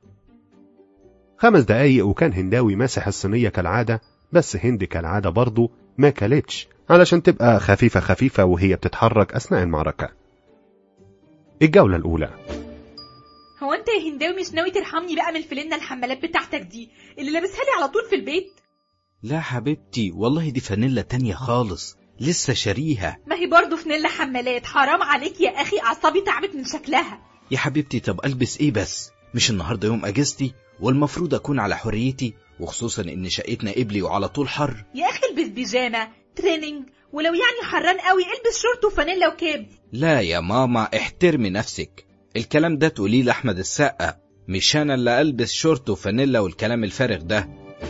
5 دقايق وكان هنداوي ماسح الصينية كالعادة، بس هند كالعادة برضو ما كلتش علشان تبقى خفيفة خفيفة وهي بتتحرك أثناء المعركة. الجولة الأولى. هو انت يا هنداوي مش ناوي ترحمني بقى من الفلنة الحمالات بتاعتك دي اللي لابسها لي على طول في البيت؟ لا حبيبتي والله دي فانيلا تانية خالص لسه شاريها. ما هي برضو فانيلا حمالات، حرام عليك يا أخي، أعصابي تعبت من شكلها. يا حبيبتي طب ألبس إيه بس؟ مش النهاردة يوم أجازتي والمفروض أكون على حريتي، وخصوصا إن شقتنا قبلي وعلى طول حر. يا أخي البس بيجامة تريننج، ولو يعني حران قوي البس شورت وفانيلا وكاب. لا يا ماما احترمي نفسك، الكلام ده تقوليه لأحمد السقا، مش أنا اللي ألبس شورت وفانيلا والكلام الفارغ ده.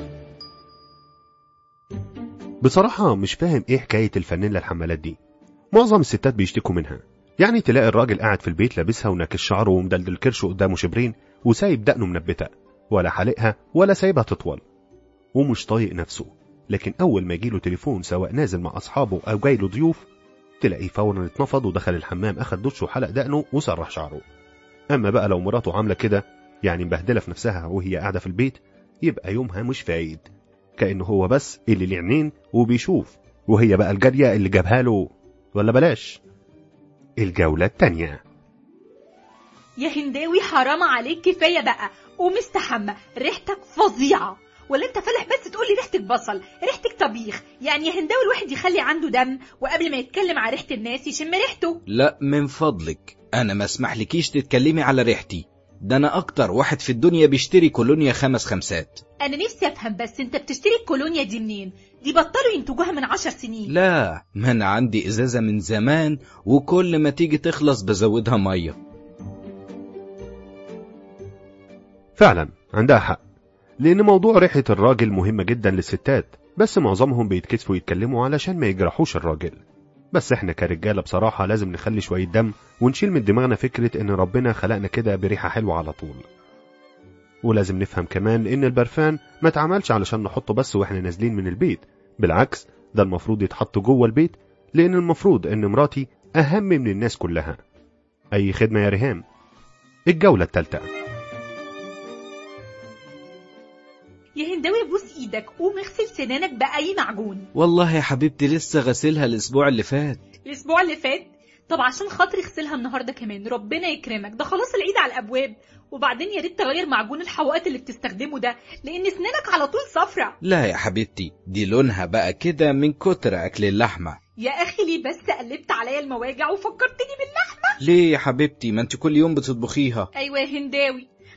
بصراحة مش فاهم ايه حكاية الفانيلا الحمالات دي. معظم الستات بيشتكوا منها، يعني تلاقي الراجل قاعد في البيت لابسها وناكش شعره ومدلدل كرشه قدامه شبرين وسايب دقنه منبتة ولا حالقها ولا سايبها تطول ومش طايق نفسه، لكن أول ما يجيله تليفون سواء نازل مع أصحابه أو جايله ضيوف تلاقيه فورا اتنفض ودخل الحمام أخد دش وحلق دقنه وسرح شعره. أما بقى لو مراته عاملة كده يعني مبهدلة في نفسها وهي قاعدة في البيت يبقى يومها مش فايد، كأنه هو بس اللي ليه عينين وبيشوف وهي بقى الجارية اللي جابها له. ولا بلاش. الجولة التانية. يا هنداوي حرام عليك كفاية بقى، قوم استحمى، ريحتك فظيعة. ولا انت فالح بس تقولي ريحتك بصل، ريحتك طبيخ؟ يعني يا هنداوي الواحد يخلي عنده دم وقبل ما يتكلم على ريحة الناس يشم ريحته. لا من فضلك انا ما اسمحلكيش تتكلمي على ريحتي، ده انا اكتر واحد في الدنيا بيشتري كولونيا 5 خمسات. انا نفسي افهم بس انت بتشتري الكولونيا دي منين؟ دي بطلوا ينتجوها من 10 سنين. لا ما انا عندي ازازة من زمان وكل ما تيجي تخلص بزودها مية. فعلا عندها حق، لأن موضوع ريحة الراجل مهمة جدا للستات، بس معظمهم بيتكسفوا يتكلموا علشان ما يجرحوش الراجل. بس احنا كرجالة بصراحة لازم نخلي شوية دم ونشيل من دماغنا فكرة ان ربنا خلقنا كده بريحة حلوة على طول. ولازم نفهم كمان ان البرفان ما اتعملش علشان نحطه بس واحنا نازلين من البيت، بالعكس ده المفروض يتحط جوه البيت، لان المفروض ان مراتي اهم من الناس كلها. اي خدمة يا ريهام. الجولة الثالثة. يا هنداوي بوس ايدك، قوم اغسل سنانك بأي معجون. والله يا حبيبتي لسه غسلها الاسبوع اللي فات. الاسبوع اللي فات؟ طب عشان خاطري اغسلها النهارده كمان، ربنا يكرمك، ده خلاص العيد على الابواب. وبعدين يا ريت تغير معجون الحواقات اللي بتستخدمه ده، لان سنانك على طول صفرة. لا يا حبيبتي دي لونها بقى كده من كتر اكل اللحمة. يا اخي ليه بس قلبت عليا المواجع وفكرتني باللحمة؟ ليه يا حبيبتي ما انت كل يوم بتطبخيها. ايوه يا هنداوي،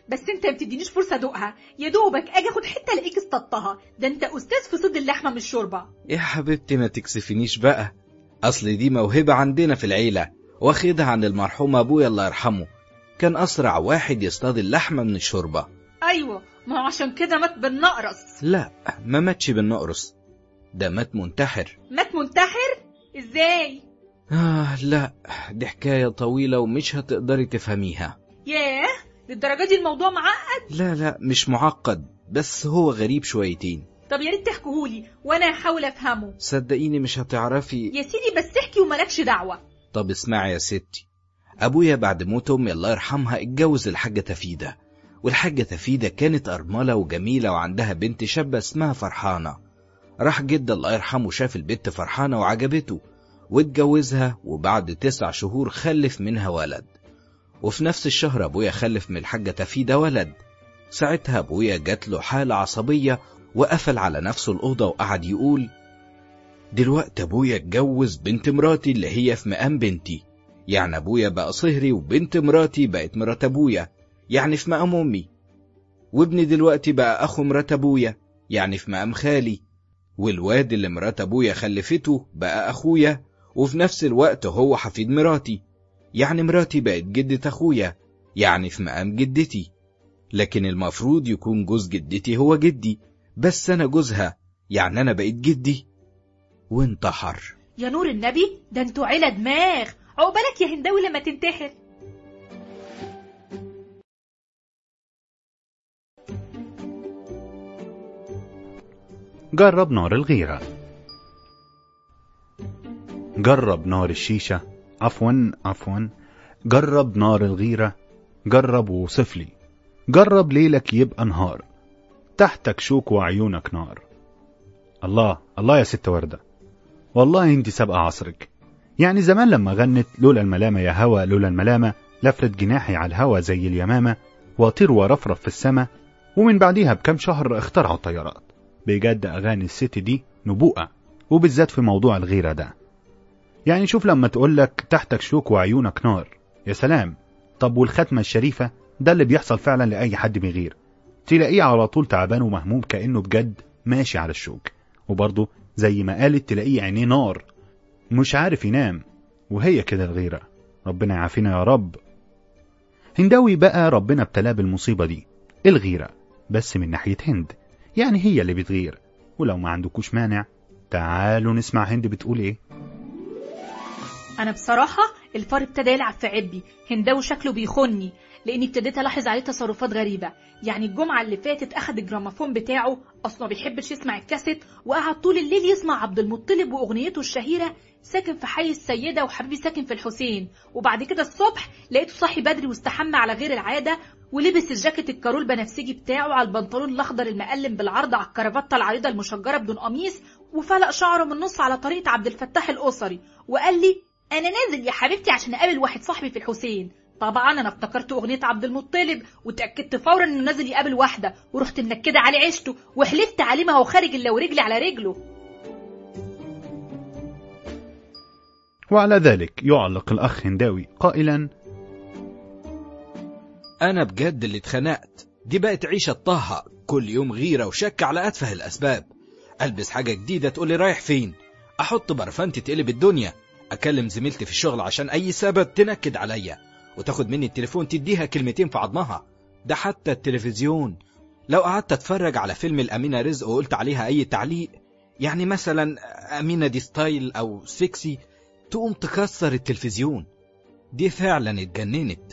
بس انت ما بتدينيش فرصه ادوقها، يا دوبك اجي اخد حته الاقيك اصطدتها. ده انت استاذ في صيد اللحمه من الشوربه. يا حبيبتي ما تكسفينيش بقى، اصل دي موهبه عندنا في العيله، واخدها عن المرحوم ابويا الله يرحمه. كان اسرع واحد يصطاد اللحمه من الشوربه. ايوه، ما هو عشان كده مات بالنقرس. لا، ما ماتش بالنقرس، ده مات منتحر. مات منتحر؟ ازاي؟ لا، دي حكايه طويله ومش هتقدري تفهميها. ياه، للدرجه دي الموضوع معقد؟ لا مش معقد، بس هو غريب شويتين. طب يا ريت تحكيهولي وانا هحاول افهمه. صدقيني مش هتعرفي يا سيدي، بس احكي ومالكش دعوه. طب اسمعي يا ستي، ابويا بعد موت امي الله يرحمها اتجوز الحاجه تفيده، والحاجه تفيده كانت ارمله وجميله وعندها بنت شابه اسمها فرحانه. راح جد الله يرحمه شاف البنت فرحانه وعجبته واتجوزها، وبعد 9 شهور خلف منها ولد. وفي نفس الشهر ابويا خلف من الحاجه تفيده ولد. ساعتها ابويا جات له حاله عصبيه وقفل على نفسه الاوضه وقعد يقول: دلوقتي ابويا اتجوز بنت مراتي اللي هي في مقام بنتي، يعني ابويا بقى صهري وبنت مراتي بقت مرات ابويا، يعني في مقام امي، وابني دلوقتي بقى اخو مرات ابويا، يعني في مقام خالي، والواد اللي مرات ابويا خلفته بقى اخويا، وفي نفس الوقت هو حفيد مراتي، يعني مراتي بقت جدة اخويا، يعني في مقام جدتي. لكن المفروض يكون جوز جدتي هو جدي، بس انا جوزها، يعني انا بقيت جدي. وانتحر. يا نور النبي، ده انتوا عيلة دماغ. عقبالك يا هنداوي لما تنتحر. جرب نار الغيرة. جرب نار الشيشة، عفوا جرب نار الغيرة. جرب ووصف لي. جرب ليلك يبقى نهار، تحتك شوك وعيونك نار. الله يا ست وردة، والله انت سابقة عصرك. يعني زمان لما غنت لولا الملامة يا هوا لولا الملامة لفرت جناحي على الهوا زي اليمامة واطير ورفرف في السما، ومن بعديها بكم شهر اخترعوا الطيارات. بجد اغاني الست دي نبوءة، وبالذات في موضوع الغيرة ده. يعني شوف لما تقولك تحتك شوك وعيونك نار، يا سلام. طب والختمة الشريفة ده اللي بيحصل فعلا لأي حد بيغير، تلاقيه على طول تعبان ومهموم كأنه بجد ماشي على الشوك، وبرضه زي ما قالت تلاقيه عينيه نار مش عارف ينام. وهي كده الغيرة، ربنا يعافينا يا رب. هنداوي بقى ربنا ابتلاه بالمصيبة دي، الغيرة، بس من ناحية هند، يعني هي اللي بتغير. ولو ما عندكوش مانع تعالوا نسمع هند بتقول ايه. انا بصراحة الفار ابتدى يلعب في عبي. هنداوي شكله بيخوني، لاني ابتديت الاحظ عليه تصرفات غريبة. يعني الجمعة اللي فاتت اخد الجرامافون بتاعه، اصلا بيحبش يسمع الكاسيت، وقعد طول الليل يسمع عبد المطلب واغنيته الشهيرة ساكن في حي السيدة وحبيبي ساكن في الحسين. وبعد كده الصبح لقيته صاحي بدري واستحمى على غير العادة، ولبس الجاكيت الكارول بنفسجي بتاعه على البنطلون الاخضر المقلم بالعرض على الكرافتة العريضة المشجرة بدون قميص، وفلق شعره من النص على طريقة عبد الفتاح القصري، وقال لي: انا نازل يا حبيبتي عشان اقابل واحد صاحبي في الحسين. طبعا انا افتكرت اغنيه عبد المطلب، وتاكدت فورا انه نازل يقابل واحده، ورحت منكده عليه عيشته وحلفت عليه ما هو خارج الا ورجلي على رجله. وعلى ذلك يعلق الاخ هنداوي قائلا: انا بجد اللي اتخنقت، دي بقت عيشه طه، كل يوم غيره وشك على اتفه الاسباب. البس حاجه جديده تقولي رايح فين، احط برفان تتقلب الدنيا، اكلم زميلتي في الشغل عشان اي سبب تنكد عليا، وتاخد مني التليفون تديها كلمتين في عضمها. ده حتى التلفزيون لو قعدت اتفرج على فيلم الأمينة رزق وقلت عليها اي تعليق، يعني مثلا أمينة دي ستايل او سكسي، تقوم تكسر التلفزيون. دي فعلا اتجننت.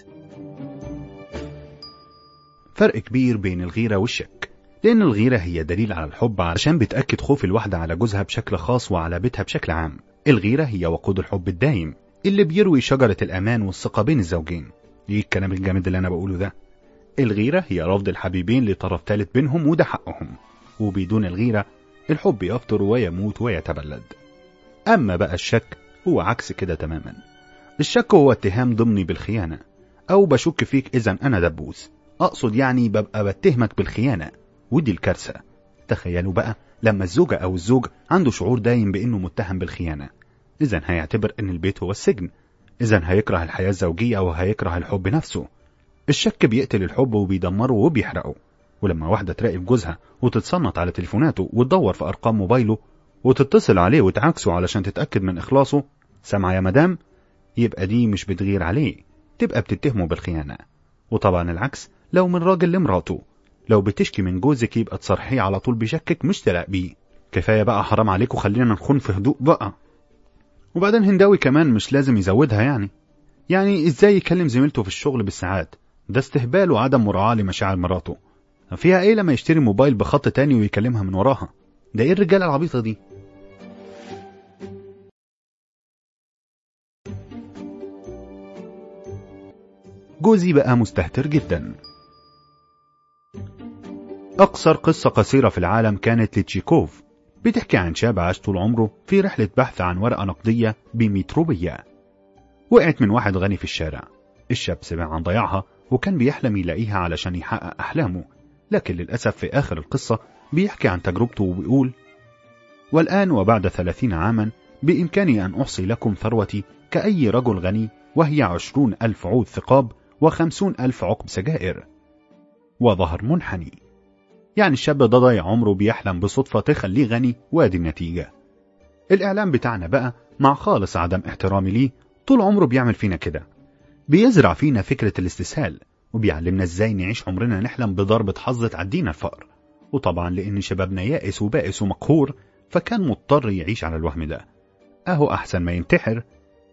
فرق كبير بين الغيرة والشك، لأن الغيرة هي دليل على الحب علشان بتأكد خوف الواحدة على جوزها بشكل خاص وعلى بيتها بشكل عام. الغيرة هي وقود الحب الدائم اللي بيروي شجرة الأمان والثقة بين الزوجين. ايه الكلام الجامد اللي أنا بقوله ده؟ الغيرة هي رفض الحبيبين لطرف ثالث بينهم، وده حقهم. وبدون الغيرة الحب يفطر ويموت ويتبلد. أما بقى الشك هو عكس كده تماما. الشك هو اتهام ضمني بالخيانة، أو بشك فيك إذن أنا دبوس، أقصد يعني ببقى بتهمك بالخيانة، ودي الكارثة. تخيلوا بقى لما الزوجة أو الزوج عنده شعور دايم بأنه متهم بالخيانة، إذن هيعتبر أن البيت هو السجن، إذن هيكره الحياة الزوجية وهيكره الحب نفسه. الشك بيقتل الحب وبيدمره وبيحرقه. ولما واحدة تراقب جوزها وتتصنت على تليفوناته وتدور في أرقام موبايله وتتصل عليه وتعاكسه علشان تتأكد من إخلاصه، سامعة يا مدام، يبقى دي مش بتغير عليه، تبقى بتتهمه بالخيانة. وطبعا العكس لو من راجل لمراته، لو بتشكي من جوزك يبقى تصرحيه على طول بشكك مش تراقبيه. كفاية بقى، حرام عليكم، خلينا نكون في هدوء بقى. وبعدين هنداوي كمان مش لازم يزودها، يعني ازاي يكلم زميلته في الشغل بالساعات؟ ده استهبال وعدم مراعاة لمشاعر مراته. فيها ايه لما يشتري موبايل بخط تاني ويكلمها من وراها؟ ده ايه الرجالة العبيطة دي؟ جوزي بقى مستهتر جدا. أقصر قصة قصيرة في العالم كانت لتشيكوف، بتحكي عن شاب عاش طول عمره في رحلة بحث عن ورقة نقدية بمتروبية. وقعت من واحد غني في الشارع. الشاب سمع عن ضياعها وكان بيحلم يلاقيها علشان يحقق أحلامه، لكن للأسف في آخر القصة بيحكي عن تجربته وبيقول: والآن وبعد 30 عاما بإمكاني أن أحصي لكم ثروتي كأي رجل غني، وهي 20,000 عود ثقاب و50,000 عقب سجائر وظهر منحني. يعني الشاب ده ضيع عمره بيحلم بصدفة تخليه غني، وادي النتيجة. الإعلام بتاعنا بقى مع خالص عدم احترامي ليه طول عمره بيعمل فينا كده، بيزرع فينا فكرة الاستسهال وبيعلمنا ازاي نعيش عمرنا نحلم بضربة حظ تعدينا الفقر. وطبعا لأن شبابنا يائس وبائس ومقهور فكان مضطر يعيش على الوهم ده. أهو أحسن ما ينتحر.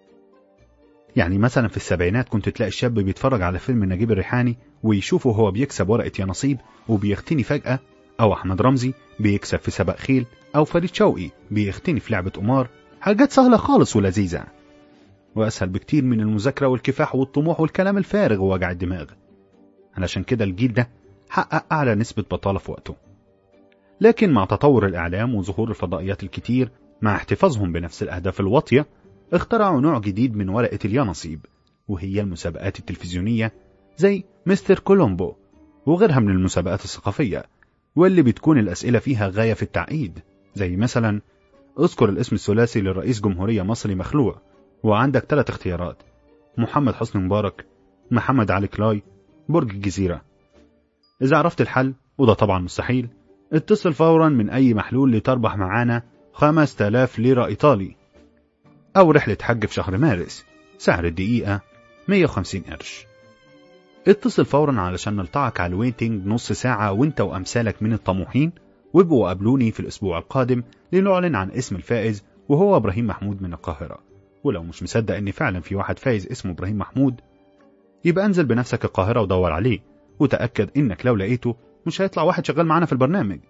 يعني مثلا في السبعينات كنت تلاقي الشاب بيتفرج على فيلم نجيب الريحاني ويشوفه هو بيكسب ورقة يا نصيب وبيختني فجأة، أو أحمد رمزي بيكسب في سباق خيل، أو فريد شوقي بيختني في لعبة قمار. حاجات سهلة خالص ولذيذة وأسهل بكتير من المذاكرة والكفاح والطموح والكلام الفارغ ووجع الدماغ. علشان كده الجيل ده حقق أعلى نسبة بطالة في وقته. لكن مع تطور الإعلام وظهور الفضائيات الكتير مع احتفاظهم بنفس الأهداف الواطية، اخترعوا نوع جديد من ورقة اليا نصيب، وهي المسابقات التلفزيونية زي مستر كولومبو وغيرها من المسابقات الثقافية، واللي بتكون الأسئلة فيها غاية في التعقيد، زي مثلا اذكر الاسم الثلاثي للرئيس جمهورية مصري مخلوع، وعندك 3 اختيارات: محمد حسني مبارك، محمد علي كلاي، برج الجزيرة. إذا عرفت الحل، وده طبعا مستحيل، اتصل فورا من أي محلول لتربح معانا 5000 ليرة إيطالي، أو رحلة حج في شهر مارس، سعر الدقيقة 150 قرش. اتصل فورا علشان نلطعك على الويتنج نص ساعة وانت وأمثالك من الطموحين، وابقوا قابلوني في الأسبوع القادم لنعلن عن اسم الفائز، وهو إبراهيم محمود من القاهرة. ولو مش مصدق ان فعلا في واحد فايز اسمه إبراهيم محمود، يبقى انزل بنفسك القاهرة ودور عليه، وتأكد انك لو لقيته مش هيطلع واحد شغال معانا في البرنامج.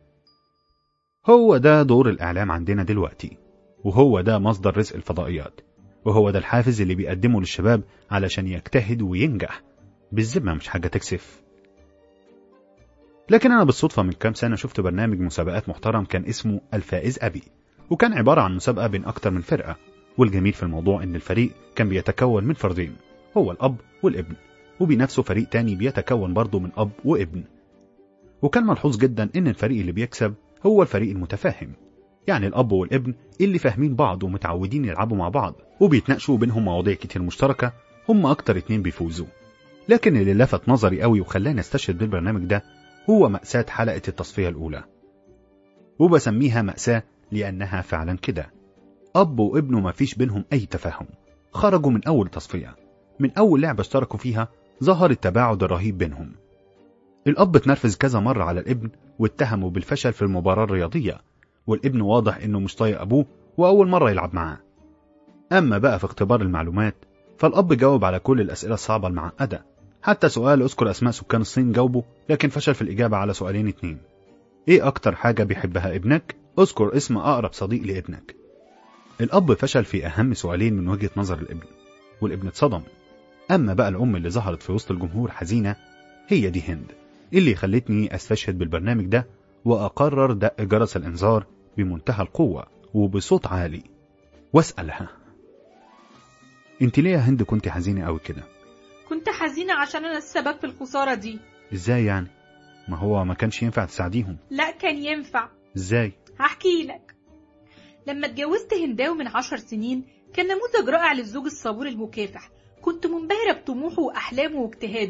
هو ده دور الإعلام عندنا دلوقتي، وهو ده مصدر رزق الفضائيات، وهو ده الحافز اللي بيقدمه للشباب علشان يجتهد وينجح. بالذمة مش حاجة تكسف. لكن أنا بالصدفة من كام سنة شفت برنامج مسابقات محترم كان اسمه الفائز أبي، وكان عبارة عن مسابقة بين أكتر من فرقة. والجميل في الموضوع إن الفريق كان بيتكون من فردين، هو الأب والابن، وبنفسه فريق تاني بيتكون برضه من أب وابن. وكان ملحوظ جدا إن الفريق اللي بيكسب هو الفريق المتفاهم، يعني الأب والابن اللي فاهمين بعض ومتعودين يلعبوا مع بعض وبيتناقشوا بينهم مواضيع كتير مشتركة، هم أكتر 2 بيفوزوا. لكن اللي لفت نظري قوي وخلاني استشهد بالبرنامج ده هو مأساة حلقة التصفية الأولى، وبسميها مأساة لأنها فعلا كده. أب وابنه ما فيش بينهم أي تفاهم، خرجوا من أول تصفية، من أول لعبة اشتركوا فيها ظهر التباعد الرهيب بينهم. الأب اتنرفز كذا مرة على الابن واتهمه بالفشل في المباراة الرياضية، والابن واضح إنه مش طايق أبوه وأول مرة يلعب معاه. أما بقى في اختبار المعلومات، فالأب جاوب على كل الأسئلة الصعبة المعقدة، حتى سؤال اذكر أسماء سكان الصين جاوبه، لكن فشل في الإجابة على سؤالين 2. إيه أكتر حاجة بيحبها ابنك؟ اذكر اسم أقرب صديق لابنك. الأب فشل في أهم سؤالين من وجهة نظر الابن، والابن اتصدم. أما بقى الأم اللي ظهرت في وسط الجمهور حزينة، هي دي هند اللي خلتني أستشهد بالبرنامج ده وأقرر دق جرس الإنذار بمنتهى القوة وبصوت عالي واسألها: انت ليه يا هند كنت حزينة قوي كده؟ كنت حزينة عشان أنا السبب في الخسارة دي. ازاي يعني؟ ما هو ما كانش ينفع تساعديهم. لا كان ينفع. ازاي؟ هحكي لك. لما اتجوزت هنداوي من 10 سنين كان نموذج رائع للزوج الصبور المكافح. كنت منبهرة بطموحه وأحلامه واجتهاده.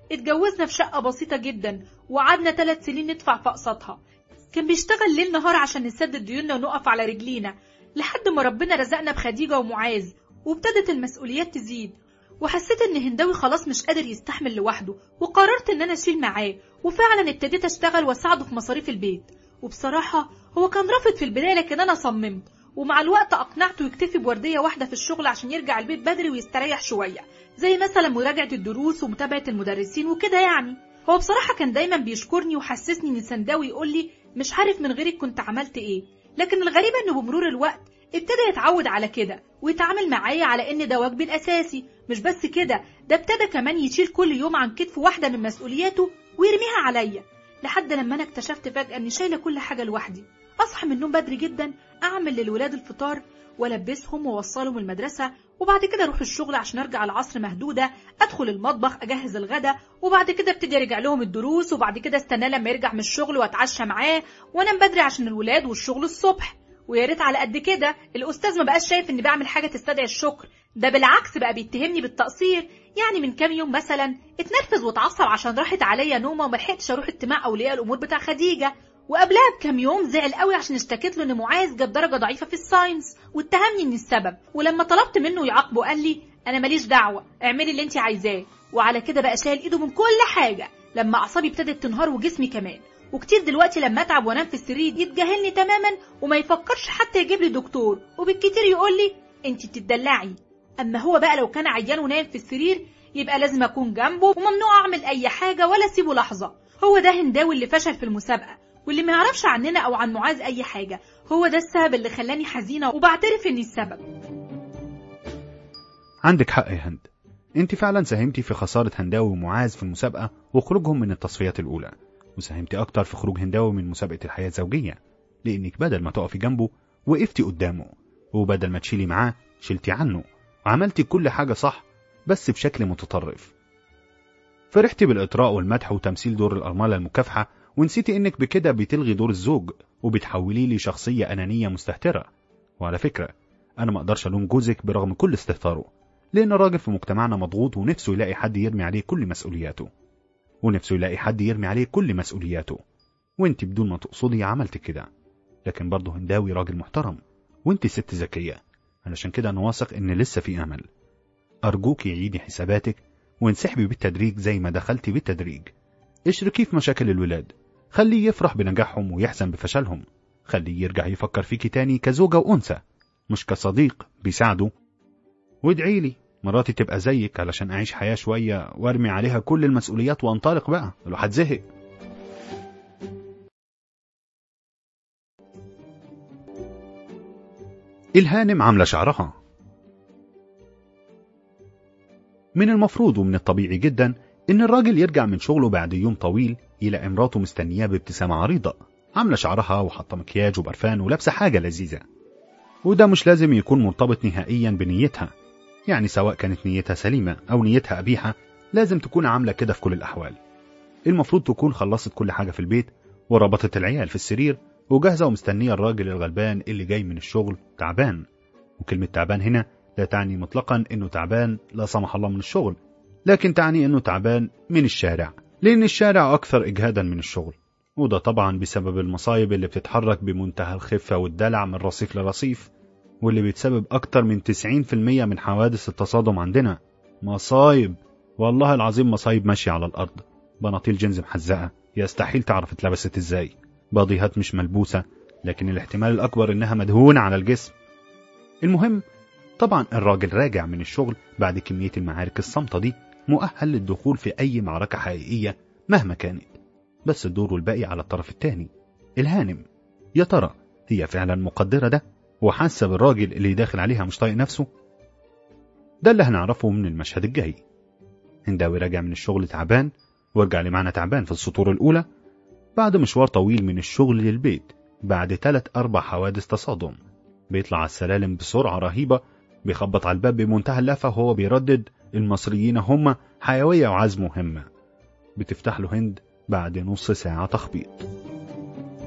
اتجوزنا في شقة بسيطة جدا وقعدنا 3 سنين ندفع في أقساطها. كان بيشتغل ليل نهار عشان نسدد ديوننا ونقف على رجلينا، لحد ما ربنا رزقنا بخديجة ومعاذ وابتدت المسؤوليات تزيد، وحسيت ان هنداوي خلاص مش قادر يستحمل لوحده، وقررت ان انا اشيل معاه، وفعلا ابتديت اشتغل واساعده في مصاريف البيت. وبصراحة هو كان رافض في البداية، لكن انا صممت، ومع الوقت اقنعته يكتفي بوردية واحدة في الشغل عشان يرجع البيت بدري ويستريح شوية، زي مثلا مراجعة الدروس ومتابعة المدرسين وكده يعني. هو بصراحة كان دايما بيشكرني وحسسني ان سنداوي يقول لي مش عارف من غيرك كنت عملت ايه، لكن الغريب انه بمرور الوقت ابتدى يتعود على كده ويتعامل معايا على ان ده واجبي الاساسي. مش بس كده، ده ابتدى كمان يشيل كل يوم عن كتفه واحدة من مسؤولياته ويرميها عليا، لحد لما انا اكتشفت فجأة اني شايلة كل حاجة لوحدي. اصحى من النوم بدري جدا، اعمل للولاد الفطار والبسهم واوصلهم المدرسة، وبعد كده اروح الشغل عشان ارجع العصر مهدودة، ادخل المطبخ اجهز الغدا، وبعد كده ابتدي ارجع لهم الدروس، وبعد كده استنى لما يرجع من الشغل واتعشى معاه وانام بدري عشان الولاد والشغل الصبح. ويا ريت على قد كده الاستاذ ما بقاش شايف اني بعمل حاجه تستدعي الشكر، ده بالعكس بقى بيتهمني بالتقصير. يعني من كام يوم مثلا اتنرفز واتعصب عشان راحت عليا نومه وملحقتش اروح اجتماع اولياء الامور بتاع خديجه، وقبلها بكام يوم زعل قوي عشان اشتكيت له ان معاذ جاب درجه ضعيفه في الساينس واتهمني اني السبب، ولما طلبت منه يعاقبه قال لي انا ماليش دعوه، اعملي اللي انت عايزاه. وعلى كده بقى شايل ايده من كل حاجه، لما اعصابي ابتدت تنهار وجسمي كمان. وكتير دلوقتي لما اتعب وانام في السرير يتجاهلني تماما وما يفكرش حتى يجيب لي دكتور، وبالكتير يقول لي انت بتدلعي. اما هو بقى لو كان عيان ونايم في السرير يبقى لازم اكون جنبه وممنوع اعمل اي حاجه ولا اسيبه لحظه. هو ده هنداوي اللي فشل في المسابقه، واللي ما يعرفش عننا او عن معاذ اي حاجه. هو ده السبب اللي خلاني حزينه وبعترف اني السبب. عندك حق يا هند، انت فعلا ساهمتي في خساره هنداوي ومعاذ في المسابقه وخروجهم من التصفيات الاولى، وساهمتي اكتر في خروج هنداوي من مسابقه الحياه الزوجيه، لانك بدل ما تقفي جنبه وقفتي قدامه، وبدل ما تشيلي معاه شلتي عنه، وعملتي كل حاجه صح بس بشكل متطرف. فرحتي بالاطراء والمدح وتمثيل دور الارمله المكافحه، ونسيتي انك بكده بتلغي دور الزوج وبتحوليه لشخصيه انانيه مستهتره. وعلى فكره انا ما اقدرش الوم جوزك برغم كل استهتاره، لان الراجل في مجتمعنا مضغوط ونفسه يلاقي حد يرمي عليه كل مسؤولياته، وانت بدون ما تقصدي عملت كده. لكن برضه هنداوي راجل محترم، وانت ست ذكيه، علشان كده انا واثق ان لسه في امل. ارجوك عيدي حساباتك وانسحبي بالتدريج زي ما دخلتي بالتدريج. اشركيه في مشاكل الولاد، خليه يفرح بنجاحهم ويحزن بفشلهم، خليه يرجع يفكر فيكي تاني كزوجة وأنثى مش كصديق بيساعده. وادعي لي مراتي تبقى زيك علشان أعيش حياة شوية وارمي عليها كل المسؤوليات وانطلق بقى، الواحد زهق. الهانم عاملة شعرها. من المفروض ومن الطبيعي جدا إن الراجل يرجع من شغله بعد يوم طويل يلاقي مراته مستنياه بابتسامة عريضة، عاملة شعرها وحاطة مكياج وبرفان ولابسة حاجة لذيذة. وده مش لازم يكون مرتبط نهائيا بنيتها، يعني سواء كانت نيتها سليمة أو نيتها قبيحة لازم تكون عاملة كده في كل الأحوال. المفروض تكون خلصت كل حاجة في البيت وربطت العيال في السرير وجاهزة ومستنية الراجل الغلبان اللي جاي من الشغل تعبان. وكلمة تعبان هنا لا تعني مطلقا إنه تعبان لا سمح الله من الشغل، لكن تعني إنه تعبان من الشارع، لأن الشارع أكثر إجهادا من الشغل، وده طبعا بسبب المصايب اللي بتتحرك بمنتهى الخفة والدلع من رصيف لرصيف، واللي بتسبب أكتر من 90% من حوادث التصادم عندنا. مصايب والله العظيم، مصايب ماشية على الأرض، بناطيل جينز محزقة يستحيل تعرف اتلبست ازاي، باديهات مش ملبوسة لكن الاحتمال الأكبر إنها مدهونة على الجسم. المهم طبعا الراجل راجع من الشغل بعد كمية المعارك الصامتة دي مؤهل للدخول في أي معركة حقيقية مهما كانت، بس الدور الباقي على الطرف الثاني. الهانم يا ترى هي فعلا مقدرة ده وحاسة بالراجل اللي داخل عليها مش طايق نفسه؟ ده اللي هنعرفه من المشهد الجاي. هنداوي راجع من الشغل تعبان، ورجع لي معنا تعبان في السطور الأولى بعد مشوار طويل من الشغل للبيت بعد 3-4 حوادث تصادم. بيطلع على السلالم بسرعة رهيبة، بيخبط على الباب بمنتهى اللهفة وهو بيردد المصريين هم حيوية وعزم مهمة. بتفتح له هند بعد نص ساعة تخبيط.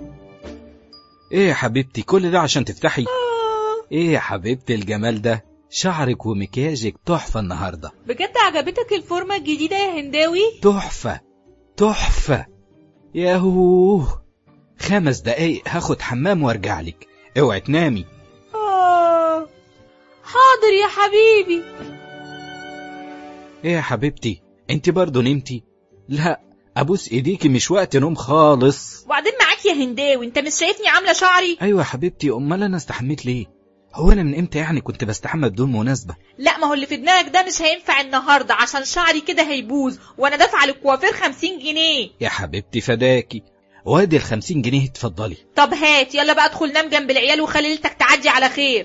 ايه يا حبيبتي كل ده عشان تفتحي؟ ايه يا حبيبتي الجمال ده؟ شعرك ومكياجك تحفة النهاردة. بجد عجبتك الفورمة الجديدة يا هنداوي؟ تحفة تحفة. ياهوه، 5 دقايق هاخد حمام وارجع لك، اوعي تنامي. حاضر يا حبيبي. ايه يا حبيبتي، انت برضو نمتي؟ لا ابوس ايديكي، مش وقت نوم خالص. وبعدين معاك يا هنداوي، انت مش شايفني عاملة شعري؟ ايوه يا حبيبتي، امال انا استحميت ليه؟ هو انا من امتى يعني كنت بستحمى بدون مناسبة؟ لا، ما هو اللي في دماغك ده مش هينفع النهاردة، عشان شعري كده هيبوظ، وانا دافعة للكوافير 50 جنيه. يا حبيبتي فداكي، وادي 50 جنيه اتفضلي. طب هات، يلا بقى ادخل نام جنب العيال وخلي ليلتك تعدي على خير.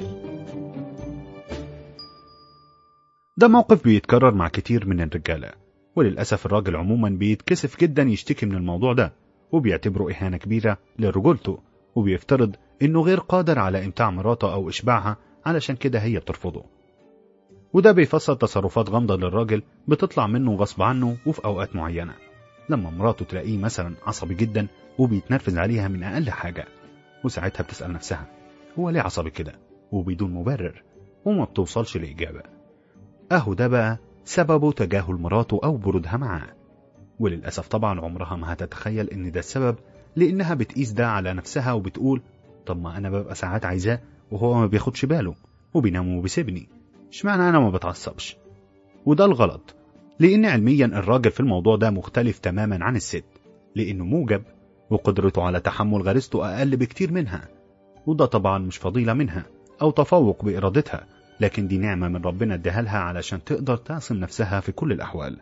ده موقف بيتكرر مع كتير من الرجالة، وللأسف الراجل عموما بيتكسف جدا يشتكي من الموضوع ده، وبيعتبره إهانة كبيرة لرجولته، وبيفترض إنه غير قادر على إمتاع مراته أو إشباعها، علشان كده هي بترفضه. وده بيفسر تصرفات غامضة للراجل بتطلع منه غصب عنه وفي أوقات معينة، لما مراته تلاقيه مثلا عصبي جدا وبيتنرفز عليها من أقل حاجة، وساعتها بتسأل نفسها هو ليه عصبي كده، وبدون مبرر، وما بتوصلش لإجابة. أهو ده بقى سببه تجاهل مراته أو برودها معاه. وللأسف طبعا عمرها ما هتتخيل إن ده السبب، لأنها بتقيس ده على نفسها وبتقول طب ما أنا ببقى ساعات عايزاه وهو ما بياخدش باله وبينام وبيسيبني، اشمعنى أنا ما بتعصبش؟ وده الغلط، لأن علميا الراجل في الموضوع ده مختلف تماما عن الست، لأنه موجب وقدرته على تحمل غريزته أقل بكتير منها. وده طبعا مش فضيلة منها أو تفوق بإرادتها، لكن دي نعمة من ربنا اداها لها علشان تقدر تعصم نفسها في كل الأحوال.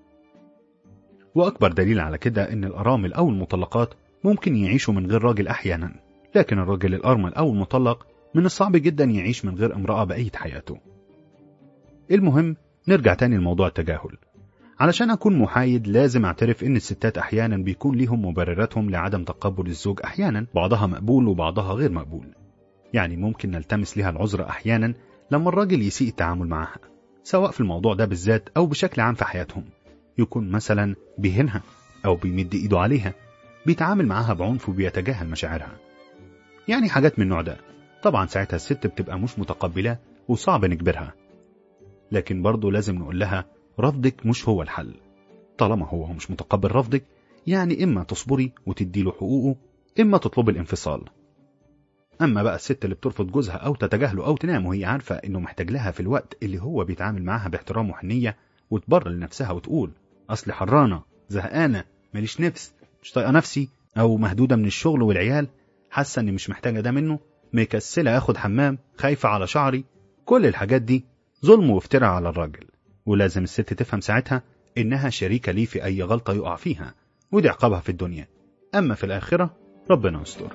وأكبر دليل على كده إن الأرامل أو المطلقات ممكن يعيشوا من غير راجل أحيانا، لكن الراجل الأرمل أو المطلق من الصعب جدا يعيش من غير امرأة بقية حياته. المهم نرجع تاني لموضوع التجاهل. علشان أكون محايد لازم أعترف إن الستات أحيانا بيكون ليهم مبرراتهم لعدم تقبل الزوج، أحيانا بعضها مقبول وبعضها غير مقبول. يعني ممكن نلتمس لها العذر أحيانا لما الراجل يسيء التعامل معها، سواء في الموضوع ده بالذات أو بشكل عام في حياتهم، يكون مثلا بيهنها أو بيمد إيده عليها، بيتعامل معها بعنف وبيتجاهل مشاعرها، يعني حاجات من النوع ده. طبعا ساعتها الست بتبقى مش متقبلة وصعب نجبرها، لكن برضو لازم نقول لها رفضك مش هو الحل. طالما هو مش متقبل رفضك، يعني إما تصبري وتديله حقوقه، إما تطلب الانفصال. أما بقى الست اللي بترفض جوزها أو تتجاهله أو تنام وهي عارفة إنه محتاج لها في الوقت اللي هو بيتعامل معاها باحترام وحنية، وتبرر لنفسها وتقول أصلي حرانة، زهقانة، ماليش نفس، مش طايقة نفسي، أو مهدودة من الشغل والعيال، حاسة إني مش محتاجة ده منه، مكسلة أخد حمام، خايفة على شعري، كل الحاجات دي ظلم وافتراء على الراجل. ولازم الست تفهم ساعتها إنها شريكة ليه في أي غلطة يقع فيها، ودي عقابها في الدنيا، أما في الآخرة ربنا يستر.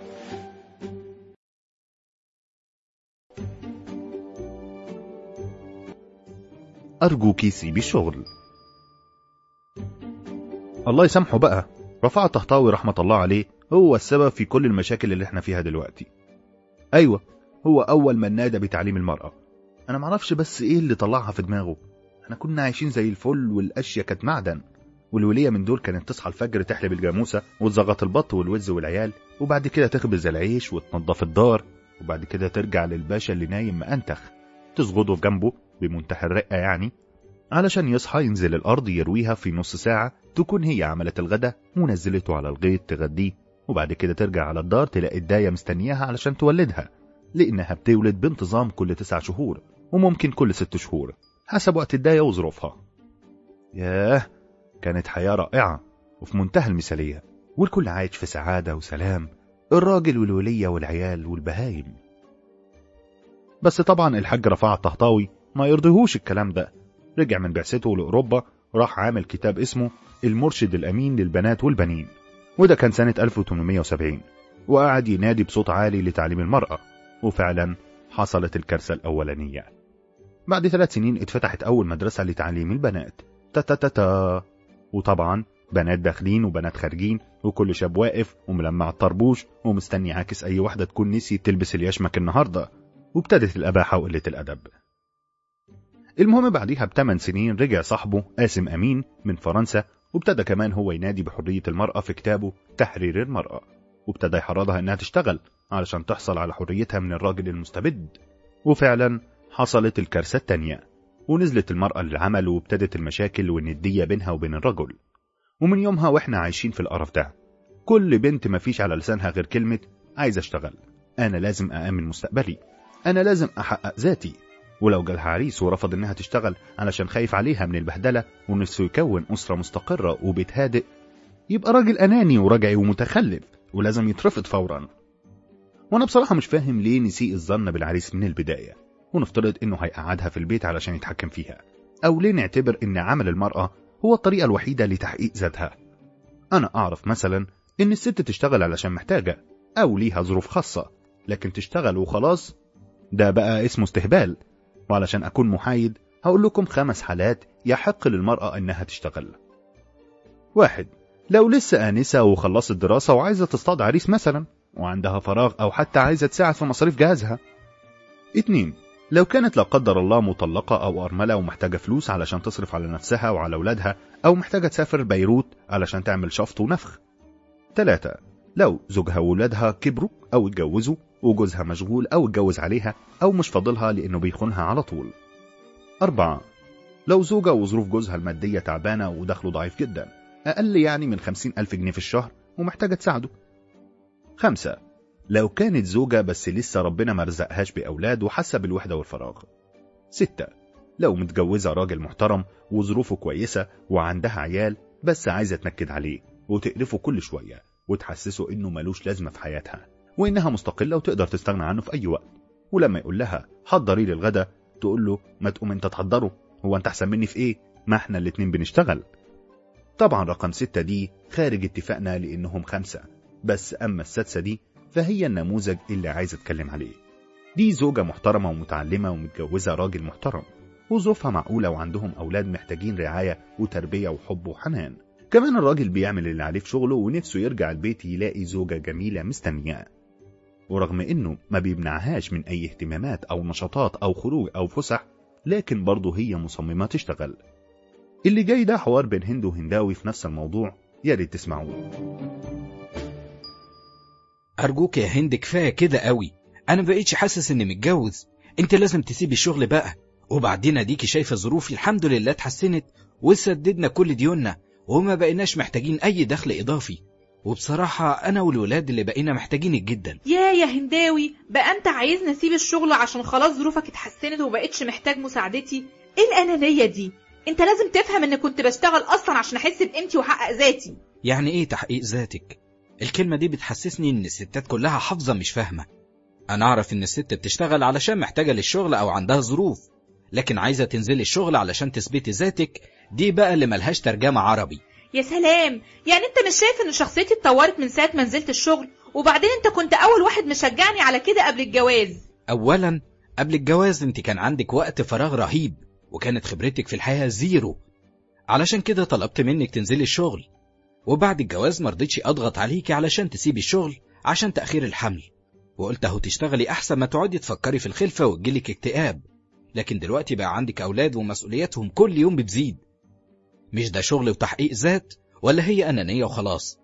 أرجوكي سيبي الشغل. الله يسامحه بقى، رفع الطهطاوي رحمة الله عليه هو السبب في كل المشاكل اللي احنا فيها دلوقتي. أيوة، هو أول من نادى بتعليم المرأة. أنا معرفش بس إيه اللي طلعها في دماغه. احنا كنا عايشين زي الفل والأشياء كانت معدن، والولية من دول كانت تصحى الفجر تحلب الجاموسة وتزغط البط والوز والعيال، وبعد كده تخبز العيش وتنظف الدار، وبعد كده ترجع للباشا اللي نايم مأنتخ تزغده جنبه بمنتهى الرقة يعني، علشان يصحى ينزل الأرض يرويها في نص ساعة، تكون هي عملت الغدا ونزلته على الغيط تغديه، وبعد كده ترجع على الدار تلاقي الداية مستنياها علشان تولدها، لأنها بتولد بانتظام كل 9 شهور وممكن كل 6 شهور حسب وقت الداية وظروفها. ياه، كانت حياة رائعة وفي منتهى المثالية، والكل عايش في سعادة وسلام، الراجل والولية والعيال والبهايم. بس طبعا الحاج رفع الطهطاوي ما يرضيهوش الكلام ده، رجع من بعثته لأوروبا، راح عامل كتاب اسمه المرشد الأمين للبنات والبنين، وده كان سنة 1870، وقعد ينادي بصوت عالي لتعليم المرأة، وفعلا حصلت الكارثة الأولانية. بعد 3 سنين اتفتحت أول مدرسة لتعليم البنات، تا وطبعا بنات داخلين وبنات خارجين، وكل شاب واقف وملمع الطربوش ومستني عاكس أي واحدة تكون نسيت تلبس اليشمك النهاردة، وابتدت الأباحة وقلة الأدب. المهم بعديها ب8 سنين رجع صاحبه قاسم أمين من فرنسا، وابتدى كمان هو ينادي بحرية المرأة في كتابه تحرير المرأة، وابتدى يحرضها انها تشتغل علشان تحصل على حريتها من الراجل المستبد. وفعلا حصلت الكارثة التانية، ونزلت المرأة للعمل وابتدت المشاكل والندية بينها وبين الرجل. ومن يومها واحنا عايشين في القرف ده. كل بنت مفيش على لسانها غير كلمة عايز اشتغل، انا لازم أأمن مستقبلي، انا لازم احقق ذاتي. ولو جالها عريس ورفض انها تشتغل علشان خايف عليها من البهدلة ونفسه يكون أسرة مستقرة وبيت هادئ، يبقى راجل أناني ورجعي ومتخلف ولازم يترفض فورا. وانا بصراحة مش فاهم ليه نسيء الظن بالعريس من البداية ونفترض انه هيقعدها في البيت علشان يتحكم فيها، او ليه نعتبر ان عمل المرأة هو الطريقة الوحيدة لتحقيق ذاتها. انا اعرف مثلا ان الست تشتغل علشان محتاجة او ليها ظروف خاصة، لكن تشتغل وخلاص ده بقى اسمه استهبال. وعلشان اكون محايد هقول لكم 5 حالات يحق للمرأة انها تشتغل. 1. لو لسه آنسة وخلصت دراسة وعايزة تصطاد عريس مثلا وعندها فراغ او حتى عايزة تساعد في مصاريف جهازها. 2. لو كانت لا قدر الله مطلقة او ارملة ومحتاجة فلوس علشان تصرف على نفسها وعلى اولادها، او محتاجة تسافر بيروت علشان تعمل شفط ونفخ. 3. لو زوجها وولادها كبروا او اتجوزوا وجوزها مشغول او اتجوز عليها او مش فاضلها لانه بيخونها على طول. 4. لو زوجة وظروف جوزها المادية تعبانة ودخله ضعيف جدا، اقل يعني من 50,000 جنيه في الشهر ومحتاجة تساعده. 5. لو كانت زوجة بس لسه ربنا مرزقهاش بأولاد وحاسة بالوحدة والفراغ. 6. لو متجوزة راجل محترم وظروفه كويسة وعندها عيال بس عايزة تنكد عليه وتقرفه كل شوية وتحسسه انه ملوش لازمة في حياتها وانها مستقلة وتقدر تستغنى عنه في اي وقت، ولما يقول لها حضري لي الغدا تقول له ما تقوم انت تحضره، هو انت احسن مني في ايه، ما احنا الاتنين بنشتغل. طبعا رقم 6 دي خارج اتفاقنا لانهم 5، بس اما السادسة دي فهي النموذج اللي عايز اتكلم عليه. دي زوجة محترمة ومتعلمة ومتجوزة راجل محترم وظروفها معقولة وعندهم أولاد محتاجين رعاية وتربية وحب وحنان. كمان الراجل بيعمل اللي عليه في شغله ونفسه يرجع البيت يلاقي زوجة جميلة مستنياه، ورغم انه ما بيمنعهاش من اي اهتمامات او نشاطات او خروج او فسح، لكن برضه هي مصممة تشتغل. اللي جاي ده حوار بين هند وهنداوي في نفس الموضوع، يا ريت تسمعوه. أرجوك يا هند كفاية كده قوي، أنا بقيتش حاسس إني متجوز. أنت لازم تسيبي الشغل بقى، وبعدين أديكي شايفة ظروفي الحمد لله اتحسنت وسددنا كل ديوننا وما بقيناش محتاجين أي دخل إضافي، وبصراحة أنا والولاد اللي بقينا محتاجينك جدا. يا هنداوي بقى أنت عايزني أسيب الشغل عشان خلاص ظروفك اتحسنت وبقيتش محتاج مساعدتي؟ إيه الأنانية دي؟ أنت لازم تفهم إن كنت بشتغل أصلا عشان أحس بقيمتي وأحقق ذاتي. يعني إيه تحقيق ذاتك؟ الكلمة دي بتحسسني إن الستات كلها حافظة مش فاهمة. أنا أعرف إن الست بتشتغل علشان محتاجة للشغل أو عندها ظروف، لكن عايزة تنزلي الشغل علشان تثبتي ذاتك، دي بقى اللي ملهاش ترجمة عربي. يا سلام، يعني أنت مش شايف إن شخصيتي اتطورت من ساعة ما نزلت الشغل؟ وبعدين أنت كنت أول واحد مشجعني على كده قبل الجواز. أولا قبل الجواز أنت كان عندك وقت فراغ رهيب وكانت خبرتك في الحياة زيرو، علشان كده طلبت منك تنزلي الشغل. وبعد الجواز مرضيتش أضغط عليكي علشان تسيبي الشغل عشان تأخير الحمل، وقلت اهو تشتغلي أحسن ما تقعدي تفكري في الخلفة وتجيلك اكتئاب. لكن دلوقتي بقى عندك أولاد ومسؤولياتهم كل يوم بتزيد. مش ده شغل وتحقيق ذات ولا هي أنانية وخلاص؟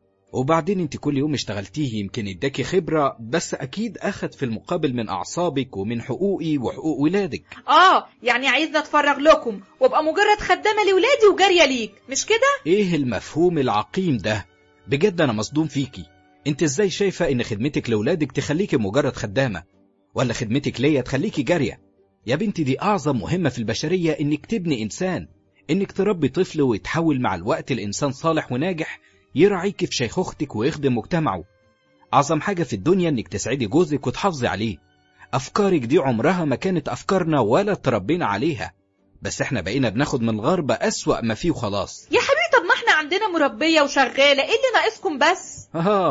وبعدين انت كل يوم اشتغلتيه يمكن اداكي خبرة، بس أكيد أخد في المقابل من أعصابك ومن حقوقي وحقوق ولادك. يعني عايزني اتفرغ لكم وابقى مجرد خدامة لولادي وجارية ليك، مش كده؟ ايه المفهوم العقيم ده؟ بجد أنا مصدوم فيكي. انت ازاي شايفة ان خدمتك لولادك تخليكي مجرد خدامة، ولا خدمتك ليا تخليكي جارية؟ يا بنتي دي أعظم مهمة في البشرية، انك تبني إنسان، انك تربي طفل ويتحول مع الوقت الإنسان صالح وناجح يرعيك في شيخوختك ويخدم مجتمعه. أعظم حاجة في الدنيا انك تسعدي جوزك وتحافظي عليه. أفكارك دي عمرها ما كانت أفكارنا ولا تربينا عليها، بس احنا بقينا بناخد من الغرب أسوأ ما فيه وخلاص. يا حبيبي طب ما احنا عندنا مربية وشغالة، ايه اللي ناقصكم بس؟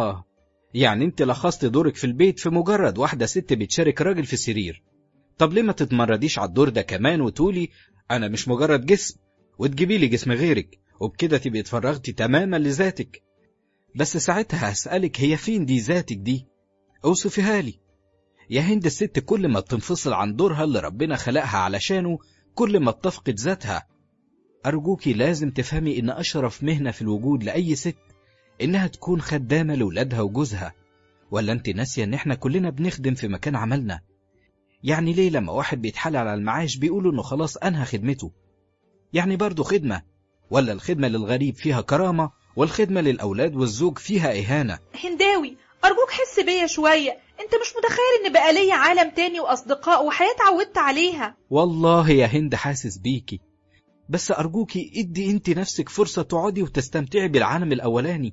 يعني انت لخصت دورك في البيت في مجرد واحدة ست بتشارك راجل في السرير. طب ليه ما تتمرديش على الدور ده كمان وتقولي أنا مش مجرد جسم، وتجيبي لي جسم غيرك، وبكده تبقي اتفرغتي تماما لذاتك. بس ساعتها هسألك هي فين دي ذاتك دي؟ اوصفيها لي يا هند. الست كل ما بتنفصل عن دورها اللي ربنا خلقها علشانه كل ما بتفقد ذاتها. أرجوكي لازم تفهمي إن أشرف مهنة في الوجود لأي ست إنها تكون خدامة لولادها وجوزها. ولا أنت ناسية إن إحنا كلنا بنخدم في مكان عملنا؟ يعني ليه لما واحد بيتحال على المعاش بيقولوا انه خلاص انهى خدمته؟ يعني برضو خدمة، ولا الخدمة للغريب فيها كرامة والخدمة للأولاد والزوج فيها إهانة؟ هنداوي أرجوك حس بيا شوية، انت مش متخيل ان بقى ليا عالم تاني واصدقاء وحياة اتعودت عليها. والله يا هند حاسس بيكي، بس أرجوكي ادي انت نفسك فرصة تقعدي وتستمتعي بالعالم الأولاني،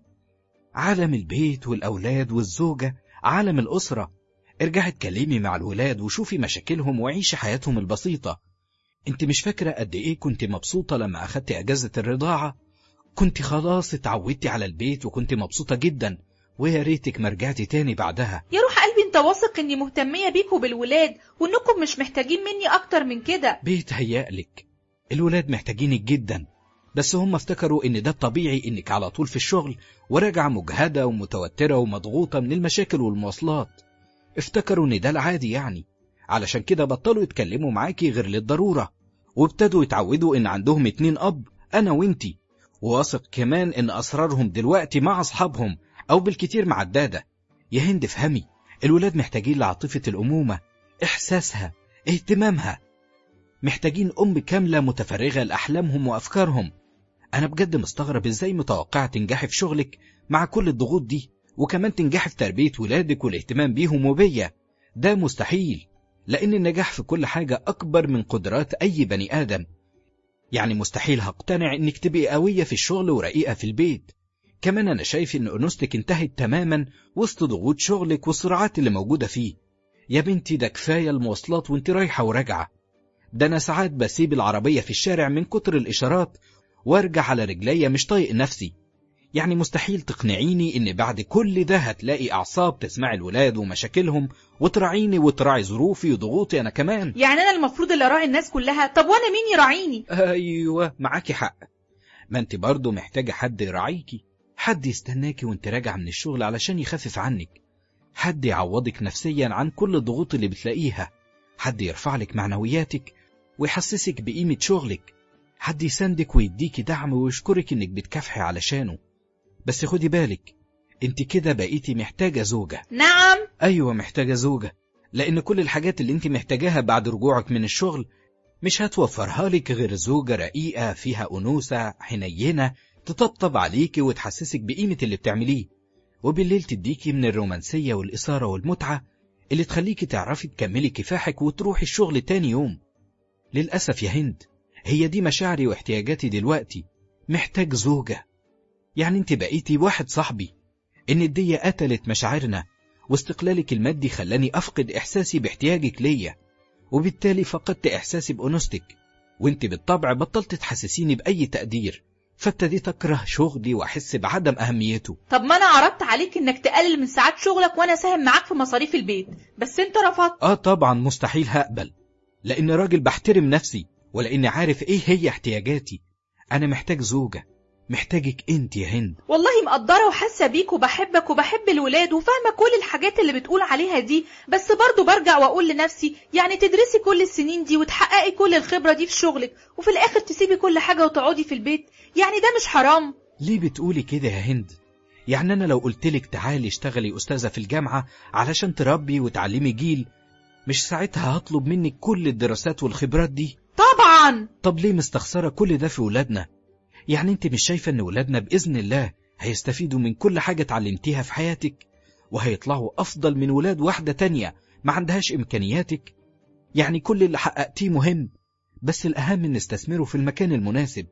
عالم البيت والأولاد والزوجة، عالم الأسرة. ارجعي اتكلمي مع الولاد وشوفي مشاكلهم وعيشي حياتهم البسيطة. انت مش فاكرة قد ايه كنت مبسوطة لما اخدت اجازة الرضاعة؟ كنت خلاص اتعودتي على البيت وكنت مبسوطة جدا، ويا ريتك ما رجعتي تاني بعدها. يا روح قلبي انت واثق اني مهتمية بيك وبالولاد وانكم مش محتاجين مني اكتر من كده؟ بيتهيألك الولاد محتاجينك جدا، بس هم افتكروا ان ده الطبيعي، انك على طول في الشغل وراجعة مجهدة ومتوترة ومضغوطة من المشاكل والمواصلات. افتكروا ان ده العادي يعني، علشان كده بطلوا يتكلموا معاكي غير للضرورة، وابتدوا يتعودوا ان عندهم 2 أب، انا وانتي، وواثق كمان ان اسرارهم دلوقتي مع اصحابهم او بالكتير مع الدادة. يا هند افهمي، الولاد محتاجين لعاطفة الأمومة، احساسها، اهتمامها، محتاجين ام كاملة متفرغة لأحلامهم وافكارهم. انا بجد مستغرب ازاي متوقعة تنجحي في شغلك مع كل الضغوط دي، وكمان تنجحي في تربية ولادك والاهتمام بيهم وبيا. ده مستحيل، لأن النجاح في كل حاجة أكبر من قدرات أي بني آدم. يعني مستحيل هقتنع إنك تبقي قوية في الشغل ورقيقة في البيت. كمان أنا شايف إن أنوثتك انتهت تماما وسط ضغوط شغلك والصراعات اللي موجودة فيه. يا بنتي ده كفاية المواصلات وانت رايحة وراجعة، ده أنا ساعات بسيب العربية في الشارع من كتر الإشارات وارجع على رجليا مش طايق نفسي. يعني مستحيل تقنعيني ان بعد كل ده هتلاقي اعصاب تسمعي الولاد ومشاكلهم وتراعيني وتراعي ظروفي وضغوطي انا كمان. يعني انا المفروض اللي اراعي الناس كلها؟ طب وانا مين يراعيني؟ ايوه معاكي حق، ما انت برضو محتاجة حد يراعيكي، حد يستناكي وانت راجعة من الشغل علشان يخفف عنك، حد يعوضك نفسيا عن كل الضغوط اللي بتلاقيها، حد يرفع لك معنوياتك ويحسسك بقيمة شغلك، حد يساندك ويديكي دعم ويشكرك انك بتكافحي علشانه. بس خدي بالك، انت كده بقيتي محتاجة زوجة. نعم. ايوه محتاجة زوجة، لان كل الحاجات اللي انت محتاجاها بعد رجوعك من الشغل مش هتوفرها لك غير زوجة رقيقة فيها أنوثة حنينة تطبطب عليكي وتحسسك بقيمة اللي بتعمليه، وبالليل تديكي من الرومانسية والإثارة والمتعة اللي تخليكي تعرفي تكملي كفاحك وتروحي الشغل تاني يوم. للأسف يا هند، هي دي مشاعري واحتياجاتي دلوقتي، محتاج زوجة. يعني انت بقيتي واحد صاحبي، الندية قتلت مشاعرنا، واستقلالك المادي خلاني أفقد إحساسي باحتياجك ليا، وبالتالي فقدت إحساسي بأنوثتك، وانت بالطبع بطلت تحسسيني بأي تقدير، فابتديت أكره شغلي وأحس بعدم أهميته. طب ما أنا عرضت عليك إنك تقلل من ساعات شغلك وأنا ساهم معاك في مصاريف البيت، بس انت رفضت. طبعا مستحيل هقبل، لأن راجل بحترم نفسي ولأني عارف إيه هي احتياجاتي. أنا محتاج زوجة، محتاجك انت يا هند. والله مقدرة وحاسة بيك وبحبك وبحب الولاد وفاهمة كل الحاجات اللي بتقول عليها دي، بس برضو برجع واقول لنفسي يعني تدرسي كل السنين دي وتحققي كل الخبرة دي في شغلك وفي الاخر تسيبي كل حاجة وتقعدي في البيت؟ يعني ده مش حرام؟ ليه بتقولي كده يا هند؟ يعني انا لو قلتلك تعالي اشتغلي استاذة في الجامعة علشان تربي وتعلمي جيل، مش ساعتها هطلب منك كل الدراسات والخبرات دي؟ طبعا. طب ليه مستخسرة كل ده في ولادنا؟ يعني انت مش شايفة ان ولادنا بإذن الله هيستفيدوا من كل حاجة اتعلمتيها في حياتك وهيطلعوا أفضل من ولاد واحدة تانية ما عندهاش إمكانياتك؟ يعني كل اللي حققتيه مهم، بس الأهم ان نستثمره في المكان المناسب،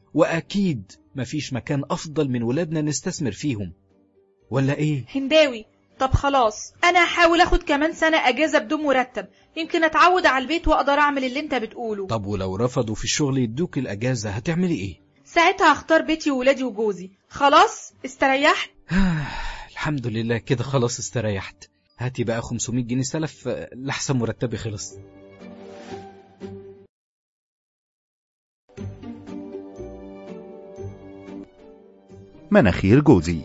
وأكيد مفيش مكان أفضل من ولادنا نستثمر فيهم، ولا إيه؟ هنداوي، طب خلاص أنا هحاول أخد كمان سنة أجازة بدون مرتب، يمكن أتعود على البيت وأقدر أعمل اللي أنت بتقوله. طب ولو رفضوا في الشغل يدوك الأجازة هتعملي إيه؟ ساعتها هختار بيتي وولادي وجوزي. خلاص استريحت؟ الحمد لله كده خلاص استريحت. هاتي بقى 500 جنيه سلف لحسن مرتبي خلص. مناخير جوزي.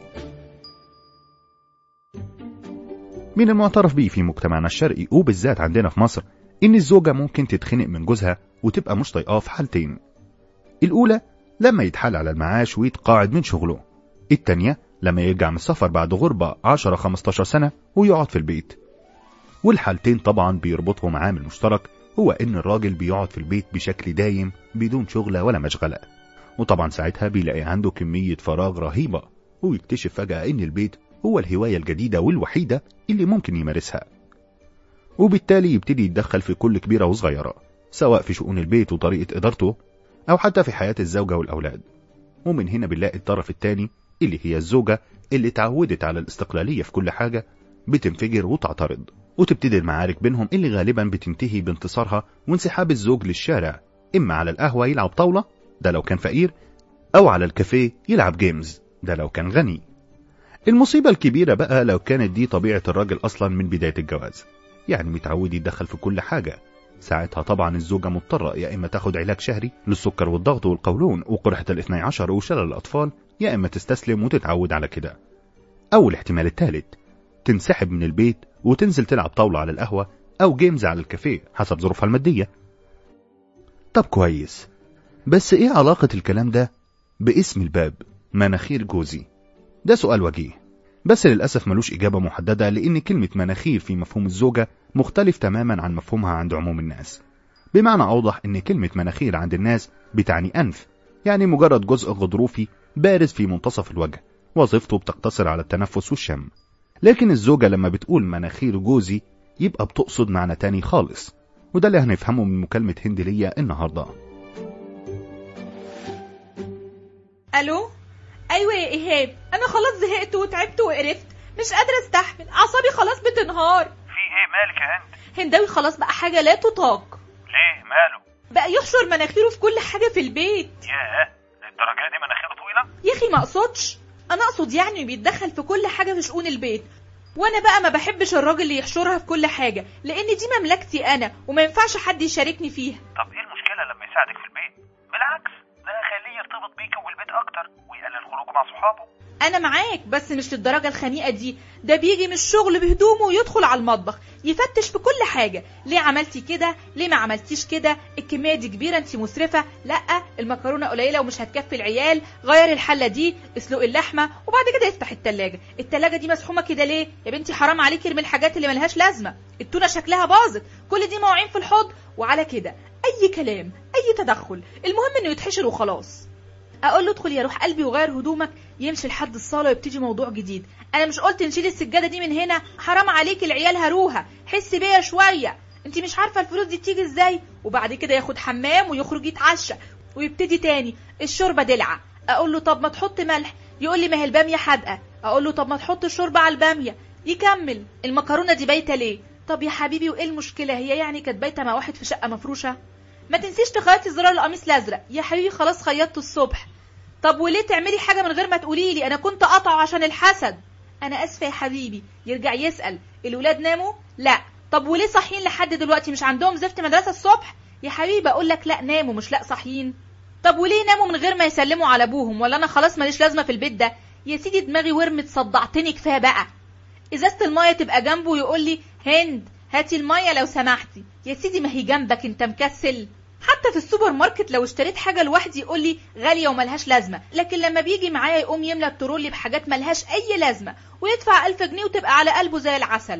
من المعترف به في مجتمعنا الشرقي وبالذات عندنا في مصر إن الزوجة ممكن تتخنق من جوزها وتبقى مش طايقاه في حالتين: الأولى لما يتحال على المعاش ويتقاعد من شغله، التانية لما يرجع من السفر بعد غربة 10-15 سنة ويقعد في البيت. والحالتين طبعا بيربطهم عامل مشترك، هو ان الراجل بيقعد في البيت بشكل دايم بدون شغلة ولا مشغلة، وطبعا ساعتها بيلاقي عنده كمية فراغ رهيبة، ويكتشف فجأة ان البيت هو الهواية الجديدة والوحيدة اللي ممكن يمارسها، وبالتالي يبتدي يتدخل في كل كبيرة وصغيرة، سواء في شؤون البيت وطريقة إدارته أو حتى في حياة الزوجة والأولاد. ومن هنا بنلاقي الطرف الثاني اللي هي الزوجة اللي اتعودت على الاستقلالية في كل حاجة بتنفجر وتعترض، وتبتدي المعارك بينهم اللي غالبا بتنتهي بانتصارها وانسحاب الزوج للشارع، إما على القهوة يلعب طاولة ده لو كان فقير، أو على الكافيه يلعب جيمز ده لو كان غني. المصيبة الكبيرة بقى لو كانت دي طبيعة الراجل أصلا من بداية الجواز، يعني متعود يتدخل في كل حاجة. ساعتها طبعا الزوجة مضطرة يا إما تاخد علاج شهري للسكر والضغط والقولون وقرحة الاثني عشر وشلل الأطفال، يا إما تستسلم وتتعود على كده، أو الاحتمال الثالث تنسحب من البيت وتنزل تلعب طاولة على القهوة أو جيمز على الكافيه حسب ظروفها المادية. طب كويس، بس إيه علاقة الكلام ده باسم الباب مناخير جوزي؟ ده سؤال وجيه، بس للأسف ملوش إجابة محددة، لأن كلمة مناخير في مفهوم الزوجة مختلف تماما عن مفهومها عند عموم الناس. بمعنى أوضح أن كلمة مناخير عند الناس بتعني أنف، يعني مجرد جزء غضروفي بارز في منتصف الوجه، وظيفته بتقتصر على التنفس والشم. لكن الزوجة لما بتقول مناخير جوزي يبقى بتقصد معنى تاني خالص، وده اللي هنفهمه من مكالمة هند ليا النهاردة. الو، ايوه يا ايهاب، انا خلاص زهقت وتعبت وقرفت، مش قادره استحمل، اعصابي خلاص بتنهار. في ايه مالك يا هند؟ هنداوي خلاص بقى حاجه لا تطاق. ليه ماله؟ بقى يحشر مناخيره في كل حاجه في البيت. ياه، الدرجه دي مناخيره طويله؟ يا اخي ما اقصدش، انا اقصد يعني بيتدخل في كل حاجه في شؤون البيت، وانا بقى ما بحبش الراجل اللي يحشرها في كل حاجه، لان دي مملكتي انا وما ينفعش حد يشاركني فيها. طب ايه المشكله لما يساعدك في البيت؟ بالعكس، ده خليه يرتبط بيك والبيت اكتر ويقلل خروجه مع صحابه. انا معاك، بس مش للدرجه الخنيقه دي. ده بيجي من الشغل بهدومه ويدخل على المطبخ يفتش في كل حاجه، ليه عملتي كده، ليه ما عملتيش كده، الكميه دي كبيره، انت مسرفه، لا المكرونه قليله ومش هتكفي العيال، غير الحله دي، اسلق اللحمه، وبعد كده يفتح التلاجه دي مسحومه كده ليه يا بنتي، حرام عليكي، ارمي الحاجات اللي ملهاش لازمه، التونه شكلها باظت، كل دي مواعين في الحوض. وعلى كده اي كلام، اي تدخل، المهم انه يتحشر وخلاص. اقول له ادخل يا روح قلبي وغير هدومك، يمشي لحد الصاله ويبتدي موضوع جديد. انا مش قلت نشيل السجاده دي من هنا؟ حرام عليك، العيال هروها، حسي بيا شويه، انت مش عارفه الفلوس دي تيجي ازاي. وبعد كده ياخد حمام ويخرج يتعشى ويبتدي تاني الشوربه دلعه. اقول له طب ما تحط ملح، يقول لي ما هي الباميه حادقه. اقول له طب ما تحط الشوربه على الباميه. يكمل المكرونه دي بايته ليه؟ طب يا حبيبي وايه المشكله، هي يعني كانت بايته مع واحد في شقه مفروشه؟ ما تنسيش تخيطي زرار القميص الازرق. يا حبيبي خلاص خيطته الصبح. طب وليه تعملي حاجه من غير ما تقولي لي؟ انا كنت قاطعه عشان الحسد. انا اسفه يا حبيبي. يرجع يسال الولاد ناموا؟ لا. طب وليه صاحيين لحد دلوقتي، مش عندهم زفت مدرسه الصبح؟ يا حبيبي اقول لك لا ناموا مش لا صاحيين. طب وليه ناموا من غير ما يسلموا على ابوهم؟ ولا انا خلاص ماليش لازمه في البيت ده؟ يا سيدي دماغي ورمت، صدعتني، كفايه بقى. ازازه الميه تبقى جنبه ويقول لي هند هاتي الميه لو سمحتي. يا سيدي ما هي جنبك، انت مكسل. حتى في السوبر ماركت لو اشتريت حاجه لوحدي يقول لي غاليه وملهاش لازمه، لكن لما بيجي معايا يقوم يملى الترولي بحاجات ملهاش اي لازمه ويدفع 1000 جنيه وتبقى على قلبه زي العسل.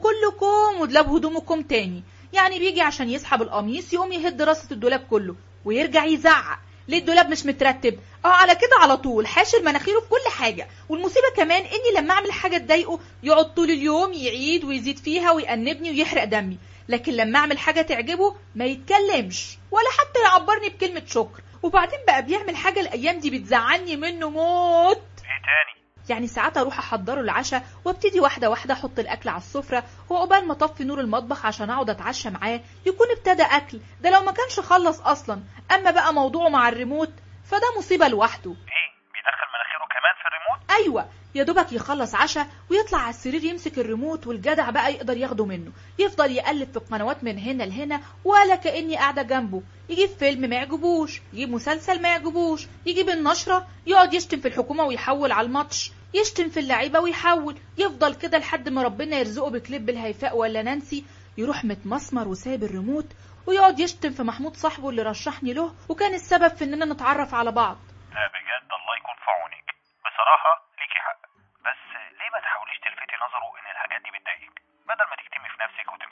وكلكم ودلاب هدومكم تاني. يعني بيجي عشان يسحب القميص يقوم يهد راسه الدولاب كله ويرجع يزعق ليه الدولاب مش مترتب. على كده على طول حاشر مناخيره في كل حاجه. والمصيبه كمان اني لما اعمل حاجه تضايقه يقعد طول اليوم يعيد ويزيد فيها ويأنبني ويحرق دمي، لكن لما اعمل حاجه تعجبه ما يتكلمش ولا حتى يعبرني بكلمه شكر. وبعدين بقى بيعمل حاجه الايام دي بتزعلني منه موت. ايه تاني؟ يعني ساعات اروح احضره العشاء وابتدي واحده واحده احط الاكل على السفره، وعقبال ما اطفي نور المطبخ عشان اقعد اتعشى معاه يكون ابتدى اكل، ده لو ما كانش خلص اصلا. اما بقى موضوعه مع الريموت فده مصيبه لوحده. ايه بيدخل مناخيره كمان في الريموت؟ ايوه، يا دوبك يخلص عشاء ويطلع على السرير يمسك الريموت، والجدع بقى يقدر ياخده منه، يفضل يقلب في القنوات من هنا لهنا ولا كأني قاعده جنبه. يجيب فيلم ما يعجبوش، يجيب مسلسل ما يعجبوش، يجيب النشره يقعد يشتم في الحكومه ويحول على الماتش، يشتم في اللعيبه ويحول، يفضل كده لحد ما ربنا يرزقه بكليب الهيفاء ولا نانسي، يروح متمسمر وسايب الريموت ويقعد يشتم في محمود صاحبه اللي رشحني له وكان السبب في اننا نتعرف على بعض. لا بجد الله يكون في عونك، بصراحه ليكي حق، بس ليه ما تحاوليش تلفتي نظره ان الحاجات دي بتضايقك بدل ما تكتمي في نفسك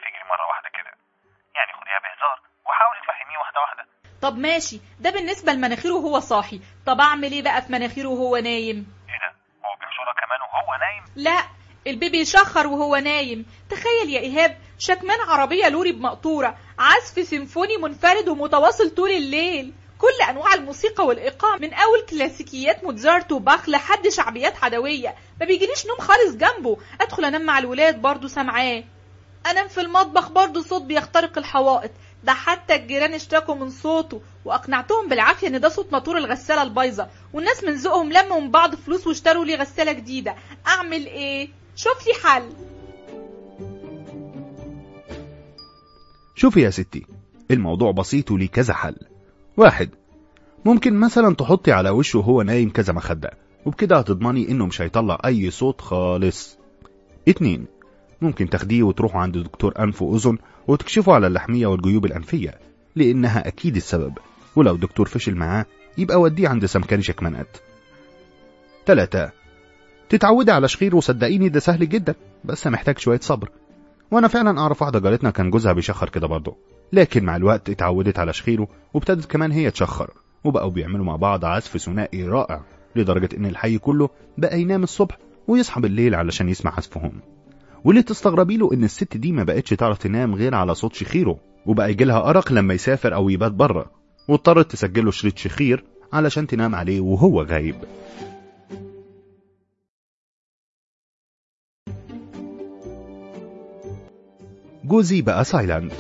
طب ماشي، ده بالنسبة لمناخيره وهو صاحي. طب اعمل ايه بقى في مناخيره وهو نايم؟ ايه ده، هو بيحصلها كمان وهو نايم؟ لا، البيبي يشخر وهو نايم. تخيل يا ايهاب، شكمان عربية لوري بمقطورة، عزف سيمفوني منفرد ومتواصل طول الليل، كل انواع الموسيقى والايقاع، من اول كلاسيكيات موتزارت وباخ لحد شعبيات عدوية. ما بيجيليش نوم خالص جنبه. ادخل انام مع الولاد برضو سامعاه، انام في المطبخ برضو صوت بيخترق الحوائط. ده حتى الجيران اشتكوا من صوته، واقنعتهم بالعافية ان ده صوت موتور الغسالة البايظة، والناس من ذوقهم لموا من بعض فلوس واشتروا لي غسالة جديدة. اعمل ايه؟ شوف لي حل. شوفي يا ستي، الموضوع بسيط وليه كذا حل. 1، ممكن مثلا تحطي على وشه وهو نايم كذا مخدة، وبكده هتضمني انه مش هيطلع اي صوت خالص. 2، ممكن تاخديه وتروحوا عند دكتور انف واذن وتكشفوا على اللحمية والجيوب الانفية، لانها اكيد السبب، ولو دكتور فشل معاه يبقى وديه عند سمكري شكمانات. 3، تتعودي على شخير، وصدقيني ده سهل جدا بس محتاج شوية صبر. وانا فعلا اعرف واحدة جارتنا كان جوزها بيشخر كده برضه، لكن مع الوقت اتعودت على شخيره وابتدت كمان هي تشخر، وبقوا بيعملوا مع بعض عزف ثنائي رائع، لدرجة ان الحي كله بقى ينام الصبح ويصحى بالليل علشان يسمع عزفهم. واللي تستغربي له ان الست دي ما بقتش تعرف تنام غير على صوت شخيره، وبقى يجيلها أرق لما يسافر او يبات بره، واضطرت تسجله شريط شخير علشان تنام عليه وهو غايب. جوزي بقى سايلنت.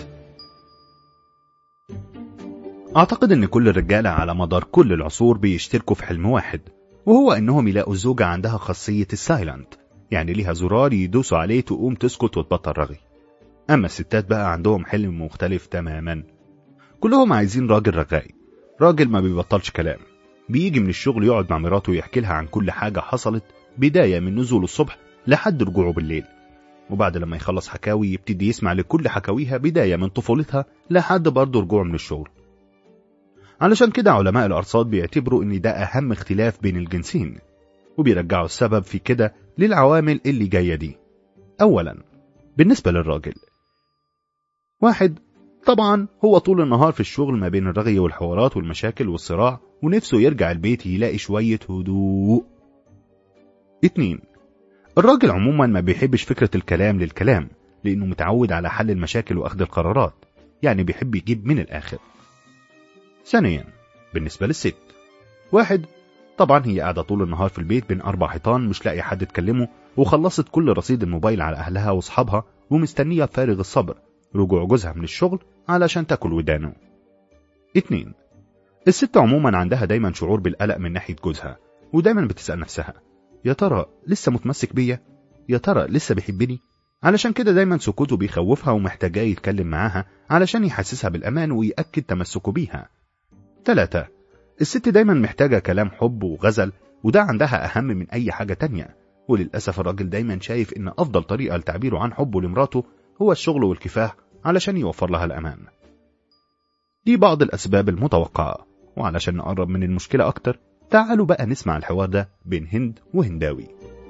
اعتقد ان كل الرجالة على مدار كل العصور بيشتركوا في حلم واحد، وهو انهم يلاقوا الزوجة عندها خاصية السايلنت، يعني ليها زرار يدوسوا عليه تقوم تسكت وتبطل رغي. اما الستات بقى عندهم حلم مختلف تماما، كلهم عايزين راجل رغاي، راجل ما بيبطلش كلام، بيجي من الشغل يقعد مع مراته ويحكي لها عن كل حاجة حصلت، بداية من نزوله الصبح لحد رجوعه بالليل، وبعد لما يخلص حكاوي يبتدي يسمع لكل حكاويها بداية من طفولتها لحد برضه رجوعه من الشغل. علشان كده علماء الأرصاد بيعتبروا ان ده اهم اختلاف بين الجنسين، وبيرجعوا السبب في كده للعوامل اللي جاية دي. اولا، بالنسبة للراجل، 1، طبعا هو طول النهار في الشغل ما بين الرغي والحوارات والمشاكل والصراع، ونفسه يرجع البيت يلاقي شوية هدوء. 2، الراجل عموما ما بيحبش فكرة الكلام للكلام، لانه متعود على حل المشاكل واخذ القرارات، يعني بيحب يجيب من الاخر. ثانيا، بالنسبة للست، 1، طبعا هي قاعدة طول النهار في البيت بين 4 حيطان، مش لاقي حد تكلمه، وخلصت كل رصيد الموبايل على اهلها واصحابها، ومستنية بفارغ الصبر رجوع جوزها من الشغل علشان تاكل ودانه. 2، الست عموما عندها دايما شعور بالقلق من ناحية جوزها، ودايما بتسأل نفسها يا ترى لسه متمسك بيا؟ يا ترى لسه بيحبني؟ علشان كده دايما سكوته بيخوفها ومحتاجاه يتكلم معاها علشان يحسسها بالأمان ويأكد تمسكه بيها. 3، الست دايما محتاجة كلام حب وغزل، وده عندها أهم من أي حاجة تانية، وللأسف الراجل دايما شايف إن أفضل طريقة لتعبيره عن حبه لمراته هو الشغل والكفاح علشان يوفر لها الأمان. دي بعض الأسباب المتوقعة، وعلشان نقرب من المشكلة أكتر تعالوا بقى نسمع الحوار ده بين هند وهنداوي.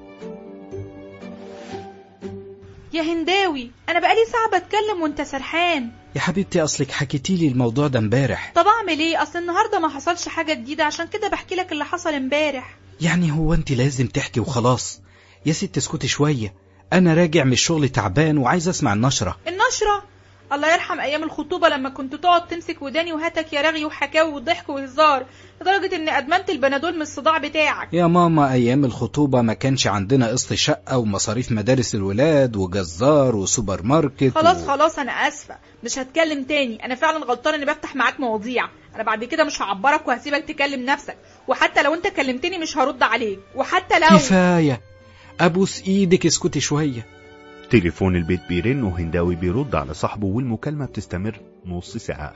يا هنداوي، انا بقالي ساعة بتكلم وانت سرحان. يا حبيبتي اصلك حكيتيلي الموضوع ده امبارح. طب اعمل ايه؟ اصل النهاردة ما حصلش حاجة جديدة، عشان كده بحكي لك اللي حصل امبارح. يعني هو انت لازم تحكي وخلاص؟ يا ست اسكتي شوية، انا راجع من الشغل تعبان وعايز اسمع النشرة. النشرة؟ الله يرحم ايام الخطوبة لما كنت تقعد تمسك وداني وهاتك يا رغي وحكاوي وضحك وهزار، لدرجة ان ادمنت البنادول من الصداع بتاعك. يا ماما ايام الخطوبة ما كانش عندنا قسط شقة ومصاريف مدارس الولاد وجزار وسوبر ماركت خلاص انا اسفة، مش هتكلم تاني. انا فعلا غلطان اني بفتح معاك مواضيع، انا بعد كده مش هعبرك وهسيبك تكلم نفسك، وحتى لو انت كلمتني مش هرد عليك، وحتى لو كفاية ابوس ايدك اسكتي شوية. تليفون البيت بيرن وهنداوي بيرد على صاحبه، والمكالمة بتستمر نص ساعة.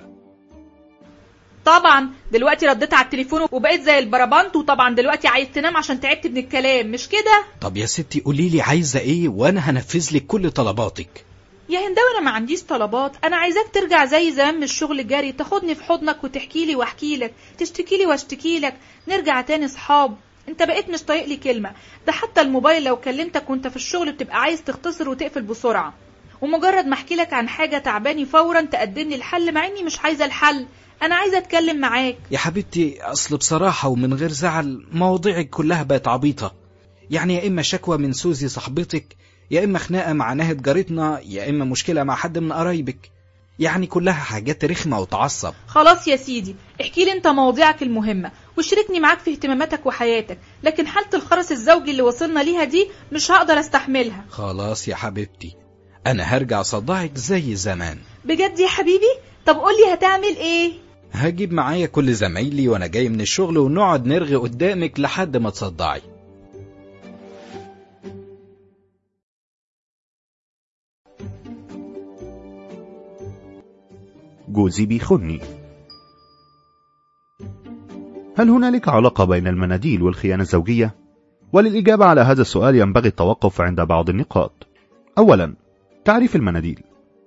طبعا دلوقتي رديت على التليفون وبقيت زي البربنت، وطبعا دلوقتي عايز تنام عشان تعبت من الكلام، مش كده؟ طب يا ستي قوليلي عايزة ايه وانا هنفذ لك كل طلباتك. يا هنداوي انا ما عنديش طلبات، انا عايزاك ترجع زي زمان من الشغل جري، تاخدني في حضنك وتحكي لي واحكي لك، تشتكي لي واشتكي لك، نرجع تاني صحاب. انت بقيت مش طايق لي كلمة، ده حتى الموبايل لو كلمتك وانت في الشغل بتبقى عايز تختصر وتقفل بسرعة. ومجرد ما احكي لك عن حاجة تعباني فورا تقدم لي الحل، مع اني مش عايزة الحل، انا عايزة اتكلم معاك. يا حبيبتي اصل بصراحة ومن غير زعل مواضيعك كلها بقت عبيطة. يعني يا اما شكوى من سوزي صاحبتك، يا اما خناقة مع ناهد جارتنا، يا اما مشكلة مع حد من قرايبك. يعني كلها حاجات رخمة وتعصب. خلاص يا سيدي، احكي لي انت مواضيعك المهمة وشاركني معاك في اهتماماتك وحياتك، لكن حالة الخرس الزوجي اللي وصلنا ليها دي مش هقدر استحملها. خلاص يا حبيبتي، انا هرجع صدعك زي زمان. بجد يا حبيبي؟ طب قولي هتعمل ايه؟ هجيب معايا كل زمايلي وانا جاي من الشغل ونقعد نرغي قدامك لحد ما تصدعي. جوزي بيخوني. هل هنالك علاقة بين المناديل والخيانة الزوجية؟ وللإجابة على هذا السؤال ينبغي التوقف عند بعض النقاط. أولا، تعريف المناديل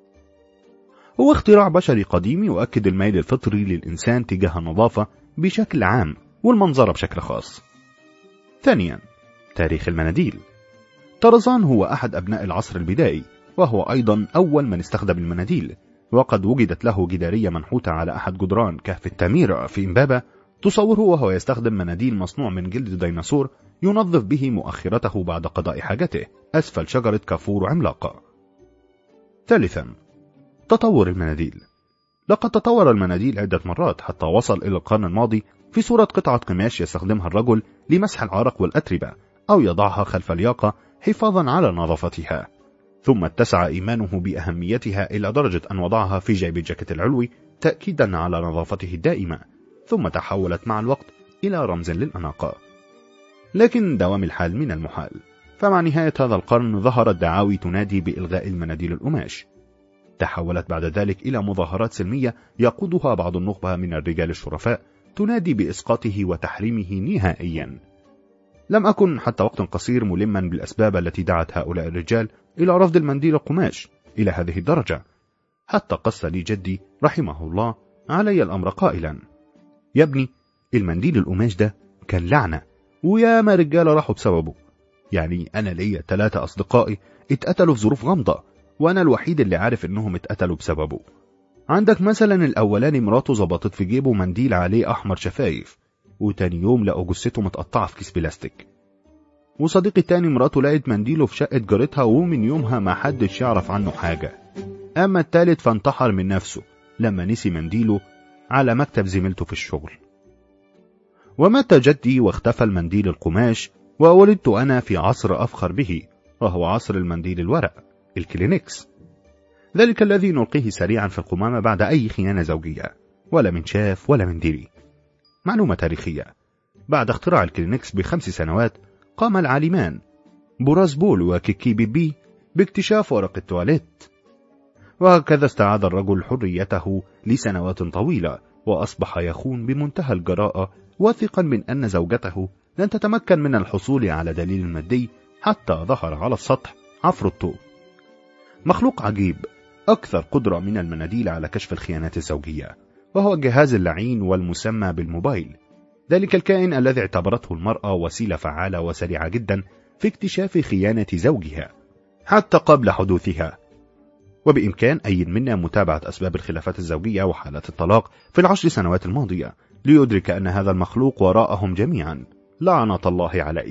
هو اختراع بشري قديم يؤكد الميل الفطري للإنسان تجاه النظافة بشكل عام والمنظرة بشكل خاص. ثانيا، تاريخ المناديل. طرزان هو أحد أبناء العصر البدائي، وهو أيضا أول من استخدم المناديل، وقد وجدت له جدارية منحوتة على أحد جدران كهف التاميرا في إمبابة تصوره وهو يستخدم مناديل مصنوع من جلد ديناصور ينظف به مؤخرته بعد قضاء حاجته أسفل شجرة كافور عملاقة. ثالثا، تطور المناديل. لقد تطور المناديل عدة مرات حتى وصل إلى القرن الماضي في صورة قطعة قماش يستخدمها الرجل لمسح العرق والأتربة أو يضعها خلف الياقة حفاظا على نظافتها، ثم اتسع إيمانه بأهميتها إلى درجة أن وضعها في جيب الجاكيت العلوي تأكيدا على نظافته الدائمة، ثم تحولت مع الوقت إلى رمز للأناقة. لكن دوام الحال من المحال، فمع نهاية هذا القرن ظهرت دعاوي تنادي بإلغاء المناديل القماش. تحولت بعد ذلك إلى مظاهرات سلمية يقودها بعض النخبة من الرجال الشرفاء تنادي بإسقاطه وتحريمه نهائيا. لم أكن حتى وقت قصير ملما بالأسباب التي دعت هؤلاء الرجال إلى رفض المنديل القماش إلى هذه الدرجة، حتى قص لي جدي رحمه الله علي الأمر قائلا: يا ابني، المنديل القماش ده كان لعنة، ويا ما رجال راحوا بسببه. يعني أنا ليا 3 أصدقائي اتقتلوا في ظروف غامضة، وأنا الوحيد اللي عارف إنهم اتقتلوا بسببه. عندك مثلا الأولاني مراته ظبطت في جيبه منديل عليه أحمر شفايف، وتاني يوم لقوا جثته متقطعة في كيس بلاستيك. وصديقي التاني مراته لقت منديله في شقة جارتها، ومن يومها ما حدش يعرف عنه حاجة. أما التالت فانتحر من نفسه لما نسي منديله على مكتب زميلته في الشغل. ومات جدي واختفى المنديل القماش، وولدت أنا في عصر أفخر به، وهو عصر المنديل الورق، الكلينكس، ذلك الذي نلقيه سريعا في القمامة بعد أي خيانة زوجية، ولا من شاف ولا من دري. معلومة تاريخية: بعد اختراع الكلينكس ب5 سنوات قام العالمان بوراس بول وكيكي بيبي باكتشاف ورق التواليت، وهكذا استعاد الرجل حريته لسنوات طويلة، وأصبح يخون بمنتهى الجراءة، واثقا من أن زوجته لن تتمكن من الحصول على دليل مادي حتى ظهر على السطح عفروتو، مخلوق عجيب أكثر قدرة من المناديل على كشف الخيانات الزوجية، وهو الجهاز اللعين والمسمى بالموبايل، ذلك الكائن الذي اعتبرته المرأة وسيلة فعالة وسريعة جدا في اكتشاف خيانة زوجها حتى قبل حدوثها. وبإمكان أي منا متابعة أسباب الخلافات الزوجية وحالات الطلاق في ال10 سنوات الماضية ليدرك أن هذا المخلوق وراءهم جميعا، لعنة الله عليه.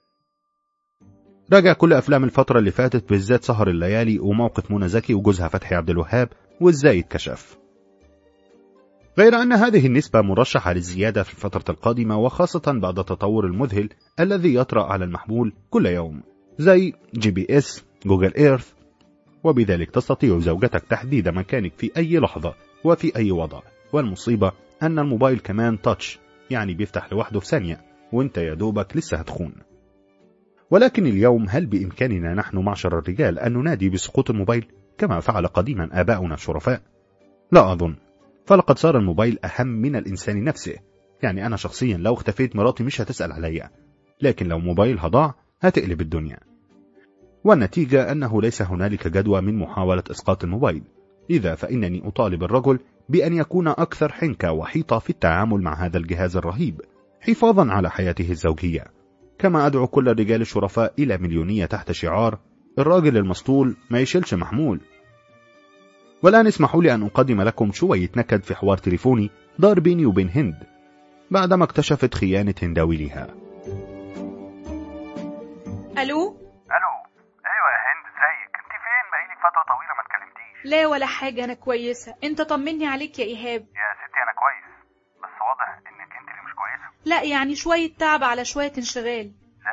راجع كل أفلام الفترة اللي فاتت، بالذات سهر الليالي وموقف منى زكي وجوزها فتحي عبد الوهاب وإزاي اتكشف. غير أن هذه النسبة مرشحة للزيادة في الفترة القادمة، وخاصة بعد التطور المذهل الذي يطرأ على المحمول كل يوم زي GPS، جوجل إيرث، وبذلك تستطيع زوجتك تحديد مكانك في أي لحظة وفي أي وضع. والمصيبة أن الموبايل كمان تاتش، يعني بيفتح لوحده في ثانية وانت يا دوبك لسه هتخون. ولكن اليوم هل بإمكاننا نحن معشر الرجال أن ننادي بسقوط الموبايل كما فعل قديما آباؤنا الشرفاء؟ لا أظن، فلقد صار الموبايل أهم من الإنسان نفسه. يعني أنا شخصيا لو اختفيت مراتي مش هتسأل عليا، لكن لو موبايلها ضاع هتقلب الدنيا. والنتيجة أنه ليس هنالك جدوى من محاولة إسقاط الموبايل، لذا فإنني أطالب الرجل بأن يكون أكثر حنكة وحيطة في التعامل مع هذا الجهاز الرهيب حفاظا على حياته الزوجية. كما أدعو كل الرجال الشرفاء إلى مليونية تحت شعار الراجل المسطول ما يشيلش محمول. والآن اسمحوا لي أن أقدم لكم شوية نكد في حوار تليفوني دار بيني وبين هند بعدما اكتشفت خيانة هنداوي لها. الو. ايوه يا هند، ازيك؟ انت فين؟ بقالي فتره طويله ما اتكلمتيش. لا ولا حاجه، انا كويسه. انت طمني عليك يا ايهاب. يا ستي انا كويس، بس واضح انك انت اللي مش كويسه. لا يعني شويه تعب على شويه انشغال.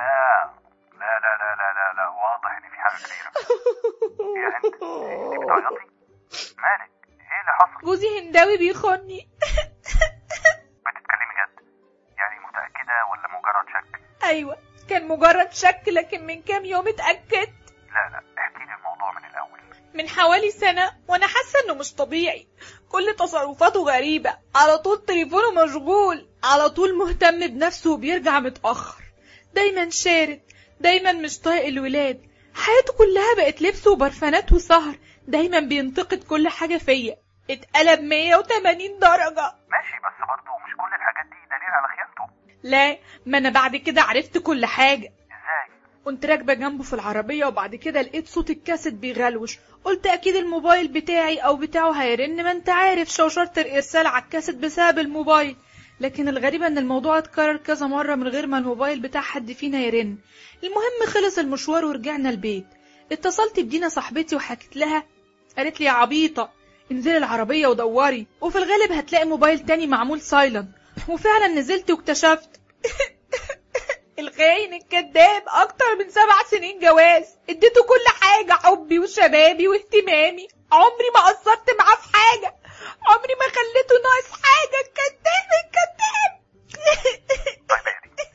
لا واضح ان في حاجه كبيره. يا هند انت بتعيطي؟ مالك؟ ايه اللي حصل؟ جوزي هنداوي بيخوني. بتتكلمي جد؟ يعني متاكده ولا مجرد شك؟ ايوه كان مجرد شك، لكن من كام يوم اتاكدت. لا احكي لي الموضوع من الاول. من حوالي سنه وانا حاسه انه مش طبيعي. كل تصرفاته غريبه، على طول تليفونه مشغول، على طول مهتم بنفسه وبيرجع متاخر، دايما شارد، دايما مش طايق الولاد، حياته كلها بقت لبس وبرفانات وسهر، دايما بينتقد كل حاجه فيا، اتقلب 180 درجه. ماشي، بس برضه مش كل الحاجات دي دليل على خيانته. لا، ما انا بعد كده عرفت كل حاجه. ازاي؟ كنت راكبه جنبه في العربيه وبعد كده لقيت صوت الكاسيت بيغلوش، قلت اكيد الموبايل بتاعي او بتاعه هيرن، ما انت عارف شوشره الارسال على الكاسيت بسبب الموبايل. لكن الغريبه ان الموضوع اتكرر كذا مره من غير ما الموبايل بتاع حد فينا يرن. المهم خلص المشوار ورجعنا البيت. اتصلت بدينا صاحبتي وحكيت لها، قالت لي يا عبيطه انزلي العربيه ودوري، وفي الغالب هتلاقي موبايل تاني معمول سايلنت. وفعلا نزلت واكتشفت الخاين الكذاب اكتر من 7 سنين جواز، اديته كل حاجة، حبي وشبابي واهتمامي، عمري ما قصرت معاه في حاجة، عمري ما خليته ناقص حاجة. الكذاب طيب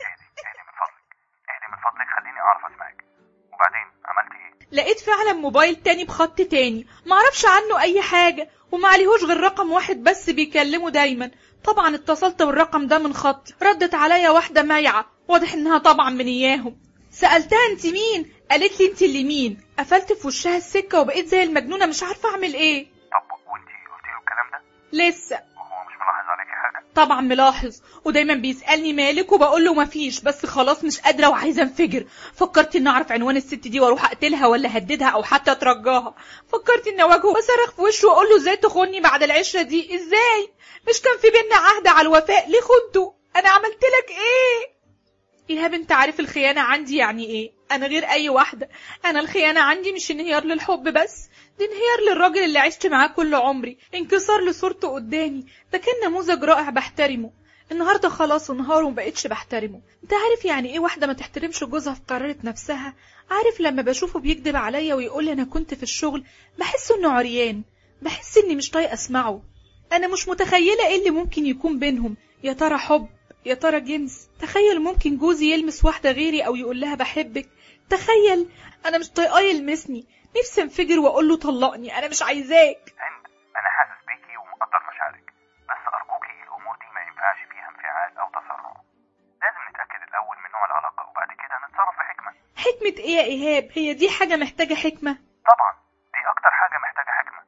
اهدي من فضلك خليني اعرف اسمعك. وبعدين عملت ايه؟ لقيت فعلا موبايل تاني بخط تاني، معرفش عنه اي حاجة، ومعليهوش غير رقم واحد بس بيكلمه دايما. طبعا اتصلت بالرقم ده من خط، ردت عليا واحدة مايعة، واضح انها طبعا من اياهم. سألتها انت مين؟ قالت لي انت اللي مين. قفلت في وشها السكة وبقيت زي المجنونة مش عارفة اعمل ايه. طب وانتي قلتي له الكلام ده؟ لسه. وهو مش ملاحظ عليكي حاجة؟ طبعا ملاحظ، ودايما بيسألني مالك وبقول له مفيش، بس خلاص مش قادرة وعايزة انفجر. فكرت ان اعرف عنوان الست دي واروح اقتلها ولا هددها او حتى اترجاها. فكرت ان اواجهه وصرخ في وشه واقول له ازاي تخوني بعد العشرة دي؟ ازاي؟ مش كان في بينا عهد على الوفاء؟ ليه خنته؟ انا عملت لك ايه؟ ايهاب انت عارف الخيانة عندي يعني ايه؟ انا غير اي واحدة. انا الخيانة عندي مش انهيار للحب بس، دي انهيار للراجل اللي عشت معاه كل عمري، انكسار لصورته قدامي. ده كان نموذج رائع بحترمه، النهارده خلاص انهار ومبقتش بحترمه. انت عارف يعني ايه واحدة ما تحترمش جوزها في قرارة نفسها؟ عارف لما بشوفه بيكذب عليا ويقول لي انا كنت في الشغل، بحس انه عريان، بحس اني مش طايقه اسمعه. انا مش متخيلة ايه اللي ممكن يكون بينهم، يا ترى حب، يا ترى جنس. تخيل ممكن جوزي يلمس واحدة غيري او يقول لها بحبك. تخيل. انا مش طايقاه يلمسني، نفسي انفجر واقول له طلقني، انا مش عايزاك. هند انا حاسس بيكي ومقدر مشاعرك، بس ارجوكي الامور دي ما ينفعش فيها انفعال او تسرع. لازم نتاكد الاول من نوع العلاقه وبعد كده نتصرف بحكمه. حكمة ايه يا ايهاب؟ هي دي حاجة محتاجة حكمة؟ طبعا دي اكتر حاجه محتاجه حكمه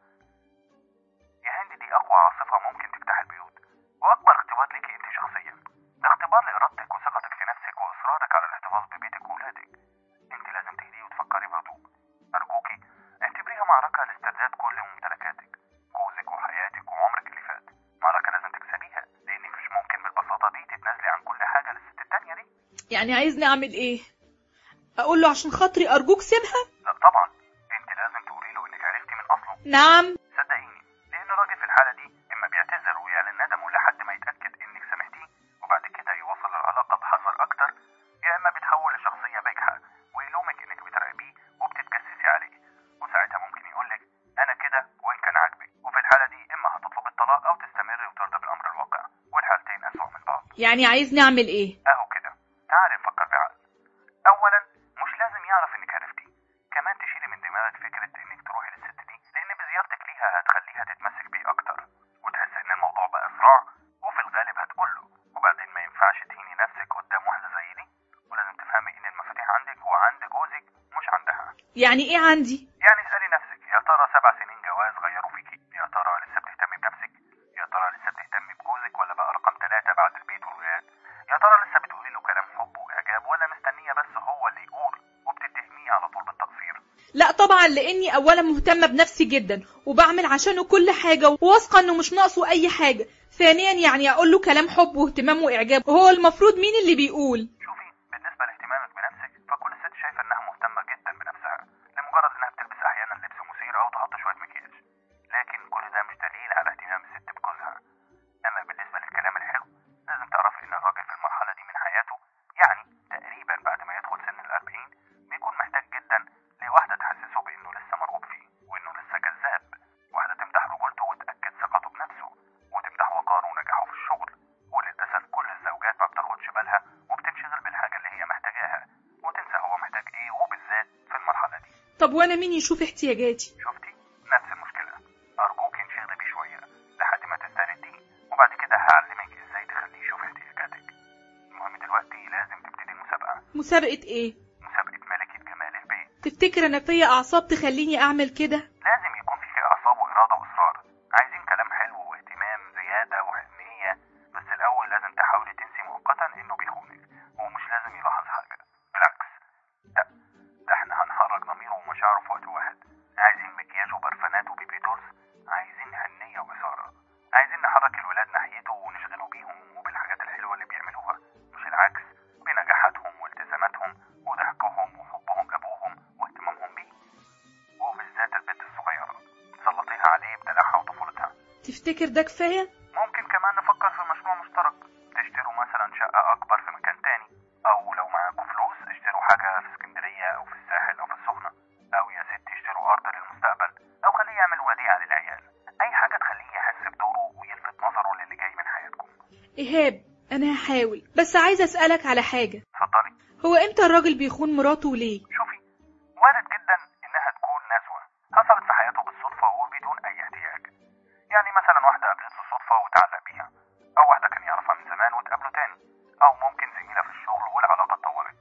يا هند. دي اقوى عاصفه ممكن تفتح البيوت، واكبر اختبار ليكي انت شخصيا. ده اختبار لارادتك وثقتك في نفسك واصرارك على الاحتفاظ ببيتك وولادك. انت لازم تهدي وتفكري بهدوء. ارجوكي اعتبريها معركه لاسترداد كل ممتلكاتك، جوزك وحياتك وعمرك اللي فات. معركه لازم تكسبيها، لانك مش ممكن بالبساطه دي تتنازلي عن كل حاجه للست التانيه دي. يعني عايزني اعمل ايه؟ اقول له عشان خاطري ارجوك سيبها؟ لا طبعا، انت لازم تقولي له انك عرفتي من اصله. نعم. صدقيني، لان الراجل في الحاله دي اما بيعتذر ويعلن ندمه لحد ما يتاكد انك سامحتيه، وبعد كده يوصل العلاقه بحذر اكتر، يا اما بيتحول لشخصيه بجحه ويلومك انك بتراقبيه وبتتجسسي عليه، وساعتها ممكن يقولك انا كده وان كان عاجبك. وفي الحاله دي اما هتطلب الطلاق او تستمري وترضى بالامر الواقع، والحالتين اسوأ من بعض. يعني عايزني اعمل ايه؟ اهو كده، تعالي نفكر بعقل. اولا مش لازم يعرف انك عرفتي، كمان تشيلي من دماغك فكره انك تروحي للست دي، لان بزيارتك ليها هتخليها تتمسك بيه اكتر وتحس ان الموضوع بقى صراع، وفي الغالب هتقوله. وبعدين ما ينفعش تهيني نفسك قدام واحده زي دي، ولازم تفهمي ان المفاتيح عندك وعند جوزك مش عندها. يعني ايه عندي؟ يعني اسالي نفسك، يا ترى 7 سنين جواز غيروا فيكي؟ يا ترى لسه بتهتمي بنفسك؟ يا ترى لسه بتهتمي بجوزك ولا بقى رقم 3 بعد البيت والولاد؟ يا ترى لسه بتقولي له كلام حب واعجاب ولا مستنيه بس هو اللي يقول وبتتهميه على طول بالتقصير؟ لا طبعا، لاني اولا مهتمة بنفسي جدا وبعمل عشانه كل حاجة وواثقة انه مش ناقصه اي حاجة. ثانيا يعني اقول له كلام حب واهتمام واعجاب، وهو المفروض مين اللي بيقول؟ شوفي، بالنسبة لاهتمامك بنفسك فكل ست شايفة انها مهتمة جدا بنفسها لمجرد انها بتلبس احيانا لبس مثير او تحط شوية مكياج، لكن كل ده مش دليل على اهتمام الست بجوزها. اما بالنسبة للكلام الحلو، لازم تعرفي ان الراجل في المرحلة دي من حياته، يعني تقريبا بعد ما يدخل سن ال40، بيكون محتاج جدا لواحدة تحسسه بانه لسه مرغوب فيه وانه لسه جذاب، واحدة تمدح رجولته وتأكد ثقته بنفسه وتمدح وقاره ونجاحه في الشغل. وللأسف كل الزوجات ما بتاخدش بالها وبتنشغل بالحاجة اللي هي محتاجاها وتنسى هو محتاج ايه، وبالذات في المرحلة دي. طب وانا مين يشوف احتياجاتي؟ شفتي؟ نفس المشكلة. أرجوك انشغلي بيه شوية لحد ما تسترديه، وبعد كده هعلمك ازاي تخليه يشوف احتياجاتك. المهم دلوقتي لازم تبتدي المسابقة. مسابقة ايه؟ مسابقة ملكة جمال البيت. تفتكر انا فيا اعصاب تخليني اعمل كده؟ لازم يكون في أعصاب وإرادة وإصرار. عايزين كلام حلو واهتمام زيادة وحنية، بس الأول لازم تحاولي تنسي مؤقتا إنه بيخونك، ومش لازم يلاحظ حاجة، بالعكس. ده احنا هنحرك ضميره ومشاعره في وقت واحد. عايزين مكياج وبرفانات وبيبي دولز، عايزين حنية وإثارة، عايزين نحرك الولاد ناحيته ونشغله بيهم وبالحاجات الحلوة اللي بيعملوها، مش العكس، بنجاحاتهم والتزاماتهم وضحكهم وحبهم لأبوهم واهتمامهم بيه، وبالذات البنت الصغيرة سلطيها عليه بدلعها وطفولتها. تفتكر ده كفاية؟ ممكن كمان نفكر في مشروع مشترك، تشتروا مثلا شقة أكبر في مكان تاني، أو لو معاكم فلوس اشتروا حاجة في اسكندرية أو في الساحل أو في السخنة، أو يا ست اشتروا أرض للمستقبل، أو خليه يعمل وديعة للعيال. أي حاجة تخليه يحس بدوره ويلفت نظره للي جاي من حياتكم. إيهاب، أنا هحاول، بس عايزة أسألك على حاجة. اتفضلي. هو إمتى الراجل بيخون مراته وليه؟ شوفي، وارد جدا إنها تكون نزوة حصلت في حياته بالصدفة وبدون أي احتياج. يعني مثلا واحدة قابلته صدفة وتعلق بيها، أو واحدة كان يعرفها من زمان وتقابله تاني، أو ممكن زميلة في الشغل والعلاقة اتطورت.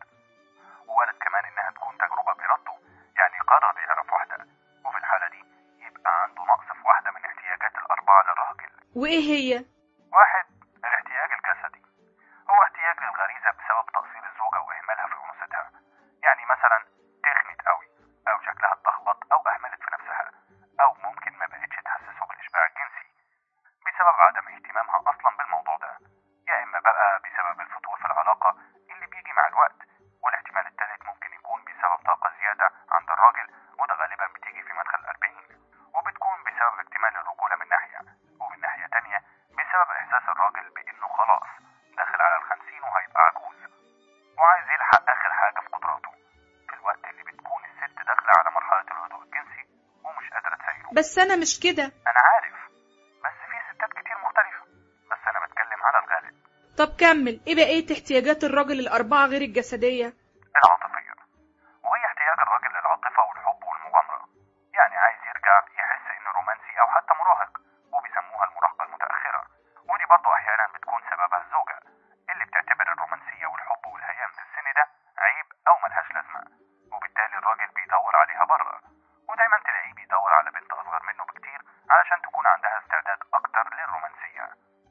ووارد كمان إنها تكون تجربة بإرادته، يعني قرر يعرف واحدة، وفي الحالة دي يبقى عنده نقص في واحدة من احتياجات الأربعة للراجل. وإيه هي؟ واحد، الاحتياج الجسدي، هو احتياج للغريزة بسبب تقصير الزوجة وإهمالها في أنوثتها. يعني مثلا تخنت قوي، أو شكلها اتلخبط، أو أهملت في نفسها، أو ممكن ما بقتش تحسسه بالإشباع الجنسي بسبب عدم اهتمامها أصلا بالموضوع ده، يا إما بقى بسبب الفتور في العلاقة اللي بيجي مع الوقت. والاحتمال الثالث ممكن يكون بسبب طاقة زيادة عند الراجل، وده غالبا بتيجي في مدخل 40، وبتكون بسبب اكتمال الرجولة من ناحية، ومن ناحية تانية بسبب إحساس الراجل بإنه خلاص داخل على 50 وهيبقى عجوز، وعايز يلحق آخر حاجة في قدراته في الوقت اللي بتكون الست داخلة على مرحلة الهدوء الجنسي ومش قادرة تسيره. بس أنا مش كده. أنا عارف، بس في ستات كتير مختلفة، بس أنا بتكلم على الغالب. طب كمل، إيه بقية احتياجات الراجل الأربعة غير الجسدية؟ العاطفية، وهي احتياج الراجل للعاطفة والحب والمغامرة. يعني عايز يرجع يحس إنه رومانسي أو حتى مراهق، وبيسموها المراهقة المتأخرة، ودي برضه أحيانا بتكون سببها الزوجة اللي بتعتبر الرومانسية والحب والهيام في السن ده عيب أو ملهاش لازمة، وبالتالي الراجل بيدور عليها بره، ودايما تلاقيه بيدور على بنت أصغر منه بكتير علشان تكون عندها استعداد أكتر للرومانسية.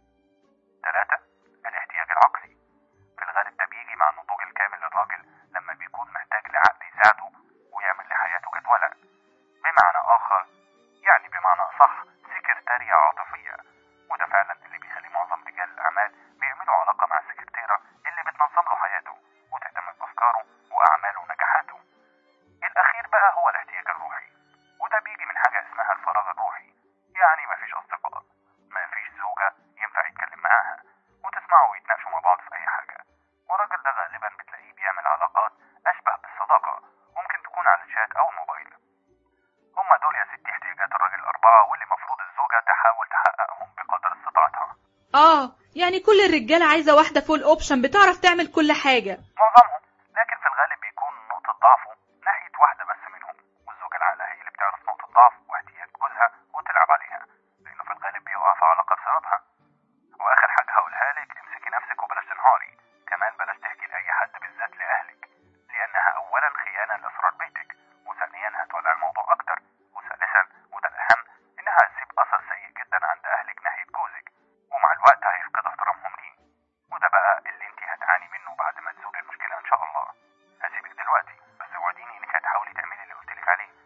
3، الاحتياج العقلي، في الغالب ده بيجي مع النضوج الكامل للراجل لما بيكون محتاج لعقل يساعده ويعمل لحياته جدولة. بمعنى آخر، يعني بمعنى أصح، سكرتارية عاطفية، وده فعلا اللي بيخلي معظم رجال الأعمال بيعملوا علاقة مع سكرتيرة اللي بتنظم له حياته وتهتم بأفكاره وأعماله ونجاحاته. الأخير بقى هو الاحتياج الروحي، وده بيجي من حاجة اسمها الفراغ الروحي، يعني مفيش أصدقاء، مفيش زوجة ينفع يتكلم معاها وتسمعوا ويتناقشوا مع بعض في أي حاجة، والراجل ده غالبا بتلاقيه بيعمل علاقات أشبه بالصداقة، ممكن تكون على الشات أو الموبايل. هما دول يا ستي احتياجات الراجل الأربعة، واللي مفروض الزوجة تحاول تحققهم بقدر استطاعتها. يعني كل الرجالة عايزة واحدة فول أوبشن بتعرف تعمل كل حاجة. معظمهم، لكن في الغالب بيكون نقطة ضعفه ناحية واحدة بس منهم، والزوجة العاقلة هي اللي بتعرف نقطة ضعف واحتياج جوزها وتلعب عليها، لأنه في الغالب بيقع في علاقة بسببها. وآخر حاجة هقولها لك، امسكي نفسك وبلاش تنهاري، كمان بلاش تحكي لأي حد بالذات لأهلك، لأنها أولا خيانة لأسرار بيتك، وثانيا هتولع الموضوع أكتر، وثالثا وده الأهم إنها هتسيب أثر سيء جدا عند أهلك ناحية جوزك، ومع الوقت هيفقد احترامهم ليه، وده بقى اللي انت هتعاني منه بعد ما تزول المشكلة إن شاء الله. هسيبك دلوقتي، بس وعديني إنك هتحاولي تعملي اللي قلتلك عليه.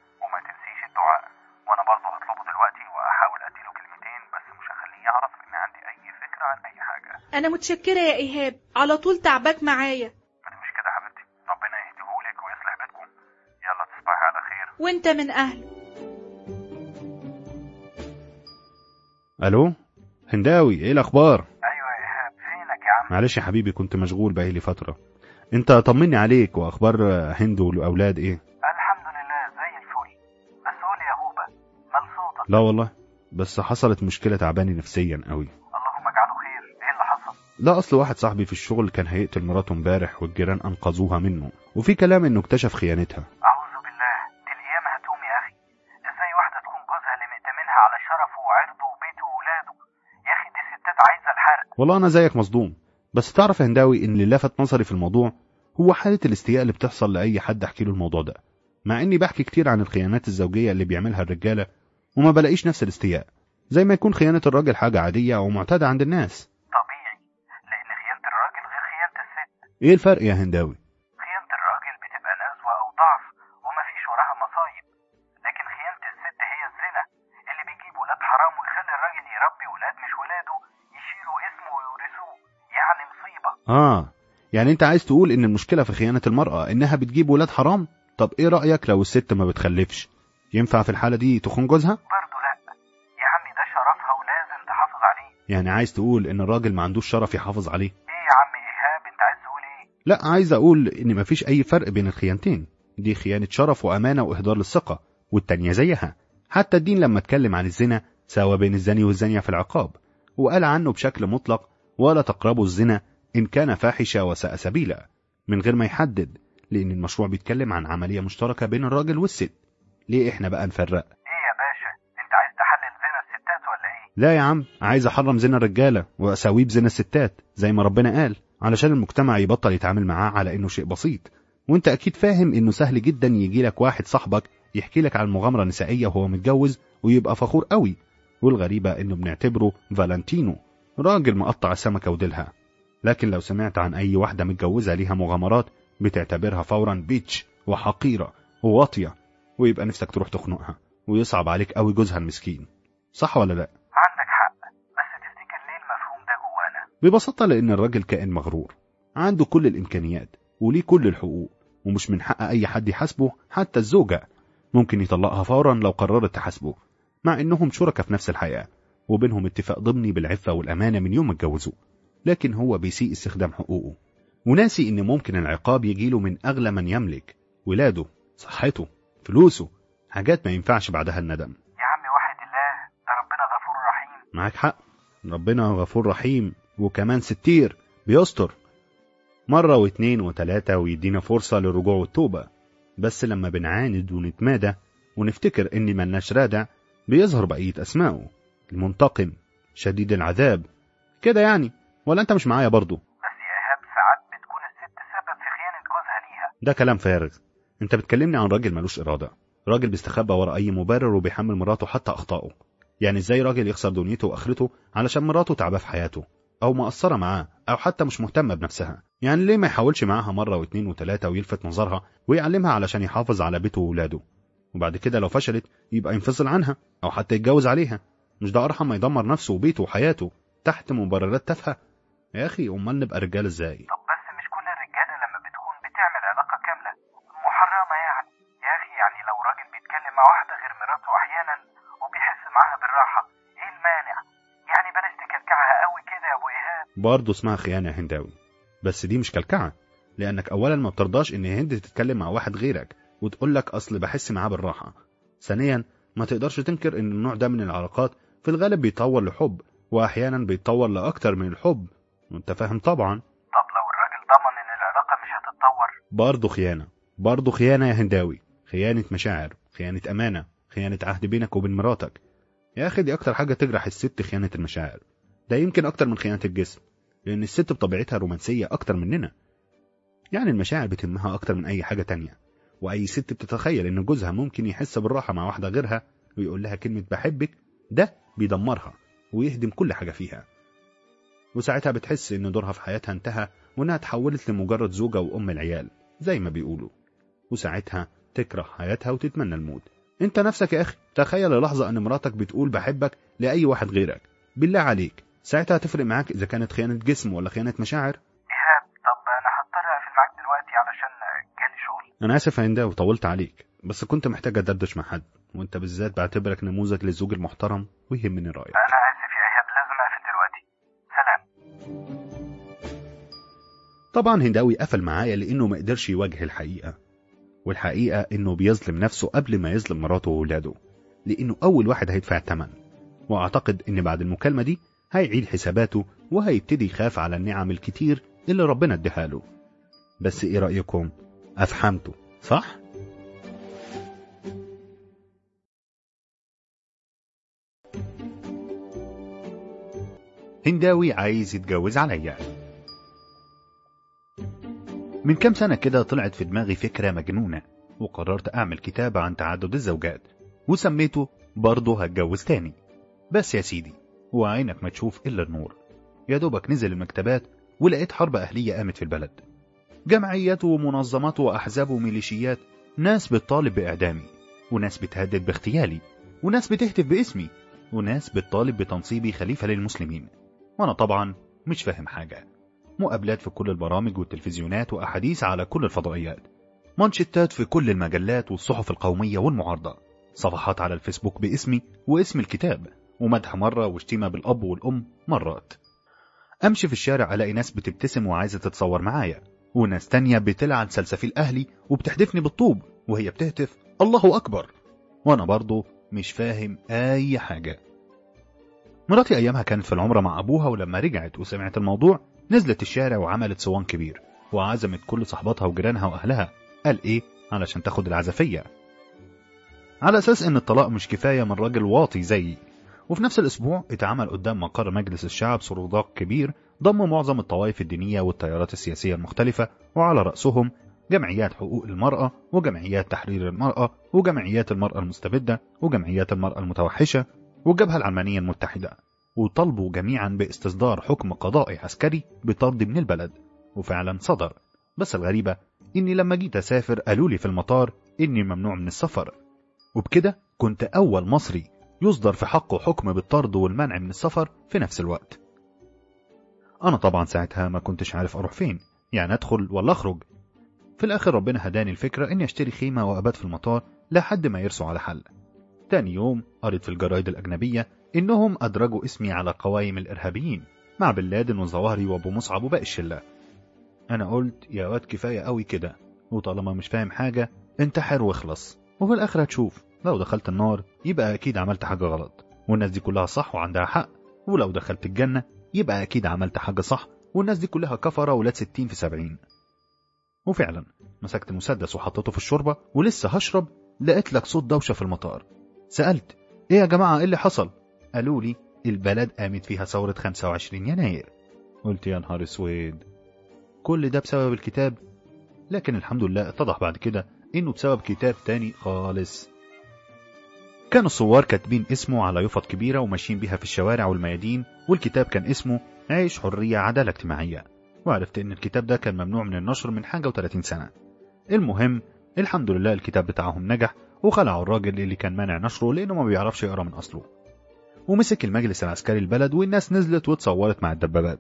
انا متشكرة يا ايهاب، على طول تعباك معايا. مش كده حبيبتي، ربنا يهديهولك ويصلح بيتكم. يلا تصبحي على خير. وانت من اهله. الو هنداوي، ايه الاخبار؟ ايوه يا ايهاب، فينك يا عم؟ معلش يا حبيبي، كنت مشغول بقالي فترة. انت طمني عليك، واخبار هند والاولاد ايه؟ الحمد لله زي الفل. بس قول يا هوبة، مال صوتك؟ لا والله، بس حصلت مشكلة تعباني نفسيا قوي. اللهم اجعله خير. ايه اللي حصل؟ لا، اصل واحد صاحبي في الشغل كان هيقتل مراته امبارح، والجيران انقذوها منه، وفي كلام انه اكتشف خيانتها. اعوذ بالله، دي القيامة هتقوم يا اخي. ازاي واحدة تكون جوزها اللي مأتمنها على شرفه وعرضه وبيته وولاده؟ يا اخي دي ستات عايزة الحرق. والله انا زيك مصدوم، بس تعرف يا هنداوي ان اللي لفت نظري في الموضوع هو حالة الاستياء اللي بتحصل لأي حد احكي له الموضوع ده، مع اني بحكي كتير عن الخيانات الزوجية اللي بيعملها الرجالة وما بلاقيش نفس الاستياء، زي ما يكون خيانة الراجل حاجة عادية او معتادة عند الناس. طبيعي، لان خيانة الراجل غير خيانة الست. ايه الفرق يا هنداوي؟ خيانة الراجل بتبقى نزوة او ضعف ومفيش وراها مصايب، لكن خيانة الست هي الزنا اللي بيجيب ولاد حرام ويخلي الراجل يربي ولاد مش ولاده، يشيلوا اسمه ويورثوه، يعني مصيبة. يعني انت عايز تقول ان المشكلة في خيانة المرأة انها بتجيب ولاد حرام؟ طب ايه رأيك لو الست ما بتخلفش؟ ينفع في الحالة دي تخون جوزها؟ برضه لا يا عمي، ده شرفها ولازم تحافظ عليه. يعني عايز تقول ان الراجل ما عندوش شرف يحافظ عليه؟ ايه يا عم ايهاب، انت عايز تقول ايه؟ لا، عايز اقول ان مفيش اي فرق بين الخيانتين، دي خيانة شرف وامانة واهدار للثقة، والتانية زيها. حتى الدين لما اتكلم عن الزنا ساوى بين الزاني والزانية في العقاب، وقال عنه بشكل مطلق: ولا تقربوا الزنا إن كان فاحشة وساء سبيلا، من غير ما يحدد، لأن المشروع بيتكلم عن عملية مشتركة بين الراجل والست. ليه احنا بقى نفرق؟ ايه يا باشا، انت عايز تحلل زنا الستات ولا ايه؟ لا يا عم، عايز احرم زنا الرجالة واساويه بزنا الستات زي ما ربنا قال، علشان المجتمع يبطل يتعامل معاه على انه شيء بسيط. وانت اكيد فاهم انه سهل جدا يجي لك واحد صاحبك يحكي لك عن مغامرة نسائية وهو متجوز ويبقى فخور قوي، والغريبة انه بنعتبره فالنتينو، راجل مقطع السمكة وديلها. لكن لو سمعت عن اي واحدة متجوزة ليها مغامرات بتعتبرها فورا بيتش وحقيرة وواطية، ويبقى نفسك تروح تخنقها، ويصعب عليك قوي جوزها المسكين. صح ولا لا؟ عندك حق، بس تفتكر ليه المفهوم ده جوانا؟ ببساطة لان الراجل كائن مغرور، عنده كل الامكانيات وليه كل الحقوق، ومش من حق اي حد يحاسبه، حتى الزوجة ممكن يطلقها فورا لو قررت تحاسبه، مع انهم شركاء في نفس الحياة وبينهم اتفاق ضمني بالعفة والامانة من يوم ما اتجوزوا. لكن هو بيسيء استخدام حقوقه، وناسي ان ممكن العقاب يجيله من اغلى من يملك: ولاده، صحته، فلوسه، حاجات ما ينفعش بعدها الندم. يا عم واحد الله، ده ربنا غفور رحيم. معاك حق، ربنا غفور رحيم، وكمان ستير بيستر مرة واثنين وثلاثة ويدينا فرصة للرجوع والتوبة. بس لما بنعاند ونتمادى ونفتكر اني ملناش رادع، بيظهر بقية اسمائه: المنتقم، شديد العذاب، كده يعني. ولا انت مش معايا برضو؟ بس يا ايهاب، ساعات بتكون الست سبب في خيانة جوزها ليها. ده كلام فارغ. انت بتكلمني عن راجل ملوش ارادة، راجل بيستخبى ورا اي مبرر وبيحمل مراته حتى اخطائه. يعني ازاي راجل يخسر دنيته واخرته علشان مراته تعباه في حياته، او مقصرة معاه، او حتى مش مهتمة بنفسها؟ يعني ليه ما يحاولش معاها مرة واثنين وثلاثة ويلفت نظرها ويعلمها علشان يحافظ على بيته وولاده، وبعد كده لو فشلت يبقى ينفصل عنها او حتى يتجوز عليها؟ مش ده ارحم ما يدمر نفسه وبيته وحياته تحت مبررات تافهة؟ يا اخي امال نبقى رجال ازاي؟ طب بس مش كل الرجالة لما بتكون بتعمل علاقة كاملة محرمة يعني؟ يا اخي يعني لو راجل بيتكلم مع واحدة غير مراته احيانا وبيحس معاها بالراحة، ايه المانع؟ يعني بلاش تكلكعها قوي كده يا ابو ايهاب. برضه اسمها خيانة يا هنداوي، بس دي مش كلكعة، لانك اولا ما بترضاش ان هند تتكلم مع واحد غيرك وتقول لك اصل بحس معاه بالراحة. ثانيا ما تقدرش تنكر ان النوع ده من العلاقات في الغالب بيتطور لحب، واحيانا بيتطور لاكتر من الحب، وانت فاهم طبعا. طب لو الراجل ضمن ان العلاقة مش هتتطور؟ برضه خيانة، برضه خيانة يا هنداوي، خيانة مشاعر، خيانة امانة، خيانة عهد بينك وبين مراتك. يا اخي دي اكتر حاجة تجرح الست، خيانة المشاعر. ده يمكن اكتر من خيانة الجسم، لان الست بطبيعتها رومانسية اكتر مننا. يعني المشاعر بتهمها اكتر من اي حاجة تانية، واي ست بتتخيل ان جوزها ممكن يحس بالراحة مع واحدة غيرها ويقول لها كلمة بحبك، ده بيدمرها ويهدم كل حاجة فيها، وساعتها بتحس ان دورها في حياتها انتهى وانها تحولت لمجرد زوجة وام العيال زي ما بيقولوا، وساعتها تكره حياتها وتتمنى الموت. انت نفسك يا اخي تخيل لحظة ان مراتك بتقول بحبك لأي واحد غيرك، بالله عليك ساعتها هتفرق معاك إذا كانت خيانة جسم ولا خيانة مشاعر؟ إيهاب، طب أنا هضطر أقفل معاك دلوقتي علشان جالي شغل. أنا آسف يا هنداوي وطولت عليك، بس كنت محتاج أدردش مع حد، وأنت بالذات بعتبرك نموذج للزوج المحترم ويهمني رأيك. أنا آسف يا إيهاب، لازم أقفل دلوقتي. سلام. طبعا هنداوي قفل معايا لأنه ما قدرش يواجه الحقيقة، والحقيقة إنه بيظلم نفسه قبل ما يظلم مراته وولاده، لأنه أول واحد هيدفع الثمن. وأعتقد إن بعد المكالمة دي هيعيد حساباته وهيبتدي يخاف على النعم الكتير اللي ربنا اداها له. بس إيه رأيكم؟ أفهمته صح؟ هنداوي عايز يتجوز عليا. من كام سنة كده طلعت في دماغي فكرة مجنونة، وقررت أعمل كتاب عن تعدد الزوجات، وسميته برضه هتجوز تاني. بس يا سيدي، وعينك ما تشوف إلا النور. يا دوبك نزل المكتبات ولقيت حرب أهلية قامت في البلد، جمعيات ومنظمات وأحزاب وميليشيات، ناس بتطالب بإعدامي، وناس بتهدد باغتيالي، وناس بتهتف باسمي، وناس بتطالب بتنصيبي خليفة للمسلمين. وأنا طبعا مش فاهم حاجة. مقابلات في كل البرامج والتلفزيونات وأحاديث على كل الفضائيات، مانشيتات في كل المجلات والصحف القومية والمعارضة، صفحات على الفيسبوك باسمي واسم الكتاب، ومدح مرة وشتيمة بالأب والأم مرات. أمشي في الشارع ألاقي ناس بتبتسم وعايزة تتصور معايا، وناس تانية بتلعن سلسفيل أهلي وبتحدفني بالطوب وهي بتهتف الله أكبر، وأنا برضو مش فاهم أي حاجة. مراتي أيامها كانت في العمرة مع أبوها، ولما رجعت وسمعت الموضوع نزلت الشارع وعملت صوان كبير، وعزمت كل صحباتها وجيرانها وأهلها. قال إيه؟ علشان تاخد العزفية، على أساس إن الطلاق مش كفاية من راجل واطي زيي. وفي نفس الأسبوع اتعمل قدام مقر مجلس الشعب صندوق كبير ضم معظم الطوائف الدينية والتيارات السياسية المختلفة، وعلى رأسهم جمعيات حقوق المرأة، وجمعيات تحرير المرأة، وجمعيات المرأة المستبدة، وجمعيات المرأة المتوحشة، والجبهة العلمانية المتحدة، وطلبوا جميعا باستصدار حكم قضائي عسكري بطرد من البلد. وفعلا صدر. بس الغريبة إني لما جيت أسافر قالوا لي في المطار إني ممنوع من السفر، وبكده كنت أول مصري يصدر في حقه حكم بالطرد والمنع من السفر في نفس الوقت. أنا طبعا ساعتها ما كنتش عارف أروح فين، يعني أدخل ولا أخرج. في الآخر ربنا هداني الفكرة إني أشتري خيمة وأبات في المطار لحد ما يرسوا على حل. تاني يوم قريت في الجرايد الأجنبية إنهم أدرجوا اسمي على قوائم الإرهابيين مع بن لادن وظواهري وأبو مصعب وباقي الشلة. أنا قلت يا واد كفاية قوي كده، وطالما مش فاهم حاجة انتحر واخلص، وفي الآخر هتشوف. لو دخلت النار يبقى أكيد عملت حاجة غلط، والناس دي كلها صح وعندها حق، ولو دخلت الجنة يبقى أكيد عملت حاجة صح، والناس دي كلها كفرة ولاد 60 في 70. وفعلا مسكت المسدس وحطيته في الشوربة، ولسه هشرب لقيت لك صوت دوشة في المطار. سألت ايه يا جماعة ايه اللي حصل؟ قالوا لي البلد قامت فيها ثورة 25 يناير. قلت يا نهار اسود، كل ده بسبب الكتاب؟ لكن الحمد لله اتضح بعد كده انه بسبب كتاب تاني خالص. كانوا الثوار كاتبين اسمه على يفط كبيرة وماشيين بيها في الشوارع والميادين، والكتاب كان اسمه عيش حرية عدالة اجتماعية. وعرفت ان الكتاب ده كان ممنوع من النشر من حاجة و30 سنة. المهم الحمد لله الكتاب بتاعهم نجح، وخلعوا الراجل اللي كان مانع نشره لانه ما بيعرفش يقرأ من اصله. ومسك المجلس العسكري البلد، والناس نزلت واتصورت مع الدبابات،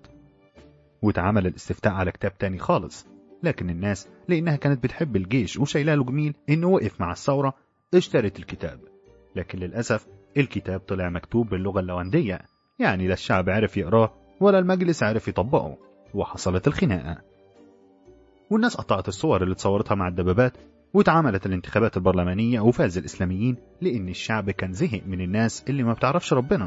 واتعمل الاستفتاء على كتاب تاني خالص. لكن الناس لانها كانت بتحب الجيش وشايله له جميل انه وقف مع الثورة اشترت الكتاب. لكن للأسف الكتاب طلع مكتوب باللغة اللواندية، يعني لا الشعب عرف يقراه ولا المجلس عرف يطبقه، وحصلت الخناقة. والناس قطعت الصور اللي اتصورتها مع الدبابات، واتعملت الانتخابات البرلمانية وفاز الإسلاميين، لأن الشعب كان زهق من الناس اللي ما بتعرفش ربنا.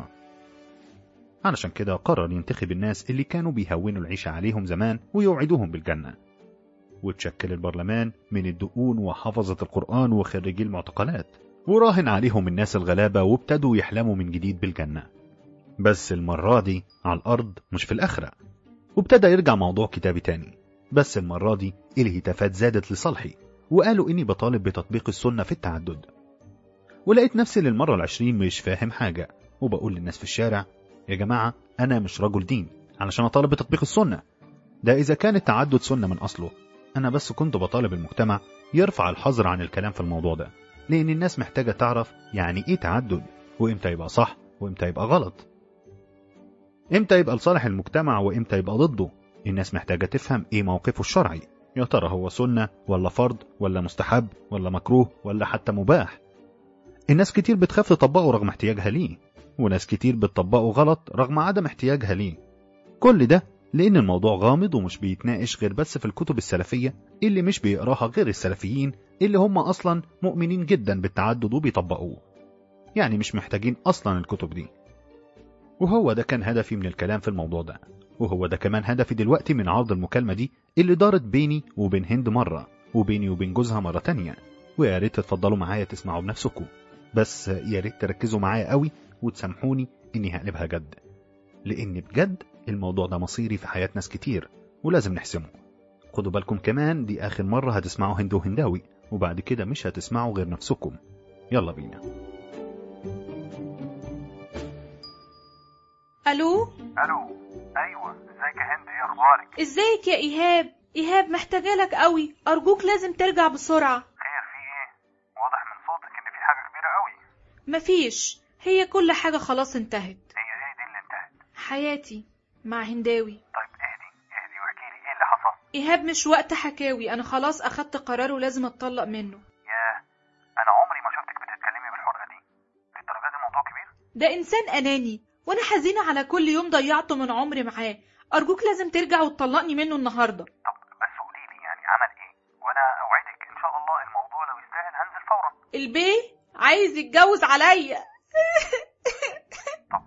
علشان كده قرر ينتخب الناس اللي كانوا بيهونوا العيشة عليهم زمان ويوعدوهم بالجنة. وتشكل البرلمان من الدقون وحفظة القرآن وخريجي المعتقلات، وراهن عليهم الناس الغلابة، وابتدوا يحلموا من جديد بالجنة. بس المرة دي على الأرض مش في الآخرة. وابتدى يرجع موضوع كتابي تاني، بس المرة دي الهتافات زادت لصالحي، وقالوا إني بطالب بتطبيق السنة في التعدد. ولقيت نفسي للمرة 20 مش فاهم حاجة، وبقول للناس في الشارع يا جماعة أنا مش رجل دين علشان أطالب بتطبيق السنة، ده إذا كان التعدد سنة من أصله. أنا بس كنت بطالب المجتمع يرفع الحظر عن الكلام في الموضوع ده، لأن الناس محتاجة تعرف يعني إيه تعدد، وإمتى يبقى صح وإمتى يبقى غلط. امتى يبقى لصالح المجتمع وامتى يبقى ضده. الناس محتاجة تفهم ايه موقفه الشرعي، يا ترى هو سنة ولا فرض ولا مستحب ولا مكروه ولا حتى مباح. الناس كتير بتخاف تطبقه رغم احتياجها ليه، وناس كتير بتطبقه غلط رغم عدم احتياجها ليه. كل ده لأن الموضوع غامض ومش بيتناقش غير بس في الكتب السلفية اللي مش بيقراها غير السلفيين اللي هم أصلا مؤمنين جدا بالتعدد وبيطبقوه، يعني مش محتاجين أصلا الكتب دي. وهو ده كان هدفي من الكلام في الموضوع ده، وهو ده كمان هدفي دلوقتي من عرض المكالمة دي اللي دارت بيني وبين هند مرة، وبيني وبين جوزها مرة تانية. ويا ريت تتفضلوا معايا تسمعوا بنفسكم، بس يا ريت تركزوا معايا قوي وتسامحوني إني هقلبها جد، لأن بجد الموضوع ده مصيري في حياة ناس كتير ولازم نحسمه. خدوا بالكم كمان دي آخر مرة هتسمعوا هند وهنداوي، وبعد كده مش هتسمعوا غير نفسكم. يلا بينا. الو. ايوه، ازيك يا هند؟ ايه اخبارك؟ ازيك يا ايهاب محتاجالك قوي، ارجوك لازم ترجع بسرعة. خير، في ايه؟ واضح من صوتك ان في حاجة كبيرة قوي. مفيش، هي كل حاجة خلاص انتهت. هي ايه دي اللي انتهت؟ حياتي مع هنداوي. طيب اهدي واحكي لي ايه اللي حصل. ايهاب مش وقت حكاوي، انا خلاص اخدت قرار ولازم اتطلق منه. ياه، انا عمري ما شفتك بتتكلمي بالحرقة دي. للدرجة دي الموضوع كبير؟ ده انسان اناني، وانا حزينة على كل يوم ضيعته من عمري معاه. ارجوك لازم ترجع وتطلقني منه النهاردة. طب بس قولي لي يعني عمل ايه، وانا اوعدك ان شاء الله الموضوع لو يستاهل هنزل فورا. البيه عايز يتجوز عليا. طب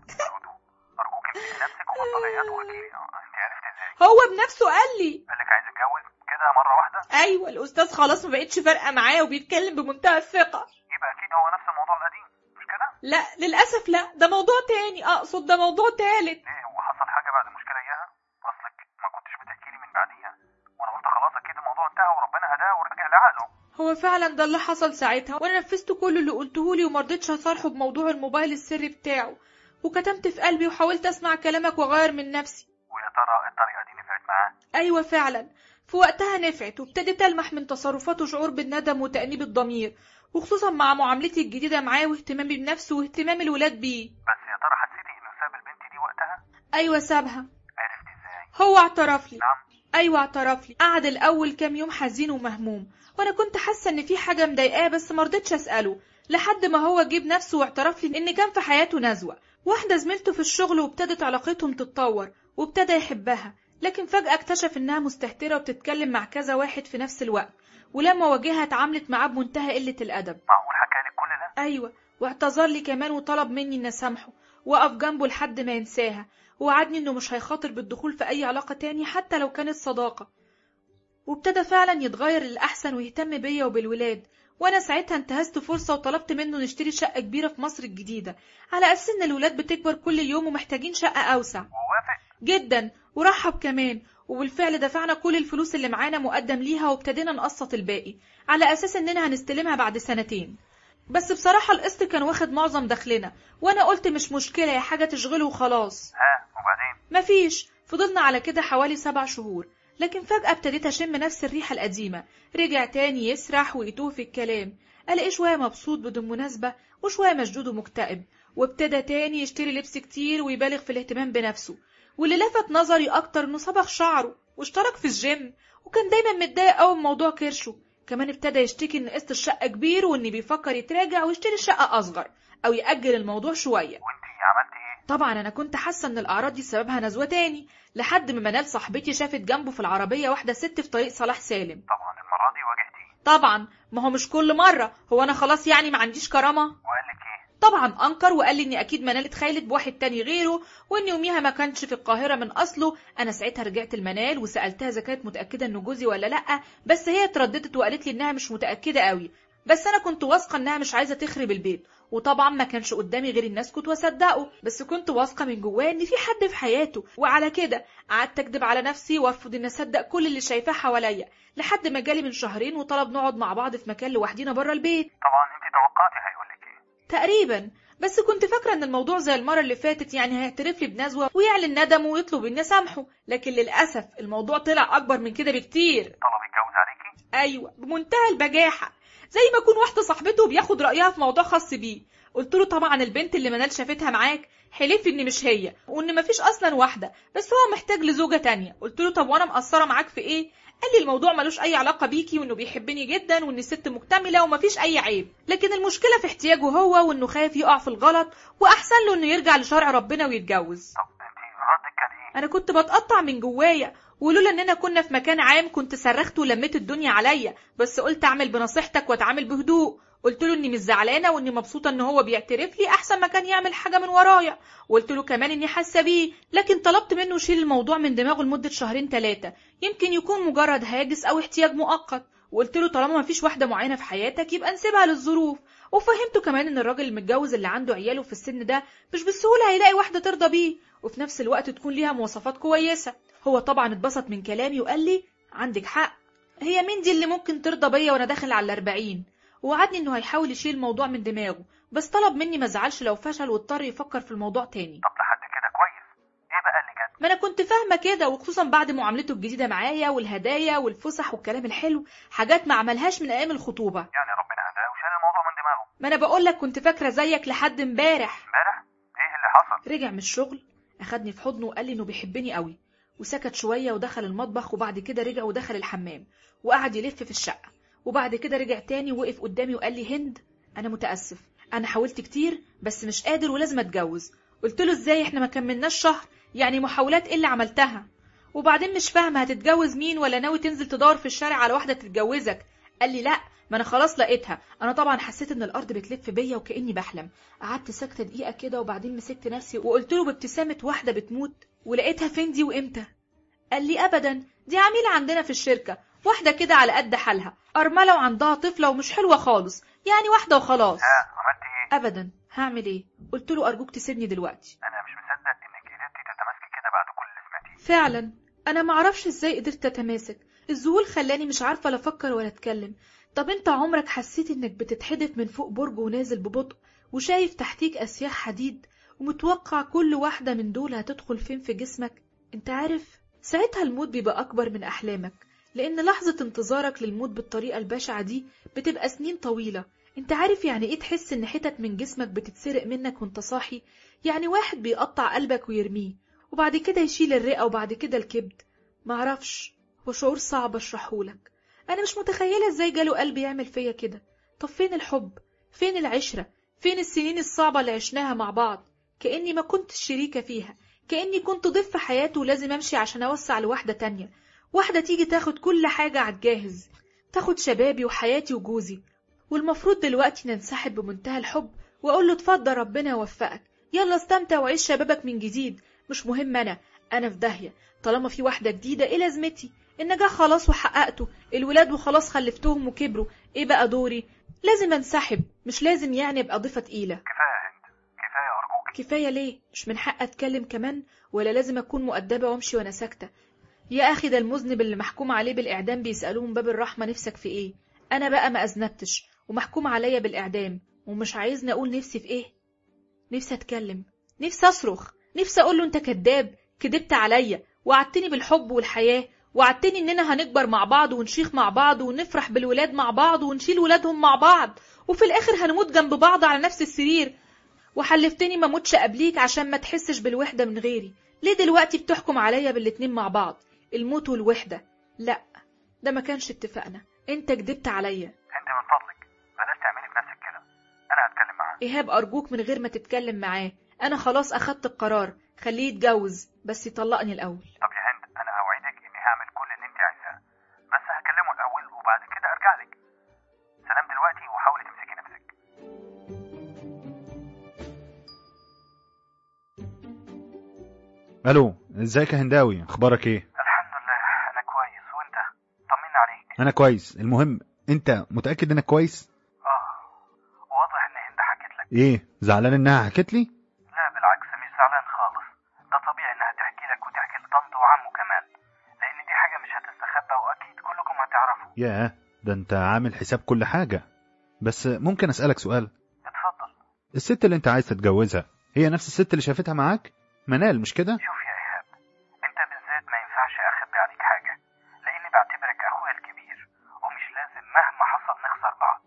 ارجوك امسكي نفسك وبطلي عياط واحكي لي، انت عرفت ازاي؟ هو بنفسه قال لي. قالك عايز يتجوز كده مرة واحدة؟ ايوه، الاستاذ خلاص ما بقتش فارقة معاه وبيتكلم بمنتهى الثقة. يبقى اكيد هو نفس الموضوع القديم، مش كده؟ لا للاسف، لا ده موضوع تاني، اقصد ده موضوع تالت. ايه، هو حصل حاجة بعد المشكلة اياها؟ اصلك ما كنتش بتحكي لي من بعديها، وانا قلت خلاص اكيد الموضوع انتهى وربنا هداه ورجع لعقله. هو فعلا ده اللي حصل ساعتها، وانا نفذت كل اللي قلتهولي ومرضتش اصارحه بموضوع الموبايل السري بتاعه، وكتمت في قلبي وحاولت اسمع كلامك واغير من نفسي. ويا ترى الطريقة دي نفعت معاه؟ ايوه فعلا، في وقتها نفعت، وابتديت المح من تصرفاته شعور بالندم وتأنيب الضمير، وخصوصا مع معاملتي الجديدة معاه واهتمامي بنفسه واهتمام الولاد بيه. بس يا ترى حسيتي انه ساب البنت دي وقتها؟ ايوه سابها. عرفت ازاي؟ هو اعترف لي. نعم. ايوه اعترف لي. قعد الاول كام يوم حزين ومهموم، وانا كنت حاسه ان في حاجه مضايقاه بس مرضتش اساله، لحد ما هو جيب نفسه واعترف لي ان كان في حياته نزوه، واحده زميلته في الشغل، وابتدت علاقتهم تتطور وابتدى يحبها، لكن فجاه اكتشف انها مستهتره وبتتكلم مع كذا واحد في نفس الوقت، ولما واجهها اتعاملت معاه بمنتهى قله الادب. معقول حكالك كل ده؟ ايوه، واعتذر لي كمان وطلب مني ان اسامحه واقف جنبه لحد ما ينساها، ووعدني انه مش هيخاطر بالدخول في اي علاقه تاني حتى لو كانت صداقه، وابتدى فعلا يتغير للأحسن ويهتم بيا وبالولاد. وانا ساعتها انتهزت فرصة وطلبت منه نشتري شقة كبيرة في مصر الجديدة، على اساس ان الولاد بتكبر كل يوم ومحتاجين شقة اوسع. ووافق جدا، ورحب كمان، وبالفعل دفعنا كل الفلوس اللي معانا مقدم ليها، وابتدينا نقسط الباقي على اساس اننا هنستلمها بعد 2 سنين. بس بصراحة القسط كان واخد معظم دخلنا، وانا قلت مش مشكلة يا حاجة تشغله وخلاص. وبعدين؟ مفيش، فضلنا على كده حوالي 7 شهور، لكن فجأة ابتديت أشم نفس الريحة القديمة، رجع تاني يسرح ويتوه في الكلام، ألاقيه شوية مبسوط بدون مناسبة وشوية مشدود ومكتئب، وابتدى تاني يشتري لبس كتير ويبالغ في الاهتمام بنفسه، واللي لفت نظري أكتر إنه صبغ شعره واشترك في الجيم، وكان دايما متضايق قوي من موضوع كرشه. كمان ابتدى يشتكي إن قسط الشقة كبير وإن بيفكر يتراجع ويشتري شقة أصغر أو يأجل الموضوع شوية. وانتي عملتي ايه؟ طبعا أنا كنت حاسة إن الأعراض دي سببها نزوة تاني، لحد ما منال صاحبتي شافت جنبه في العربية واحدة ست في طريق صلاح سالم. طبعا المرة دي واجهتيه؟ طبعا، ما هو مش كل مرة، هو أنا خلاص يعني ما عنديش كرامة؟ وقالك ايه؟ طبعا أنكر وقال لي إني أكيد منال اتخيلت بواحد تاني غيره، وإن يوميها ما كانش في القاهرة من أصله. أنا ساعتها رجعت لمنال وسألتها إذا كانت متأكدة إنه جوزي ولا لأ، بس هي اترددت وقالت لي إنها مش متأكدة قوي، بس أنا كنت واثقة إنها مش عايزة تخرب البيت، وطبعا ما كانش قدامي غير إني أسكت وأصدقه، بس كنت واثقة من جواه إن في حد في حياته، وعلى كده قعدت أكدب على نفسي وأرفض إني أصدق كل اللي شايفاه حواليا، لحد ما جالي من 2 شهرين وطلب نقعد مع بعض في مكان لوحدينا بره البيت. طبعا انتي توقعتي هيقولك ايه؟ تقريبا، بس كنت فاكرة ان الموضوع زي المرة اللي فاتت، يعني هيعترف لي بنزوة ويعلن ندمه ويطلب اني اسامحه، لكن للأسف الموضوع طلع اكبر من كده بكتير. طلب يتجوز عليكي؟ ايوه، بمنتهى البجاحة. زي ما يكون واحده صاحبته بياخد رايها في موضوع خاص بيه. قلت له طبعا البنت اللي منال شافتها معاك حلف ان مش هي وان مفيش اصلا واحده، بس هو محتاج لزوجه تانية. قلت له طب وانا مقصره معاك في ايه؟ قال لي الموضوع ملوش اي علاقه بيكي، وانه بيحبني جدا، وان الست مكتمله ومفيش اي عيب، لكن المشكله في احتياجه هو، وانه خايف يقع في الغلط، واحسن له انه يرجع لشرع ربنا ويتجوز. طب انت ردك كان ايه؟ انا كنت بتقطع من جوايا، ولولا اننا كنا في مكان عام كنت صرخت ولميت الدنيا عليا، بس قلت اعمل بنصيحتك واتعامل بهدوء. قلت له اني مش زعلانه واني مبسوطه ان هو بيعترف لي احسن ما كان يعمل حاجه من ورايا، وقلت له كمان اني حاسه بيه، لكن طلبت منه يشيل الموضوع من دماغه لمده 2-3 يمكن يكون مجرد هاجس او احتياج مؤقت. وقلت له طالما مفيش واحده معينه في حياتك يبقى نسيبها للظروف. وفهمته كمان ان الراجل المتجوز اللي عنده عياله في السن ده مش بالسهوله هيلاقي واحده ترضى بيه، وفي نفس الوقت تكون ليها مواصفات كويسه. هو طبعا اتبسط من كلامي وقال لي عندك حق، هي مين دي اللي ممكن ترضى بيا وانا داخل على 40؟ ووعدني انه هيحاول يشيل الموضوع من دماغه، بس طلب مني ما ازعلش لو فشل واضطر يفكر في الموضوع تاني. طب لحد كده كويس، ايه بقى اللي جد؟ ما انا كنت فاهمه كده، وخصوصا بعد معاملته الجديده معايا والهدايا والفسح والكلام الحلو، حاجات ما عملهاش من ايام الخطوبه. يعني ربنا هداه وشال الموضوع من دماغه. ما انا بقول لك كنت فاكره زيك لحد امبارح. امبارح؟ ايه اللي حصل؟ رجع من الشغل اخدني في حضنه وقال لي انه بيحبني قوي، وسكت شويه ودخل المطبخ، وبعد كده رجع ودخل الحمام وقعد يلف في الشقه، وبعد كده رجع تاني ووقف قدامي وقال لي هند انا متاسف، انا حاولت كتير بس مش قادر ولازم اتجوز. قلت له ازاي؟ احنا ما كملناش شهر، يعني محاولات ايه اللي عملتها؟ وبعدين مش فاهمه هتتجوز مين، ولا ناوي تنزل تدور في الشارع على واحده تتجوزك؟ قال لي لا ما انا خلاص لقيتها. انا طبعا حسيت ان الارض بتلف بيا وكاني بحلم، قعدت ساكته دقيقه كده وبعدين مسكت نفسي وقلت له بابتسامه واحده بتموت ولقيتها فين دي وامتى؟ قال لي ابدا، دي عميله عندنا في الشركه، واحده كده على قد حالها، ارمله وعندها طفله ومش حلوه خالص، يعني واحده وخلاص. عملت ايه؟ ابدا، هعمل ايه؟ قلت له ارجوك تسيبني دلوقتي. انا مش مصدق انك قدرتي تتماسكي كده بعد كل اللي سمعتيه. فعلا انا معرفش ازاي قدرت اتماسك، الذهول خلاني مش عارفه لا افكر ولا اتكلم. طب انت عمرك حسيت انك بتتحدف من فوق برج ونازل ببطء، وشايف تحتيك اسياخ حديد، ومتوقع كل واحده من دول هتدخل فين في جسمك؟ انت عارف ساعتها الموت بيبقى اكبر من احلامك، لان لحظه انتظارك للموت بالطريقه البشعه دي بتبقى سنين طويله. انت عارف يعني ايه تحس ان حتت من جسمك بتتسرق منك وانت صاحي؟ يعني واحد بيقطع قلبك ويرميه، وبعد كده يشيل الرئه، وبعد كده الكبد. معرفش، هو شعور صعب اشرحهولك. انا مش متخيله ازاي جاله قلب يعمل فيا كده. طب فين الحب؟ فين العشره؟ فين السنين الصعبه اللي عشناها مع بعض؟ كاني ما كنت شريكه فيها، كاني كنت ضيف في حياته ولازم امشي عشان اوسع لواحده تانية، واحده تيجي تاخد كل حاجه على الجاهز، تاخد شبابي وحياتي وجوزي. والمفروض دلوقتي ننسحب بمنتهى الحب واقول له اتفضل ربنا يوفقك، يلا استمتع وعيش شبابك من جديد، مش مهم انا في داهيه، طالما في واحده جديده ايه لازمتي؟ النجاح خلاص وحققته، الولاد وخلاص خلفتهم وكبروا، ايه بقى دوري؟ لازم انسحب، مش لازم يعني ابقى ضيفه تقيله. كفايه يا هند، كفايه ارجوك. كفايه ليه؟ مش من حق اتكلم كمان؟ ولا لازم اكون مؤدبه وامشي وانا ساكته؟ يا اخي ده المذنب اللي محكوم عليه بالاعدام بيسالوه من باب الرحمه نفسك في ايه؟ انا بقى ما اذنبتش ومحكوم عليا بالاعدام، ومش عايزني اقول نفسي في ايه؟ نفسي اتكلم، نفسي اصرخ، نفسي اقول له انت كذاب، كدبت عليا، وعدتني بالحب والحياه، وعدتني اننا هنكبر مع بعض ونشيخ مع بعض ونفرح بالولاد مع بعض ونشيل ولادهم مع بعض، وفي الاخر هنموت جنب بعض على نفس السرير، وحلفتني ما موتش قبليك عشان ما تحسش بالوحده من غيري. ليه دلوقتي بتحكم عليا بالاتنين مع بعض، الموت والوحده؟ لا، ده ما كانش اتفقنا، انت كدبت عليا. هند من فضلك بلاش تعملي في نفسك كده، انا هتكلم معاه. ايهاب ارجوك من غير ما تتكلم معاه، انا خلاص اخدت القرار، خليه يتجوز بس يطلقني الاول. طب يا هند انا اوعدك اني هعمل كل اللي انت عايزاه، بس هكلمه الاول وبعد كده ارجع لك. سلام دلوقتي وحاولي تمسكي نفسك. الو، ازيك يا هنداوي؟ اخبارك ايه؟ الحمد لله انا كويس، وانت؟ طمنا عليك. انا كويس. المهم انت متاكد انك كويس؟ واضح ان هند حكت لك. ايه، زعلان انها حكت لي؟ لا بالعكس، مش زعلان خالص، ده طبيعي انها تحكي لك وتحكي لطنط وعمه كمان، لان دي حاجه مش هتستخبى واكيد كلكم هتعرفوا. ياه، ده انت عامل حساب كل حاجه. بس ممكن اسالك سؤال؟ اتفضل. الست اللي انت عايز تتجوزها هي نفس الست اللي شافتها معاك منال، مش كده؟ شوف يا ايهاب، انت بالذات ما ينفعش اخبي عليك حاجه، لاني بعتبرك اخويا الكبير، ومش لازم مهما حصل نخسر بعض.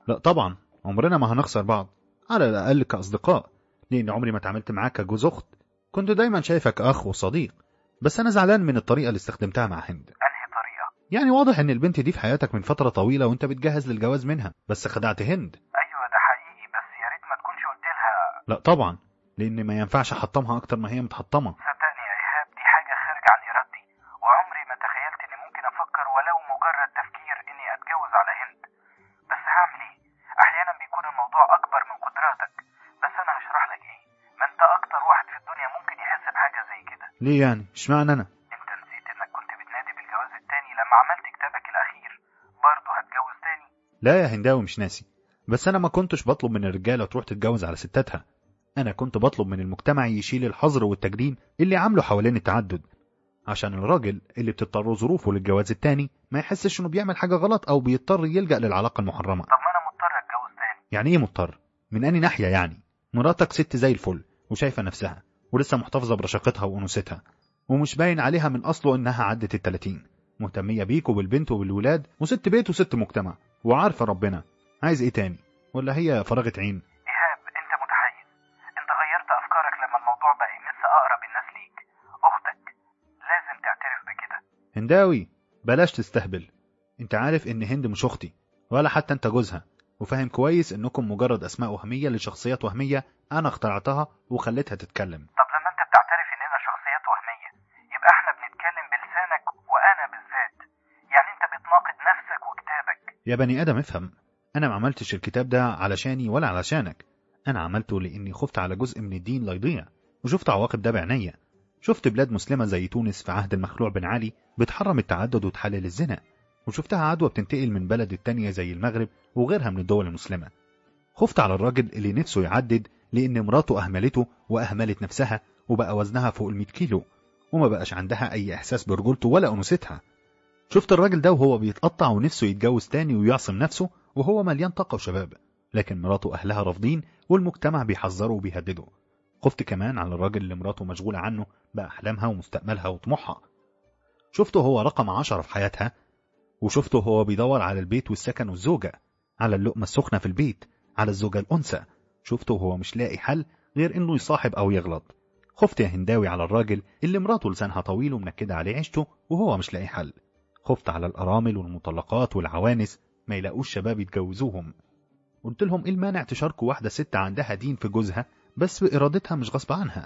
لا طبعا، عمرنا ما هنخسر بعض، على الأقل كأصدقاء، لأن عمري ما اتعاملت معاك كجوز أخت. كنت دايما شايفك أخ وصديق، بس أنا زعلان من الطريقة اللي استخدمتها مع هند. أنهي طريقة؟ يعني واضح إن البنت دي في حياتك من فترة طويلة وأنت بتجهز للجواز منها، بس خدعت هند. أيوة ده حقيقي، بس يا ريت ما تكونش قلت لها. لا طبعا، لأن ما ينفعش أحطمها أكتر ما هي متحطمة. صدقني يا إيهاب، دي حاجة خارجة عن إرادتي، وعمري ما تخيلت إني ممكن أفكر ولو مجرد تفكير إني أتجوز على هند. بس هعمل إيه؟ أحيانا بيكون الموضوع أكبر من قدراتك، بس أنا هشرح لك إيه؟ ما أنت أكتر واحد في الدنيا ممكن يحس بحاجة زي كده. ليه يعني؟ اشمعنى أنا؟ أنت نسيت إنك كنت بتنادي بالجواز التاني لما عملت كتابك الأخير؟ برضه هتجوز تاني؟ لا يا هنداوي، مش ناسي، بس أنا ما كنتش بطلب من الرجالة تروح تتجوز على ستاتها. أنا كنت بطلب من المجتمع يشيل الحظر والتجريم اللي عامله حوالين التعدد، عشان الراجل اللي بتضطر ظروفه للجواز التاني ما يحسش إنه بيعمل حاجة غلط أو بيضطر يلجأ للعلاقة المحرمة. طب ما أنا مضطر أتجوز تاني. يعني إيه مضطر؟ من أني ناحية يعني؟ مراتك ست زي الفل وشايفة نفسها ولسه محتفظة برشاقتها وأنوثتها، ومش باين عليها من أصله إنها عدت ال30، مهتمية بيك وبالبنت وبالولاد وست بيت وست مجتمع وعارفة ربنا. عايز إيه تاني؟ ولا هي فراغة عين؟ إيهاب، أنت متحيز، أنت غيرت أفكارك لما الموضوع بقى يمس أقرب الناس ليك، أختك. لازم تعترف بكده. هنداوي بلاش تستهبل، انت عارف ان هند مش اختي ولا حتى انت جوزها، وفاهم كويس انكم مجرد اسماء وهمية لشخصيات وهمية انا اخترعتها وخليتها تتكلم. طب لما انت بتعترف اننا شخصيات وهمية، يبقى احنا بنتكلم بلسانك وانا بالذات، يعني انت بتناقض نفسك وكتابك. يا بني ادم افهم، انا ما عملتش الكتاب ده علشاني ولا علشانك، انا عملته لاني خفت على جزء من الدين لا يضيع، وشفت عواقب ده بعينيا. شفت بلاد مسلمة زي تونس في عهد المخلوع بن علي بتحرم التعدد وتحلل الزنا، وشفتها عدوى بتنتقل من بلد التانية زي المغرب وغيرها من الدول المسلمة. خفت على الراجل اللي نفسه يعدد لأن مراته أهملته وأهملت نفسها وبقى وزنها فوق 100 كيلو وما بقاش عندها أي إحساس برجولته ولا أنوثتها. شفت الراجل ده وهو بيتقطع ونفسه يتجوز تاني ويعصم نفسه وهو مليان طاقة وشباب، لكن مراته أهلها رافضين والمجتمع بيحذره وبيهدده. خفت كمان على الراجل اللي مراته مشغولة عنه بأحلامها ومستقبلها وطموحها. شفته هو رقم 10 في حياتها، وشفته هو بيدور على البيت والسكن والزوجة، على اللقمة السخنة في البيت، على الزوجة الأنثى. شفته هو مش لاقي حل غير إنه يصاحب أو يغلط. خفت يا هنداوي على الراجل اللي مراته لسانها طويل ومنكدة عليه عيشته وهو مش لاقي حل. خفت على الأرامل والمطلقات والعوانس ما يلاقوش شباب يتجوزوهم. قلت لهم إيه المانع تشاركوا واحدة ست عندها دين في جوزها بس بإرادتها مش غصب عنها.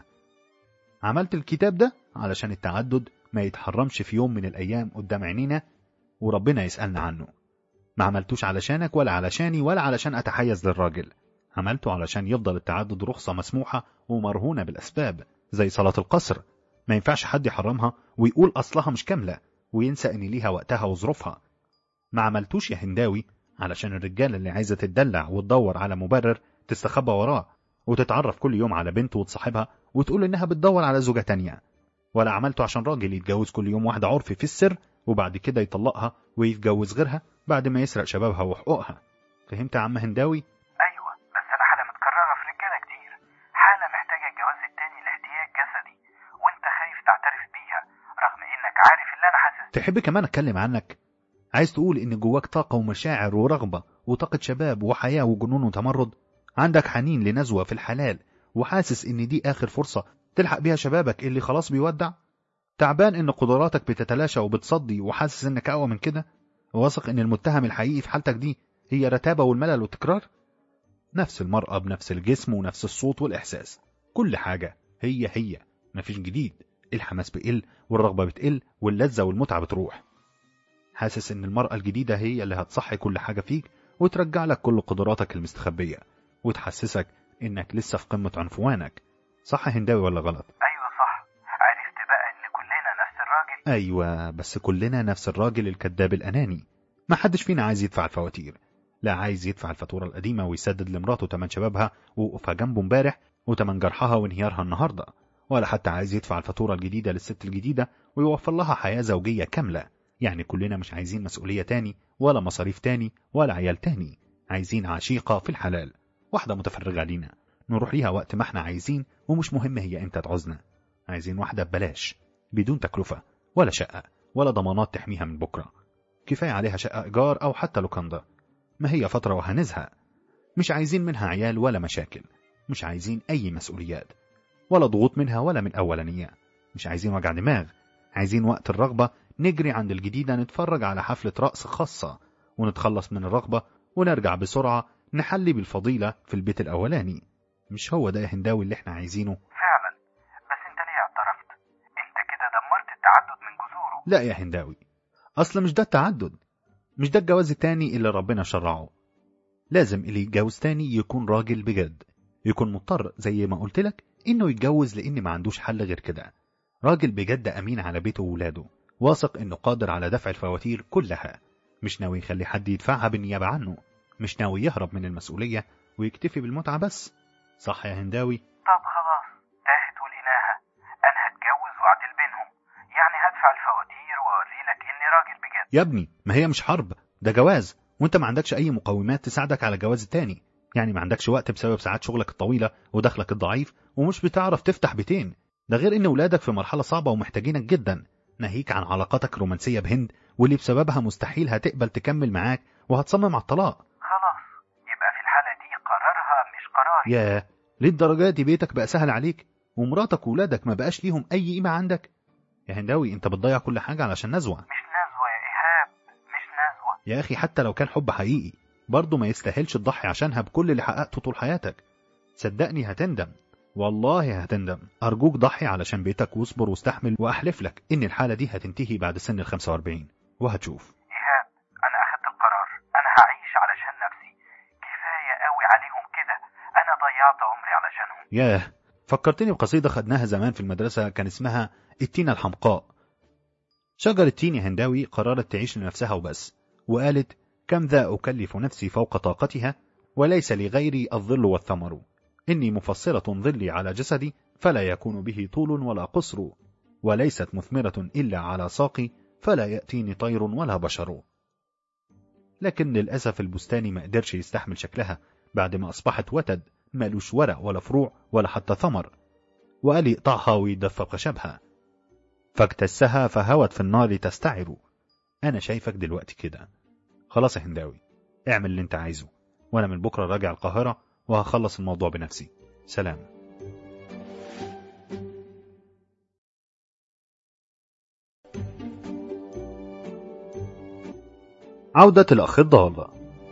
عملت الكتاب ده علشان التعدد ما يتحرمش في يوم من الأيام قدام عينينا وربنا يسألنا عنه. ما عملتوش علشانك ولا علشاني ولا علشان أتحيز للراجل، عملته علشان يفضل التعدد رخصة مسموحة ومرهونة بالأسباب زي صلاة القصر، ما ينفعش حد يحرمها ويقول أصلها مش كاملة وينسى إن ليها وقتها وظروفها. ما عملتوش يا هنداوي علشان الرجال اللي عايزة تدلع وتدور على مبرر تستخبى وراه وتتعرف كل يوم على بنت وتصاحبها وتقول إنها بتدور على زوجة تانية، ولا عملته عشان راجل يتجوز كل يوم واحدة عرفي في السر وبعد كده يطلقها ويتجوز غيرها بعد ما يسرق شبابها وحقوقها. فهمت يا عم هنداوي؟ ايوه، بس انا حالة متكررة في رجالة كتير، حالة محتاجة الجواز التاني لاحتياج جسدي، وانت خايف تعترف بيها رغم انك عارف اللي انا حاسس. تحب كمان اتكلم عنك؟ عايز تقول ان جواك طاقة ومشاعر ورغبة وطاقة شباب وحياة وجنون وتمرد؟ عندك حنين لنزوة في الحلال وحاسس ان دي اخر فرصة تلحق بيها شبابك اللي خلاص بيودع؟ تعبان ان قدراتك بتتلاشى وبتصدي وحاسس انك اقوى من كده؟ واثق ان المتهم الحقيقي في حالتك دي هي رتابة والملل والتكرار؟ نفس المرأة بنفس الجسم ونفس الصوت والإحساس، كل حاجة هي مفيش جديد. الحماس بيقل والرغبة بتقل واللذة والمتعة بتروح. حاسس ان المرأة الجديدة هي اللي هتصحي كل حاجة فيك وترجع لك كل قدراتك المستخبية وتحسسك انك لسه في قمة عنفوانك. صح هنداوي ولا غلط؟ ايوه صح. عرفت بقى ان كلنا نفس الراجل؟ ايوه، بس كلنا نفس الراجل الكذاب الاناني. ما حدش فينا عايز يدفع الفواتير، لا عايز يدفع الفاتورة القديمة ويسدد لمراته تمن شبابها ووقوفها جنبه امبارح وتمن جرحها وانهيارها النهاردة، ولا حتى عايز يدفع الفاتورة الجديدة للست الجديدة ويوفر لها حياة زوجية كاملة. يعني كلنا مش عايزين مسؤولية تاني ولا مصاريف تاني ولا عيال تاني، عايزين عشيقة في الحلال، واحدة متفرغة لينا نروح ليها وقت ما احنا عايزين ومش مهم هي امتى تعوزنا. عايزين واحدة ببلاش بدون تكلفة ولا شقة ولا ضمانات تحميها من بكرة، كفاية عليها شقة إيجار أو حتى لوكاندا. ما هي فترة وهنزهق. مش عايزين منها عيال ولا مشاكل، مش عايزين أي مسؤوليات ولا ضغوط منها ولا من أولانية، مش عايزين وجع دماغ. عايزين وقت الرغبة نجري عند الجديدة نتفرج على حفلة رقص خاصة ونتخلص من الرغبة ونرجع بسرعة نحلي بالفضيلة في البيت الأولاني. مش هو ده يا هنداوي اللي احنا عايزينه؟ فعلا، بس انت ليه اعترفت؟ انت كده دمرت التعدد من جذوره. لا يا هنداوي، أصل مش ده التعدد، مش ده الجواز التاني اللي ربنا شرعه. لازم اللي يتجوز تاني يكون راجل بجد، يكون مضطر زي ما قلت لك انه يتجوز لان ما عندوش حل غير كده. راجل بجد امين على بيته وولاده، واثق انه قادر على دفع الفواتير كلها، مش ناوي يخلي حد يدفعها بالنيابة عنه، مش ناوي يهرب من المسؤولية ويكتفي بالمتعة بس. صح يا هنداوي؟ طب خلاص، تاهت ولقيناها. انا هتجوز واعدل بينهم، يعني هدفع الفواتير واوريلك اني راجل بجد. يا ابني ما هي مش حرب، ده جواز، وانت ما عندكش اي مقومات تساعدك على الجواز التاني. يعني ما عندكش وقت بسبب ساعات شغلك الطويلة ودخلك الضعيف، ومش بتعرف تفتح بيتين. ده غير ان ولادك في مرحلة صعبة ومحتاجينك جدا، ناهيك عن علاقاتك الرومانسية بهند واللي بسببها مستحيل هتقبل تكمل معاك وهتصمم على الطلاق. خلاص، يبقى في الحالة دي قرارها مش قراري. ياه، للدرجة دي بيتك بقى سهل عليك ومراتك وولادك ما بقاش ليهم اي قيمة عندك؟ يا هنداوي انت بتضيع كل حاجة علشان نزوة. مش نزوة يا إيهاب، مش نزوة. يا اخي حتى لو كان حب حقيقي برضه ما يستاهلش تضحي عشانها بكل اللي حققته طول حياتك. صدقني هتندم، والله هتندم. أرجوك ضحي علشان بيتك واصبر واستحمل، وأحلف لك إن الحالة دي هتنتهي بعد سن 45 وهتشوف. إيهاب، أنا أخدت القرار، أنا هعيش علشان نفسي. كفاية قوي عليهم كده، أنا ضيعت عمري علشانهم. ياه، فكرتني بقصيدة خدناها زمان في المدرسة كان اسمها التينة الحمقاء. شجر التين يا هنداوي قررت تعيش لنفسها وبس، وقالت: كم ذا أكلف نفسي فوق طاقتها، وليس لغيري الظل والثمر، إني مفصلة ظلي على جسدي، فلا يكون به طول ولا قصر، وليست مثمرة إلا على ساقي، فلا يأتيني طير ولا بشر. لكن للأسف البستاني ما قدرش يستحمل شكلها بعد ما أصبحت وتد، مالوش ورق ولا فروع ولا حتى ثمر، وقال يقطعها ويدفق شبها، فاكتسها فهوت في النار تستعر. أنا شايفك دلوقتي كده. خلاص يا هنداوي، اعمل اللي انت عايزه، وانا من بكرة راجع القاهرة وهخلص الموضوع بنفسي. سلام. عودة الأخ الضال.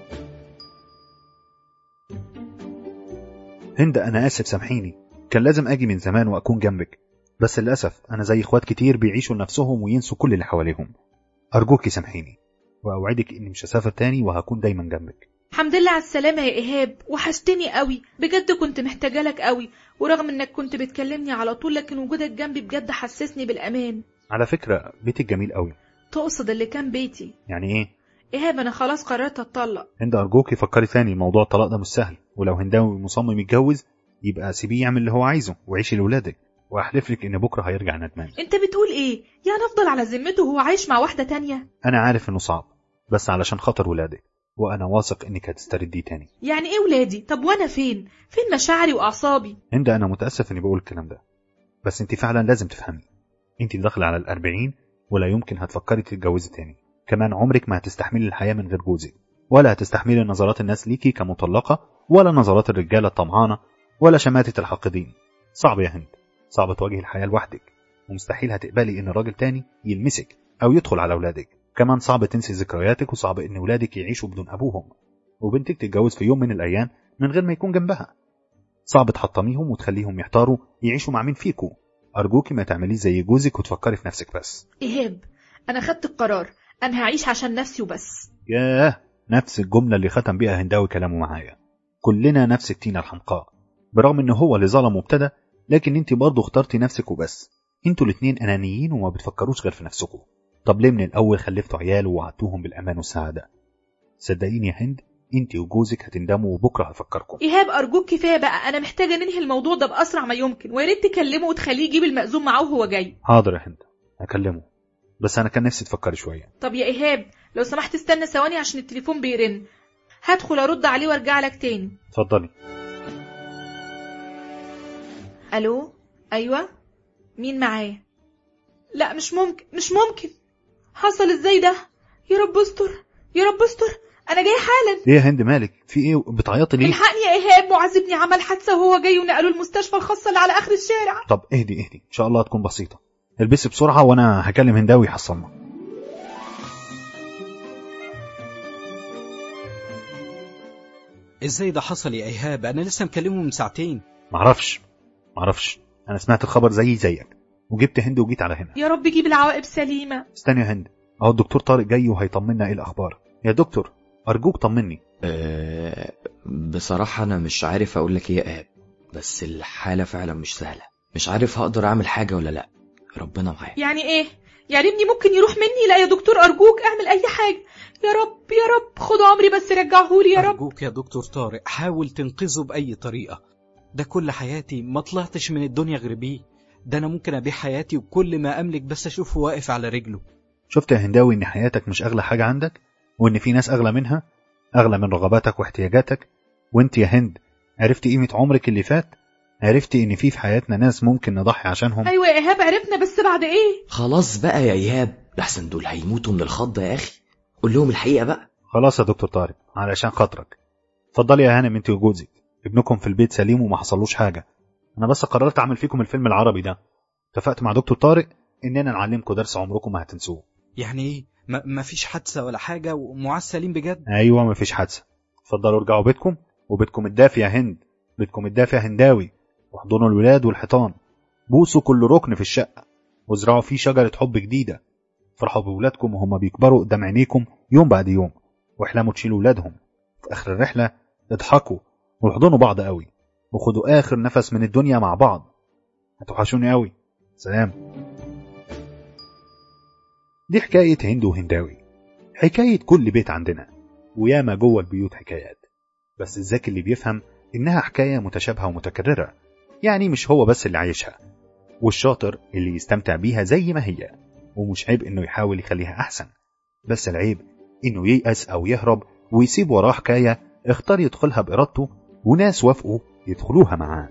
هند أنا آسف سامحيني، كان لازم أجي من زمان وأكون جنبك، بس للأسف أنا زي إخوات كتير بيعيشوا لنفسهم وينسوا كل اللي حواليهم. أرجوكي سامحيني، وأوعدك إني مش هسافر تاني وهكون دايما جنبك. الحمد لله على السلامة يا إيهاب، وحشتني قوي بجد، كنت محتاجة لك قوي، ورغم إنك كنت بتكلمني على طول لكن وجودك جنبي بجد حسسني بالأمان. على فكرة بيتك جميل قوي. تقصد اللي كان بيتي؟ يعني إيه؟ إيهاب أنا خلاص قررت أتطلق. هند أرجوكي فكري ثاني، موضوع الطلاق ده مش سهل، ولو هنداوي مصمم يتجوز يبقى سيبيه يعمل اللي هو عايزه وعيشي لولادك، وأحلف لك إن بكرة هيرجع ندمان. أنت بتقول إيه؟ يعني أفضل على ذمته وهو عايش مع واحدة تانية؟ أنا عارف إنه صعب، بس علشان خاطر ولادك، وأنا واثق إنك هتسترديه تاني. يعني إيه ولادي؟ طب وأنا فين مشاعري وأعصابي؟ هند أنا متأسف إني بقول الكلام ده، بس أنت فعلا لازم تفهمي، أنت داخلة على 40 ولا يمكن هتفكري تتجوزي تاني. كمان عمرك ما هتستحملي الحياة من غير جوزك، ولا هتستحملي نظرات الناس ليكي كمطلقة، ولا نظرات الرجالة الطمعانة، ولا شماتة الحاقدين. صعب يا هند، صعب تواجهي الحياة لوحدك، ومستحيل هتقبلي إن راجل تاني يلمسك أو يدخل على أولادك. كمان صعب تنسي ذكرياتك، وصعب إن ولادك يعيشوا بدون أبوهم، وبنتك تتجوز في يوم من الأيام من غير ما يكون جنبها. صعب تحطميهم وتخليهم يحتاروا يعيشوا مع مين فيكو. أرجوكي ما تعمليش زي جوزك وتفكري في نفسك بس. إيهاب أنا خدت القرار، أنا هعيش عشان نفسي وبس. ياه، نفس الجملة اللي ختم بيها هنداوي كلامه معايا. كلنا نفس التينة الحمقاء، برغم إن هو اللي ظلم وابتدى، لكن انت برضو اخترتي نفسك وبس. انتوا الاتنين أنانيين وما بتفكروش غير في نفسكم. طب ليه من الأول خلفتوا عيال ووعدتوهم بالأمان والسعادة؟ صدقيني يا هند، انت وجوزك هتندموا وبكرة هفكركم. إيهاب أرجوك كفاية بقى، أنا محتاجة ننهي الموضوع ده بأسرع ما يمكن، ويا ريت تكلمه وتخليه يجيب المأذون معاه وهو جاي. حاضر يا هند، هكلمه، بس أنا كان نفسي تفكري شوية. طب يا إيهاب لو سمحت استنى ثواني عشان التليفون بيرن، هدخل أرد عليه وارجع لك تاني. اتفضلي. ألو، أيوة، مين معايا؟ لا مش ممكن، مش ممكن، حصل ازاي ده؟ يا رب استر، يا رب استر، انا جاي حالا. ليه يا هند مالك؟ في ايه بتعيطي ليه؟ الحقني يا ايهاب، معذبني عمل حادثه وهو جاي ونقلوه المستشفى الخاصه اللي على اخر الشارع. طب اهدي ان شاء الله هتكون بسيطه. البسي بسرعه وانا هكلم هنداوي يحصلنا. ازاي ده حصل يا ايهاب؟ انا لسه مكلمه من ساعتين. معرفش انا سمعت الخبر زيك وجبت هند وجيت على هنا. يا رب جيب العواقب سليمه. استني يا هند، اهو الدكتور طارق جاي وهيطمنا ايه الاخبار. يا دكتور ارجوك طمني. بصراحه انا مش عارف اقول لك ايه يا ايهاب، بس الحاله فعلا مش سهله، مش عارف هقدر اعمل حاجه ولا لا. ربنا معايا. يعني ايه؟ يعني ابني ممكن يروح مني؟ لا يا دكتور ارجوك اعمل اي حاجه. يا رب خد عمري بس رجعهولي يا رب. ارجوك يا دكتور طارق حاول تنقذه باي طريقه، ده كل حياتي ما طلعتش من الدنيا غير بيه. ده انا ممكن ابيع حياتي وكل ما املك بس اشوفه واقف على رجله. شفت يا هنداوي ان حياتك مش اغلى حاجه عندك، وان في ناس اغلى منها، اغلى من رغباتك واحتياجاتك. وانت يا هند عرفتي قيمه عمرك اللي فات، عرفتي ان في حياتنا ناس ممكن نضحي عشانهم. ايوه يا ايهاب عرفنا، بس بعد ايه؟ خلاص بقى يا ايهاب، لحسن دول هيموتوا من الخضه يا اخي، قول لهم الحقيقه بقى. خلاص يا دكتور طارق علشان خاطرك. اتفضلي يا هانم انت وجوزك، ابنكم في البيت سليم وما حصلوش حاجه. انا بس قررت اعمل فيكم الفيلم العربي ده. اتفقت مع دكتور طارق اننا نعلمكم درس عمركم ما هتنسوه. يعني ايه؟ ما فيش حادثه ولا حاجه ومعاذ سليم بجد؟ ايوه ما فيش حادثه. اتفضلوا ارجعوا بيتكم، وبيتكم الدافي يا هند، بيتكم الدافي يا هنداوي، واحضنوا الولاد والحيطان، بوسوا كل ركن في الشقه، وازرعوا فيه شجره حب جديده. فرحوا بولادكم وهم بيكبروا قدام عينيكم يوم بعد يوم، واحلموا تشيلوا ولادهم. في اخر الرحله اضحكوا واحضنوا بعض قوي، وخدوا اخر نفس من الدنيا مع بعض. هتوحشوني قوي. سلام. دي حكايه هند وهنداوي، حكايه كل بيت عندنا، وياما جوه البيوت حكايات، بس الذكي اللي بيفهم انها حكايه متشابهه ومتكرره، يعني مش هو بس اللي عايشها، والشاطر اللي يستمتع بيها زي ما هي. ومش عيب انه يحاول يخليها احسن، بس العيب انه ييأس او يهرب ويسيب وراه حكايه اختار يدخلها بارادته وناس وافقوا يدخلوها معاه.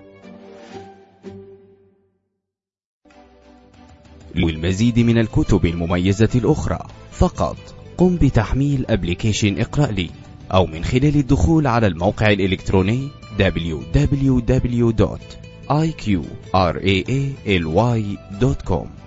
والمزيد من الكتب المميزة الأخرى فقط قم بتحميل أبليكيشن اقرأ لي، أو من خلال الدخول على الموقع الإلكتروني www.iqraally.com.